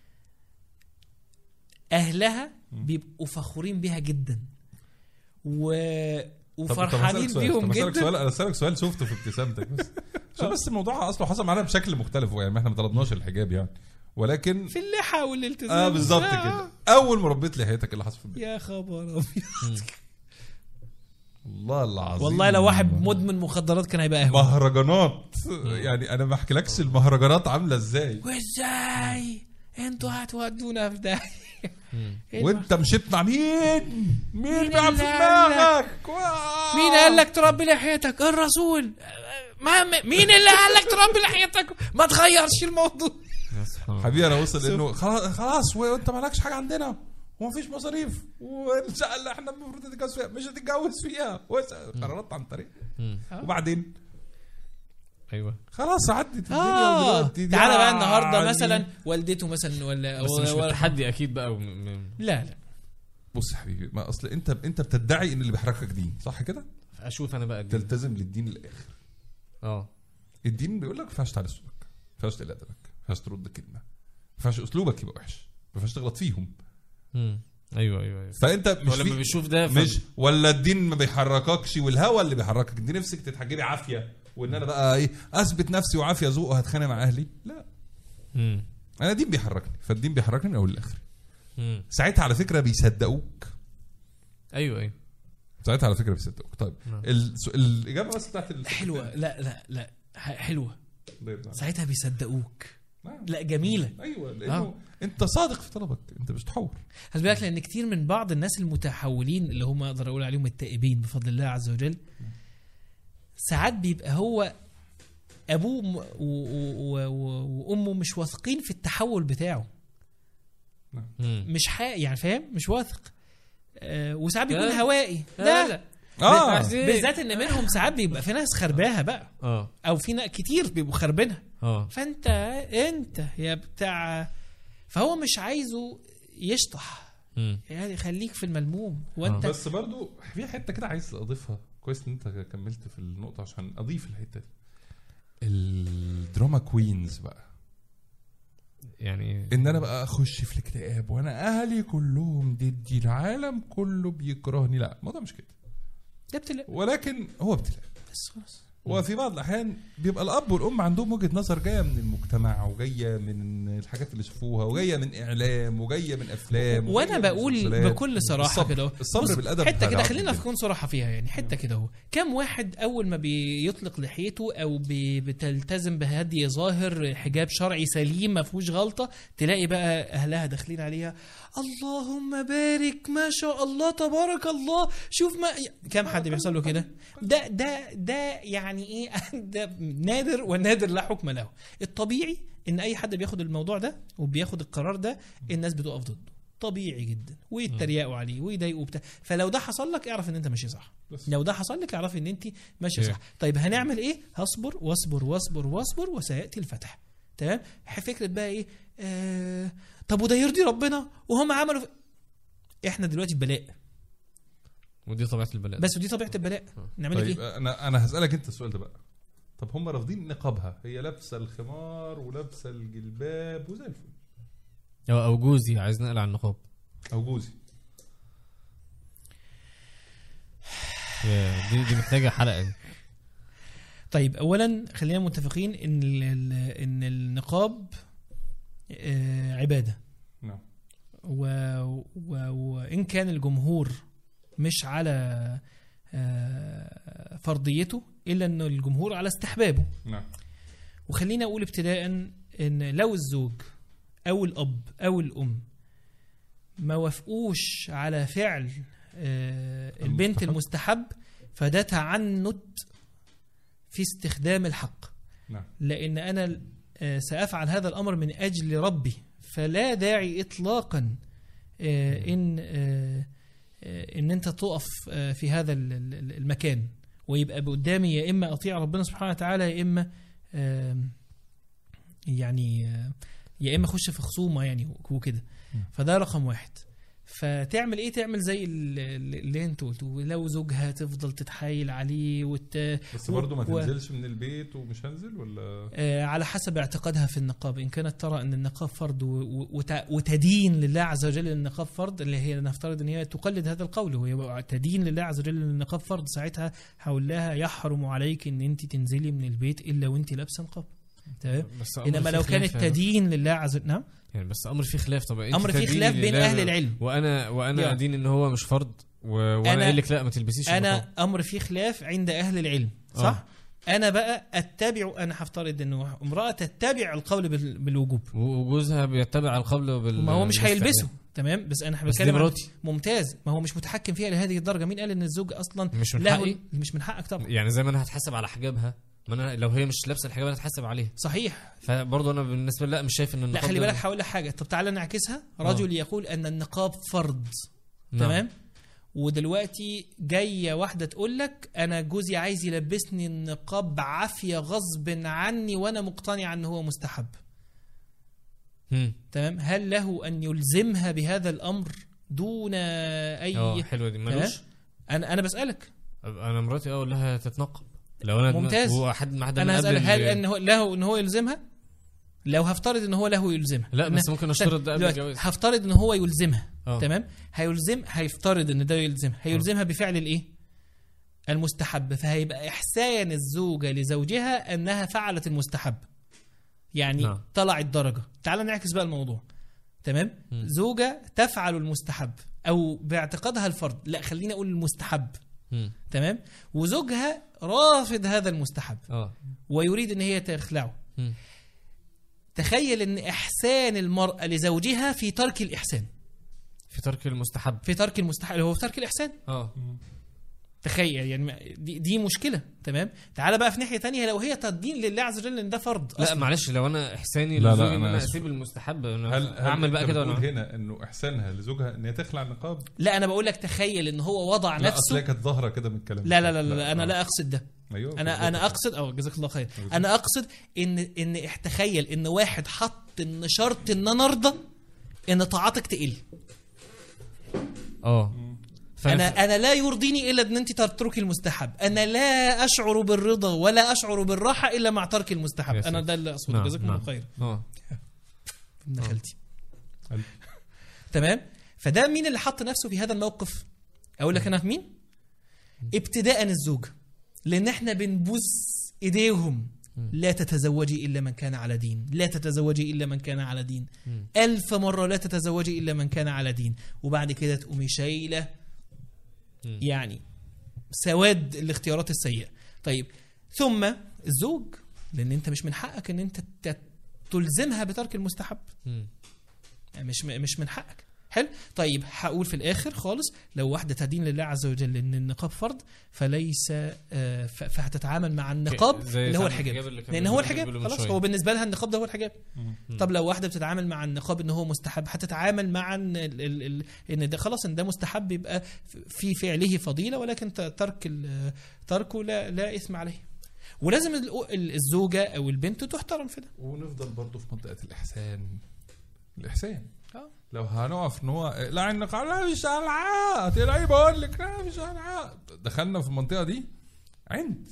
اهلها بيبقوا فخورين بيها جدا و... وفرحانين بيهم جدا. جدا. سؤال انا اسالك سؤال شفته في ابتسامتك بس عشان بس الموضوع اصله حصل معانا بشكل مختلف، يعني احنا ما طلبناش الحجاب يعني، ولكن في اللحى والالتزام. اه بالظبط كده. اول ما ربيت لحيتك اللي حصل في البيت؟ يا خبر ابيض. والله العظيم والله لو واحد مدمن مخدرات كان هيبقى اهون. مهرجانات. يعني انا ما احكيلكش المهرجانات عامله ازاي. وازاي انتوا هتودونا في ده؟ وانت مشيت مع مين؟ مين بيلعب في اللي قال دماغك؟ مين قال لك تربي لحيتك؟ الرسول. ما مين اللي قال لك تربي لحيتك؟ ما تغيرش الموضوع حبيبي. انا وصل انه خلاص خلاص وانت مالكش حاجه عندنا ومفيش مصاريف والشقه اللي احنا المفروض نتجوز فيها مش هتتجوز فيها، قررت عن طريق. وبعدين ايوه خلاص عدت الدنيا. اه ودلوقتي تعالى بقى النهارده يعني مثلا والدته مثلا ولا بس مش ولا- بالتحدي اكيد بقى وم- م- لا لا بص يا حبيبي، ما اصل انت انت بتدعي ان اللي بيحركك دين، صح كده؟ اشوف انا بقى الدين. تلتزم للدين للاخر. اه الدين بيقول لك ما ينفعش تعلي صوتك، ما ينفعش تقل ادبك، ما ينفعش ترد كلمه، ما ينفعش اسلوبك يبقى وحش، ما ينفعش تغلط فيهم. امم ايوه ايوه ايوه فانت مش هو لما في- بيشوف ده ف- مش ولا الدين ما بيحرككش والهوى اللي بيحركك. دي نفسك تتحجبي عافيه وان انا بقى ايه اثبت نفسي وعافيه ذوق وهتخانق مع اهلي. لا، امم انا دين بيحركني، فالدين بيحركني من اول لاخر. امم ساعتها على فكره بيصدقوك، ايوه ايوه ساعتها على فكره بيصدقوك. طيب نعم. الس- الاجابه بس بتاعت ال- حلوه. لا لا لا ح- حلوه. طيب، نعم. ساعتها بيصدقوك. نعم. لا جميله. ايوه لانه آه. انت صادق في طلبك، انت مش تحور. خلي بالك لان كتير من بعض الناس المتحولين اللي هم اقدر اقول عليهم التائبين بفضل الله عز وجل، ساعات بيبقى هو ابوه م- و- و- و- وامه مش واثقين في التحول بتاعه، امم مش حق يعني فاهم، مش واثق. آه وساعات بيكون لا. هوائي. لا لا لا اه بالذات ان منهم ساعات بيبقى في ناس خرباها بقى، اه او في ناس كتير بيبقوا خربينها. اه فانت انت يا بتاع، فهو مش عايزه يشطح، امم يعني خليك في الملموم وانت. بس برضو في حته كده عايز اضيفها. كويس ان انت كملت في النقطه عشان اضيف الحته دي. الدراما كوينز بقى يعني ان انا بقى اخش في الاكتئاب وانا اهلي كلهم ضدي، العالم كله بيكرهني. لا الموضوع مش كده، ده ابتلاء، ولكن هو ابتلاء بس خلاص. وفي بعض الاحيان بيبقى الاب والام عندهم وجهه نظر جايه من المجتمع وجايه من الحاجات اللي شافوها وجايه من اعلام وجايه من افلام، وانا بقول بكل صراحه الصبر. كده الصبر بالادب حته كده، حاجة خلينا عظيمة. نكون صراحه فيها يعني، حته كده اهو. كم واحد اول ما بيطلق لحيته او بي- بتلتزم بهدي ظاهر حجاب شرعي سليم ما فيهوش غلطه، تلاقي بقى اهلها داخلين عليها اللهم بارك ما شاء الله تبارك الله، شوف ما كم حد بيحصل له كده. ده ده ده يعني ايه؟ ده نادر والنادر لا حكم له. الطبيعي ان اي حد بياخد الموضوع ده وبياخد القرار ده الناس بتقف ضده، طبيعي جدا، ويتريقوا عليه ويضايقوا بتاع. فلو ده حصل لك اعرف ان انت ماشي صح، بس. لو ده حصل لك اعرف ان انت ماشي إيه. صح. طيب هنعمل ايه؟ هصبر واصبر واصبر واصبر وسياتي الفتح. تمام. فكره بقى ايه؟ آه طب وده يرضي ربنا وهم عملوا ف... احنا دلوقتي في بلاء، ودي طبيعه البلاء. بس ودي طبيعه البلاء، نعمل طيب ايه؟ انا انا هسالك انت السؤال ده بقى. طب هم رافضين نقابها، هي لابسه الخمار ولابسه الجلباب وزي الفل، او او جوزي عايز نقلع النقاب، او جوزي. يا دي دي محتاجه حلقه دي. طيب اولا خلينا متفقين ان ال- ال- ان النقاب آه، عباده، نعم. و... و... وإن كان الجمهور مش على آه، فرضيته إلا أن الجمهور على استحبابه. نعم. وخلينا أقول ابتداء أن لو الزوج أو الأب أو الأم ما وافقوش على فعل آه، البنت المستحب. المستحب فده تعنت في استخدام الحق. نعم. لأن أنا آه، سأفعل هذا الأمر من أجل ربي، فلا داعي إطلاقا آه، إن آه، آه، إن أنت تقف آه، في هذا ال- ال- المكان ويبقى قدامي يا إما أطيع ربنا سبحانه وتعالى يا إما آه، يعني آه، يا إما أخش في خصومة يعني وكده. فده رقم واحد. فتعمل ايه؟ تعمل زي ال- ال- اللي انت قلته، لو زوجها تفضل تتحايل عليه وت... بس برضو ما و- تنزلش من البيت ومش هنزل ولا آه، على حسب اعتقادها في النقاب. إن كانت ترى أن النقاب فرض و- و- وت- وتدين لله عز وجل النقاب فرض، اللي هي نفترض أن هي تقلد هذا القول وهي تدين لله عز وجل النقاب فرض، ساعتها هقول لها يحرم عليك أن أنت تنزلي من البيت إلا وأنت لابسه نقاب. تمام. بس أمر إنما فيه لو خلاف كانت يعني. تدين لله عز وجل، نعم، يعني بس امر فيه خلاف. طب انت أمر فيه تديني خلاف بين لله أهل العلم. وانا وانا يا. ادين ان هو مش فرض و... وانا أنا- قايل لك لا ما تلبسيش النقاب. أنا أمر فيه خلاف عند أهل العلم، صح؟ أنا بقى أتبع، أنا هفترض أنه امرأة تتبع القول بال- بالوجوب، وجوزها بيتبع القول بال ما هو مش بالاستحباب. هيلبسه. تمام. بس انا بس دي بتكلم عن- مراتي. ممتاز. ما هو مش متحكم فيها لهذه الدرجه. مين قال ان الزوج اصلا مش من له؟ حقي؟ مش من حقك طبعا. يعني زي ما انا هتحاسب على حجابها، ما انا لو هي مش لابسه الحجاب انا هتحاسب عليها. صحيح. فبرضه انا بالنسبه لي لا، مش شايف ان لا النقاب خلي ده- بالك، هقول لك حاجه. طب تعالى نعكسها. رجل يقول ان النقاب فرض، نعم. تمام، ودلوقتي جايه واحده تقول لك انا جوزي عايز يلبسني النقاب بعافيه غصب عني وانا مقتنع ان هو مستحب. هم. تمام. هل له ان يلزمها بهذا الامر دون اي؟ اه حلوه دي. مالوش. انا انا بسالك. انا مراتي اقول لها تتنقب لو انا ممتاز. هو حد ما حد انا من هسألك قبل هل ال- ان هو له ان هو يلزمها؟ لو هفترض ان هو له يلزمها، لا بس إن- ممكن اشترط ده قبل دلوقتي الجواز. هفترض ان هو يلزمها. اه. تمام. هيلزم هيفترض ان ده يلزمها، هيلزمها بفعل الايه؟ المستحب. فهيبقى احسان الزوجه لزوجها انها فعلت المستحب، يعني نعم. طلعت درجه. تعال نعكس بقى الموضوع. تمام. م. زوجه تفعل المستحب او باعتقادها الفرض، لا خلينا اقول المستحب، هم. تمام، وزوجها رافض هذا المستحب اه. ويريد ان هي تخلعه. هم. تخيل ان احسان المرأة لزوجها في ترك الاحسان، في ترك المستحب. في ترك المستحب، هو في ترك الاحسان. اه. تخيل يعني دي, دي مشكلة. تمام. تعال بقى في ناحية تانية، لو هي تدين لله عز وجل ان ده فرض لا أصلاً. معلش، لو انا احساني لا، لا، لزوجي ان أنا انا آسف. اسيب المستحب هل انا هل اعمل بقى أنت كده بتقول ولا هنا انه احسانها لزوجها ان هي تخلع النقاب؟ لا انا بقول لك تخيل ان هو وضع لا اصل نفسه. هي كانت ظاهره كده من الكلام. لا لا لا, لا, لا انا آه. لا اقصد ده. ايوه انا انا اقصد، او جزاك الله خير، انا اقصد ان ان تخيل ان واحد حط ان شرط ان انا ارضى ان طاعتك تقل. اه. انا انا لا يرضيني الا ان انت تتركي المستحب. انا لا اشعر بالرضا ولا اشعر بالراحه الا مع ترك المستحب. يا انا ساتر. ده اللي اقصده. نعم، جزاكم الله نعم. خير. اه. ابن آه. خالتي. حلو. تمام. فده مين اللي حط نفسه في هذا الموقف؟ اقول لك انا في مين؟ ابتداء الزوجة، لان احنا بنبوس ايديهم. لا تتزوجي الا من كان على دين، لا تتزوجي الا من كان على دين، الف مرة لا تتزوجي الا من كان على دين. وبعد كده تقومي شايلة يعني سواد الاختيارات السيئة. طيب ثم الزوج، لان انت مش من حقك ان انت تلزمها بترك المستحب، يعني مش مش من حقك. حلو. طيب هقول في الاخر خالص، لو واحده تدين لله عز وجل ان النقاب فرض، فليس آه فهتتعامل مع النقاب اللي هو الحجاب، لان هو الحجاب خلاص، هو بالنسبه لها النقاب ده هو الحجاب. طب لو واحده بتتعامل مع النقاب ان هو مستحب، هتتعامل مع ان ال ال ال ان ده خلاص ان ده مستحب، يبقى في فعله فضيله، ولكن ترك تركه لا لا اثم عليه. ولازم الزوجه او البنت تحترم في ده. ونفضل برضو في منطقه الاحسان. الاحسان اه لو هنقف ان هو لا النقاب لا مش العاء تلاقي بقول لك لا مش العاء، دخلنا في المنطقه دي عند.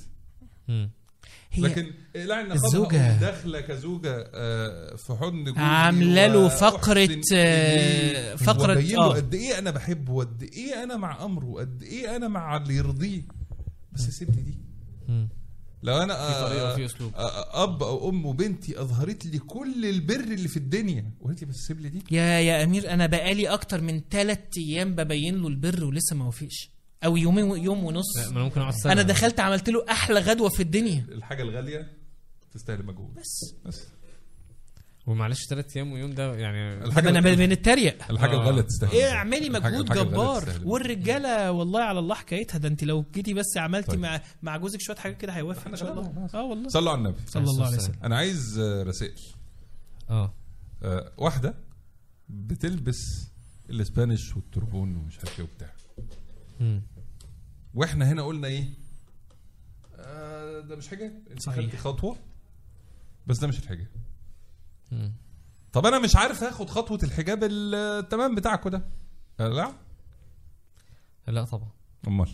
لكن لا النقاب الزوجة داخله كزوجه في حضن جوزي، عامله له فقره فقره اه قد ايه انا بحبه وقد ايه انا مع امره وقد ايه انا مع اللي يرضيه، بس سيبني دي. لو انا في طريقه في اسلوب اب او ام وبنتي اظهرت لي كل البر اللي في الدنيا وقالت لي بس سيب لي دي، يا يا امير انا بقالي اكتر من ثلاث ايام ببين له البر ولسه ما وفيش، او يومين يوم ونص. انا ممكن اقعد سنه. انا دخلت عملت له احلى غدوه في الدنيا. الحاجه الغاليه تستاهل مجهود بس بس ومعلش ثلاث ايام ويوم ده يعني الحاجه انا من التريق. الحاجه آه. الغاليه تستاهل. ايه اعملي مجهود الحاجة جبار. والرجاله والله على الله حكايتها، ده انت لو جيتي بس عملتي طيب. مع مع جوزك شويه حاجات كده هيوافق ان شاء الله. اه والله صلوا على النبي صلى الله عليه وسلم. انا عايز رسائل. اه آه واحده بتلبس الاسبانيش والتربون ومش عارف ايه وبتاع، واحنا هنا قلنا ايه آه ده مش حاجه، انت خدتي خطوه بس ده مش الحجاب. طب انا مش عارف اخد خطوه الحجاب التمام بتاعكم ده. لا لا طبعا. امال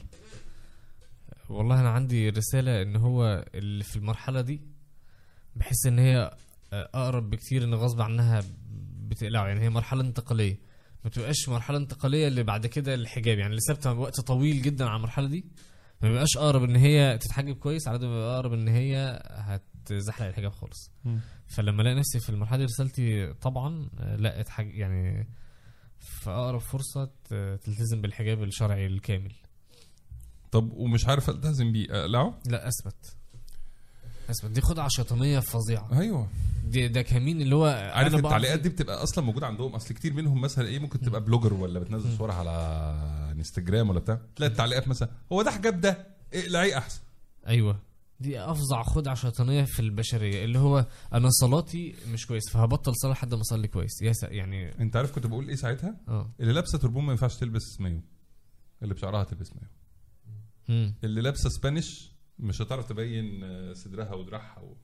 والله انا عندي رساله ان هو اللي في المرحله دي بحس ان هي اقرب بكتير ان غصب عنها بتقلعه، يعني هي مرحله انتقاليه، ما تبقاش مرحله انتقاليه اللي بعد كده الحجاب، يعني اللي ثابته وقت طويل جدا على المرحله دي ما بيبقاش اقرب ان هي تتحجب كويس، على قد ما بيبقى اقرب ان هي هتزحلق الحجاب خالص. م. فلما الاقي نفسي في المرحله دي رسالتي طبعا لا اتحج يعني في اقرب فرصه تلتزم بالحجاب الشرعي الكامل. طب ومش عارف التزم بيه اقلعه؟ لا اثبت اثبت دي خدعه شيطانيه فظيعه. ايوه دي ده كمين اللي هو عارف التعليقات دي بتبقى اصلا موجوده عندهم، اصل كتير منهم مثلا ايه ممكن تبقى بلوجر ولا بتنزل صورها على انستجرام ولا بتاع، تلاقي التعليقات مثلا هو ده حجاب ده اقلعيه احسن. ايوه دي افظع خدعه شيطانيه في البشريه، اللي هو انا صلاتي مش كويس فهبطل صلاه لحد ما اصلي كويس. يا يعني انت عارف كنت بقول ايه ساعتها؟ اه اللي لابسه تربون ما ينفعش تلبس مايو، اللي بشعرها تلبس مايو. امم اللي لابسه سبانيش مش هتعرف تبين صدرها ودراعها و...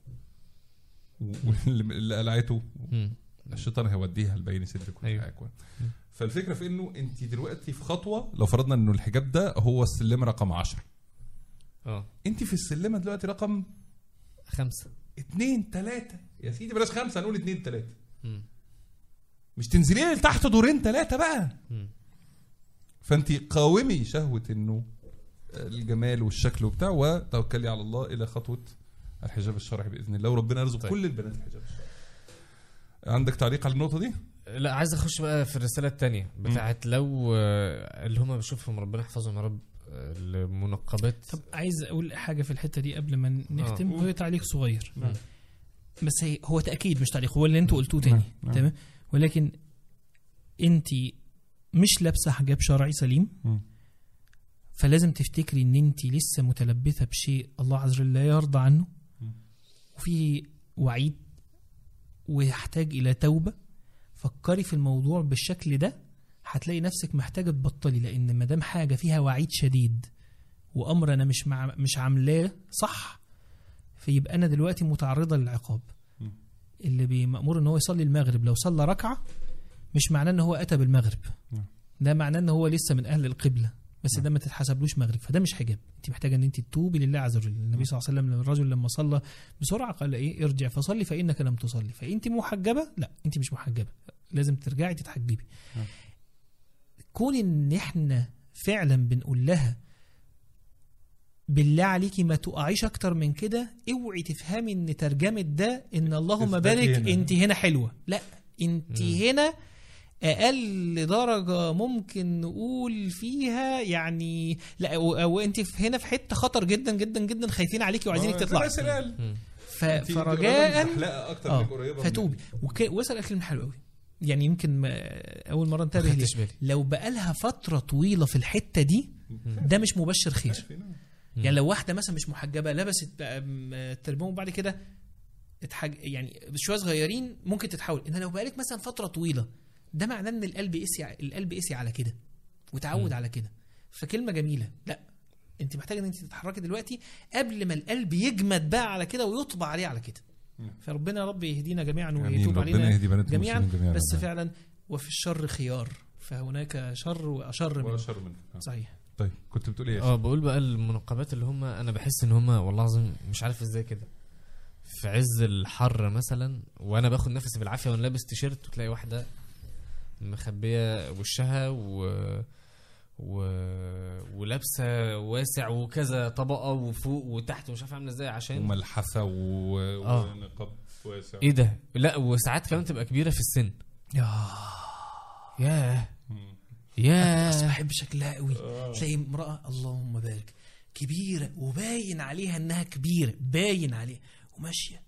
واللي قلعته الشيطان هيوديها لبين صدرك. أيوة. فالفكره في انه انت دلوقتي في خطوه، لو فرضنا انه الحجاب ده هو السلم رقم عشرة، اه انت في السلمه دلوقتي رقم خمسة اتنين تلاتة يا سيدي، بلاش خمسة نقول اتنين تلاتة. م. مش تنزلي لتحت دورين تلاتة بقى. م. فانت قاومي شهوة انه الجمال والشكل وبتاع، وتوكلي على الله الى خطوة الحجاب الشرعي باذن الله، وربنا يرزق طيب. كل البنات الحجاب الشرعي. عندك تعليق على النقطة دي؟ لا عايز اخش بقى في الرسالة التانية بتاعت م. لو اللي هم بشوفهم ربنا يحفظهم يا رب المنقبات. طب عايز اقول حاجه في الحته دي قبل ما نختم. آه. هو تعليق صغير م. بس هي هو تاكيد مش تعليق، هو اللي انتوا قلتوه تاني تمام، ولكن انت مش لابسه حجاب شرعي سليم م. فلازم تفتكري ان انت لسه متلبثه بشيء الله عز وجل لا يرضى عنه م. وفي وعيد ويحتاج الى توبه. فكري في الموضوع بالشكل ده هتلاقي نفسك محتاجه تبطلي، لان ما دام حاجه فيها وعيد شديد وامر انا مش مع مش عاملاه صح، فيبقى انا دلوقتي متعرضه للعقاب. م. اللي بمأمور ان هو يصلي المغرب لو صلى ركعه مش معناه ان هو اتى بالمغرب، م. ده معناه ان هو لسه من اهل القبله بس ده ما تتحسبلوش مغرب، فده مش حجاب. انت محتاجه ان انت تتوبي لله عز وجل. النبي صلى الله عليه وسلم الرجل لما صلى بسرعه قال ايه؟ ارجع فصلي فانك لم تصلي. فانت محجبه؟ لا انت مش محجبه، لازم ترجعي تتحجبي. كون ان احنا فعلا بنقول لها بالله عليكي ما تقعيش اكتر من كده، اوعي تفهمي ان ترجمه ده ان اللهم بارك هنا. انت هنا حلوه، لا انت هنا اقل درجه ممكن نقول فيها يعني، لا او انت هنا في حته خطر جدا جدا جدا، خايفين عليكي وعايزينك تطلعي. ف... فرجاء اه فتوبي وك... واسال اكل من حلو قوي. يعني يمكن اول مره انتبه ليه، لو بقالها فتره طويله في الحته دي ده مش مبشر خير. يعني لو واحده مثلا مش محجبه لبست تربون وبعد كده اتحج... يعني شويه صغيرين ممكن تتحول، ان لو بقالك مثلا فتره طويله ده معناه ان القلب قسي، القلب قسي على كده وتعود على كده. فكلمه جميله، لا انت محتاجه ان انت تتحركي دلوقتي قبل ما القلب يجمد بقى على كده ويطبع عليه على كده. فربنا يا رب يهدينا جميعا ويتوب علينا جميعا. بس فعلا وفي الشر خيار، فهناك شر واشر منه. صحيح. طيب كنت بتقول ايه؟ اه بقول بقى المنقبات اللي هم انا بحس ان هم والله العظيم مش عارف ازاي كده في عز الحر مثلا وانا باخد نفسي بالعافيه وانا لابس تيشيرت، وتلاقي واحده مخبيه وشها و و ولابسه واسع وكذا طبقه وفوق وتحت ومش عارف عامله ازاي عشان وملحفه و... آه. ونقاب واسع. ايه ده؟ لا وساعات كمان تبقى كبيره في السن. يا يا يا بس بحب شكلها قوي. تلاقي امراه اللهم بارك كبيره وباين عليها انها كبيره، باين عليها وماشيه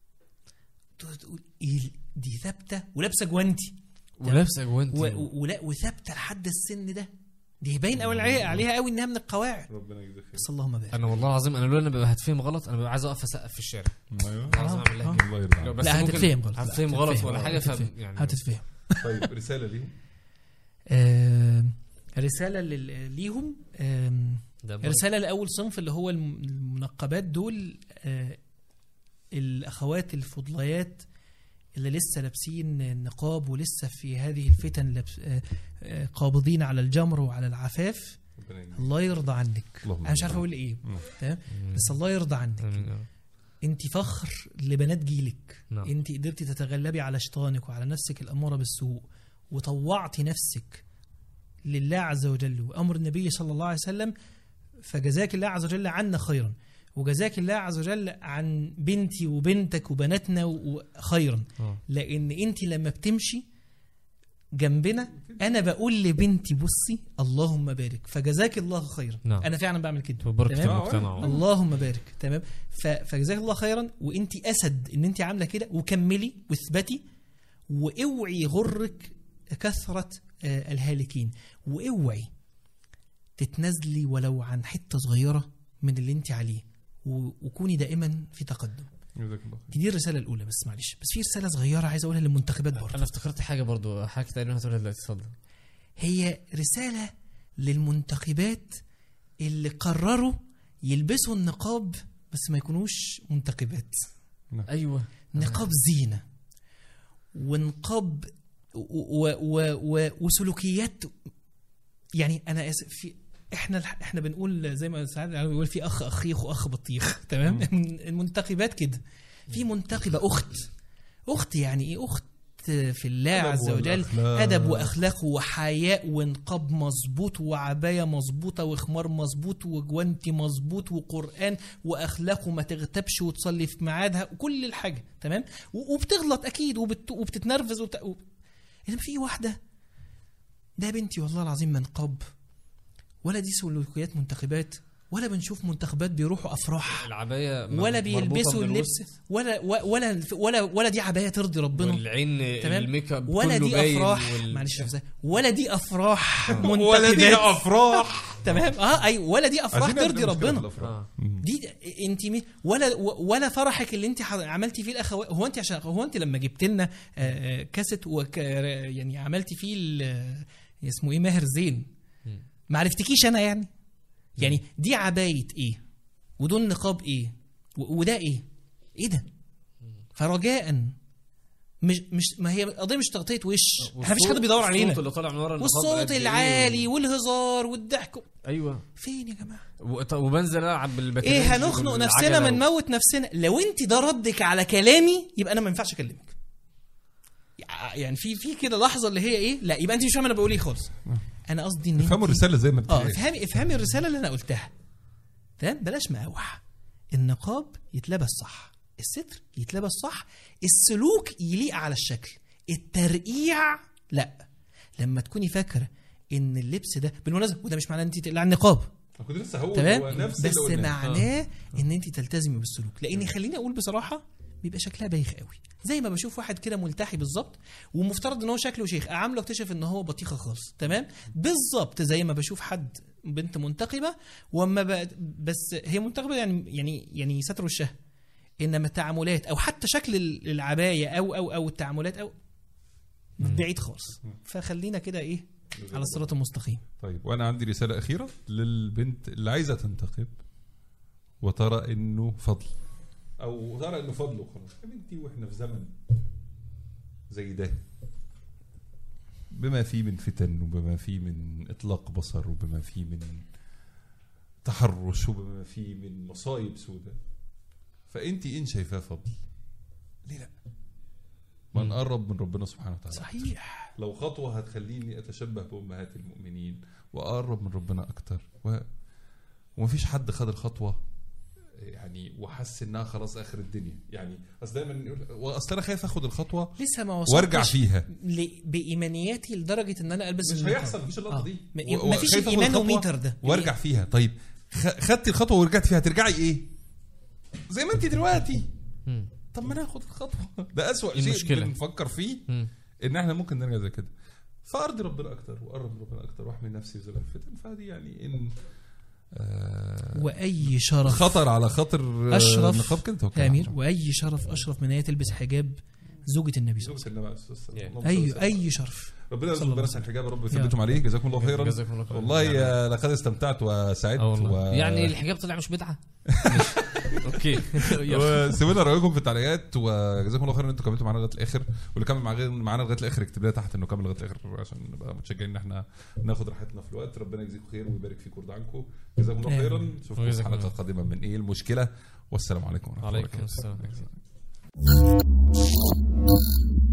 تقول ايه دي ثابته ولابسه جوانتي ولابسه جوانتي ولا وثابته لحد السن ده، دي باين قوي عليها قوي انها من القواعد. ربنا يجزاك خير. بس اللهم بارك. انا والله العظيم انا لو انا ببقى هتفهم غلط انا ببقى عايز اقف اسقف في الشارع. ايوه لازم اعمل لها الله يرضى كده. عنك. بس لا ممكن هتتفهم غلط، هتفهم غلط ولا حاجه ف يعني هتتفهم. طيب رساله ليهم. آه رساله ليهم. آه ده رساله لاول صنف اللي هو المنقبات دول، آه الاخوات الفضليات اللي لسه لابسين النقاب ولسه في هذه الفتن لبس آه قابضين على الجمر وعلى العفاف. الله يرضى عنك. انا مش عارف اقول ايه تمام، بس الله يرضى عنك. انت فخر لبنات جيلك. نعم. انت قدرتي تتغلبي على شيطانك وعلى نفسك الاماره بالسوء وطوعتي نفسك لله عز وجل وامر النبي صلى الله عليه وسلم، فجزاك الله عز وجل عنا خيرا، وجزاك الله عز وجل عن بنتي وبنتك وبناتنا خيرا. لان انت لما بتمشي جنبنا انا بقول لبنتي بصي اللهم بارك، فجزاك الله خيرا. نعم. انا فعلا بعمل كده. المجتمع. اللهم بارك. تمام. فجزاك الله خيرا، وانت اسد ان انت عامله كده، وكملي واثبتي، واوعي غرك كثره الهالكين، واوعي تتنازلي ولو عن حته صغيره من اللي انت عليه، وكوني دائما في تقدم. دي الرساله الاولى. بس معلش بس في رساله صغيره عايز اقولها للمنتخبات برضه. انا افتكرت حاجه برضه، حاجه تانية هتقولها دلوقتي. اتفضل. هي رساله للمنتخبات اللي قرروا يلبسوا النقاب بس ما يكونوش منتخبات. ايوه نقاب زينه ونقاب و و و وسلوكيات. يعني انا اسف في احنا احنا بنقول زي ما سعد بيقول في اخ اخيخ واخ بطيخ. تمام. المنتخبات كده، في منتخبه اخت اخت يعني ايه اخت في الله عز وجل، ادب واخلاق وحياء ونقاب مظبوط وعبايه مظبوطه وخمار مظبوط وجوانتي مظبوط وقران واخلاق وما تغتابش وتصلي في ميعادها وكل الحاجه. تمام. وبتغلط اكيد وبت وبتتنرفز وبت... و... انما في واحده ده بنتي والله العظيم منقاب، ولا دي سلوكيات منتخبات، ولا بنشوف منتخبات بيروحوا افراح العبايه ولا بيلبسوا اللبس ولا ولا ولا ولا دي عبايه ترضي ربنا والعين الميك اب ولا كله دي افراح وال... معلش ولا دي افراح منتخبات ولا دي افراح. تمام. اه اي ولا دي افراح ترضي ربنا. آه. دي انت مي ولا ولا فرحك اللي انت عملتي فيه الاخوات. هو انت عشان هو انت لما جبت لنا كاسيت وك... يعني عملتي فيه اسمه ايه ماهر زين ما عرفتكيش انا يعني يعني دي عباية ايه ودول نقاب ايه وده ايه ايه ده. فرجاء مش مش ما هي قضيه مش تغطيه وش، احنا مفيش حد بيدور علينا. الصوت اللي طالع من ورا النقاب والصوت قد إيه العالي والهزار والضحك، ايوه فين يا جماعه؟ و- وبنزل العب بالبكالوريوس ايه هنخنق نفسنا ما نموت نفسنا؟ لو انت ده ردك على كلامي يبقى انا ما ينفعش اكلمك. يعني في في كده لحظه اللي هي ايه، لا يبقى انت مش فاهمه انا بقول ايه خالص. انا قصدي ان افهموا انت- الرساله زي ما اه بتقول. افهمي افهمي الرساله اللي انا قلتها. تمام، بلاش مقاوح. النقاب يتلبس صح، الستر يتلبس صح، السلوك يليق على الشكل، الترقيع لا. لما تكوني فاكره ان اللبس ده بالمناسبه، وده مش معناه ان انت تقلعي النقاب، كنت لسه هقول تمام، هو نفس بس اللي قلناه. معناه ان انت تلتزمي بالسلوك. لان خليني اقول بصراحه بيبقى شكلها بايخ قوي، زي ما بشوف واحد كده ملتحي بالظبط ومفترض ان هو شكله شيخ، اعامله اكتشف ان هو بطيخه خالص. تمام، بالظبط زي ما بشوف حد بنت منتقبه وما ب... بس هي منتقبه يعني يعني يعني ستر وشها، انما التعاملات او حتى شكل العبايه او او او التعاملات او بعيد خالص. فخلينا كده ايه على الصراط المستقيم. طيب وانا عندي رساله اخيره للبنت اللي عايزه تنتقب وترى انه فضل، او ترى انه فضل وخلاص. يا بنتي واحنا في زمن زي ده بما فيه من فتن وبما فيه من اطلاق بصر وبما فيه من تحرش وبما فيه من مصايب سوداء، فانتي ان شايفاه فضل ليه لا؟ ما نقرب من ربنا سبحانه وتعالى. صحيح. لو خطوة هتخليني أتشبه بأمهات المؤمنين وأقرب من ربنا أكتر و... ومفيش حد خد الخطوة يعني وحس إنها خلاص آخر الدنيا. يعني أصل دايما نقول أصل أنا خايف أخد الخطوة لسه ما وصلتش وارجع فيها ل... بإيمانياتي لدرجة إن أنا ألبس مش النقاب. هيحصل. مفيش اللقطة آه. دي م- و- مفيش وخايف آخد الإيمان الخطوة وميتر ده وارجع فيها. طيب خ... خدتي الخطوة ورجعت فيها ترجعي إيه؟ زي ما أنت دلوقتي. مم. طب ما ناخد الخطوة. ده أسوأ إيه شيء المشكلة؟ بنفكر فيه مم. ان احنا ممكن نرجع زي كده. فارضي ربنا اكتر واقرب من ربنا اكتر واحمي نفسي في زمن الفتن. فهذه يعني ان آه وأي شرف خطر على خاطر أشرف نقاب كده توكل يا على أمير، الله. وأي شرف أشرف من أن هي تلبس حجاب زوجة النبي صلى الله زوجة النبي صلى الله عليه وسلم. عليه اللهم وسلم. صل أي وسلم. أي شرف. ربنا صلى يرزق الله بنات عليه الحجاب يا رب يا يثبتهم رب. عليه. جزاكم الله خيرا. جزاكم الله خيرا. والله يعني- آه، لقد استمتعت وسعدت اه والله. و... يعني الحجاب طلع مش بدعه. ماشي. اوكي يلا. وسيبوا لنا رايكم في التعليقات. وجزاكم الله خير ان انتم كملتوا معانا لغايه الاخر، واللي كمل معانا معانا لغايه الاخر اكتب لنا تحت انه كمل لغايه الاخر عشان نبقى متشجعين ان احنا ناخد راحتنا في الوقت. ربنا يجزيكم خير ويبارك فيكم ويرضى عنكم. جزاكم الله آمين. خيرا. نشوفكم في وجزاكم حلقه الله. قادمه من ايه المشكله. والسلام عليكم ورحمه الله عليكم وبركاته. السلام.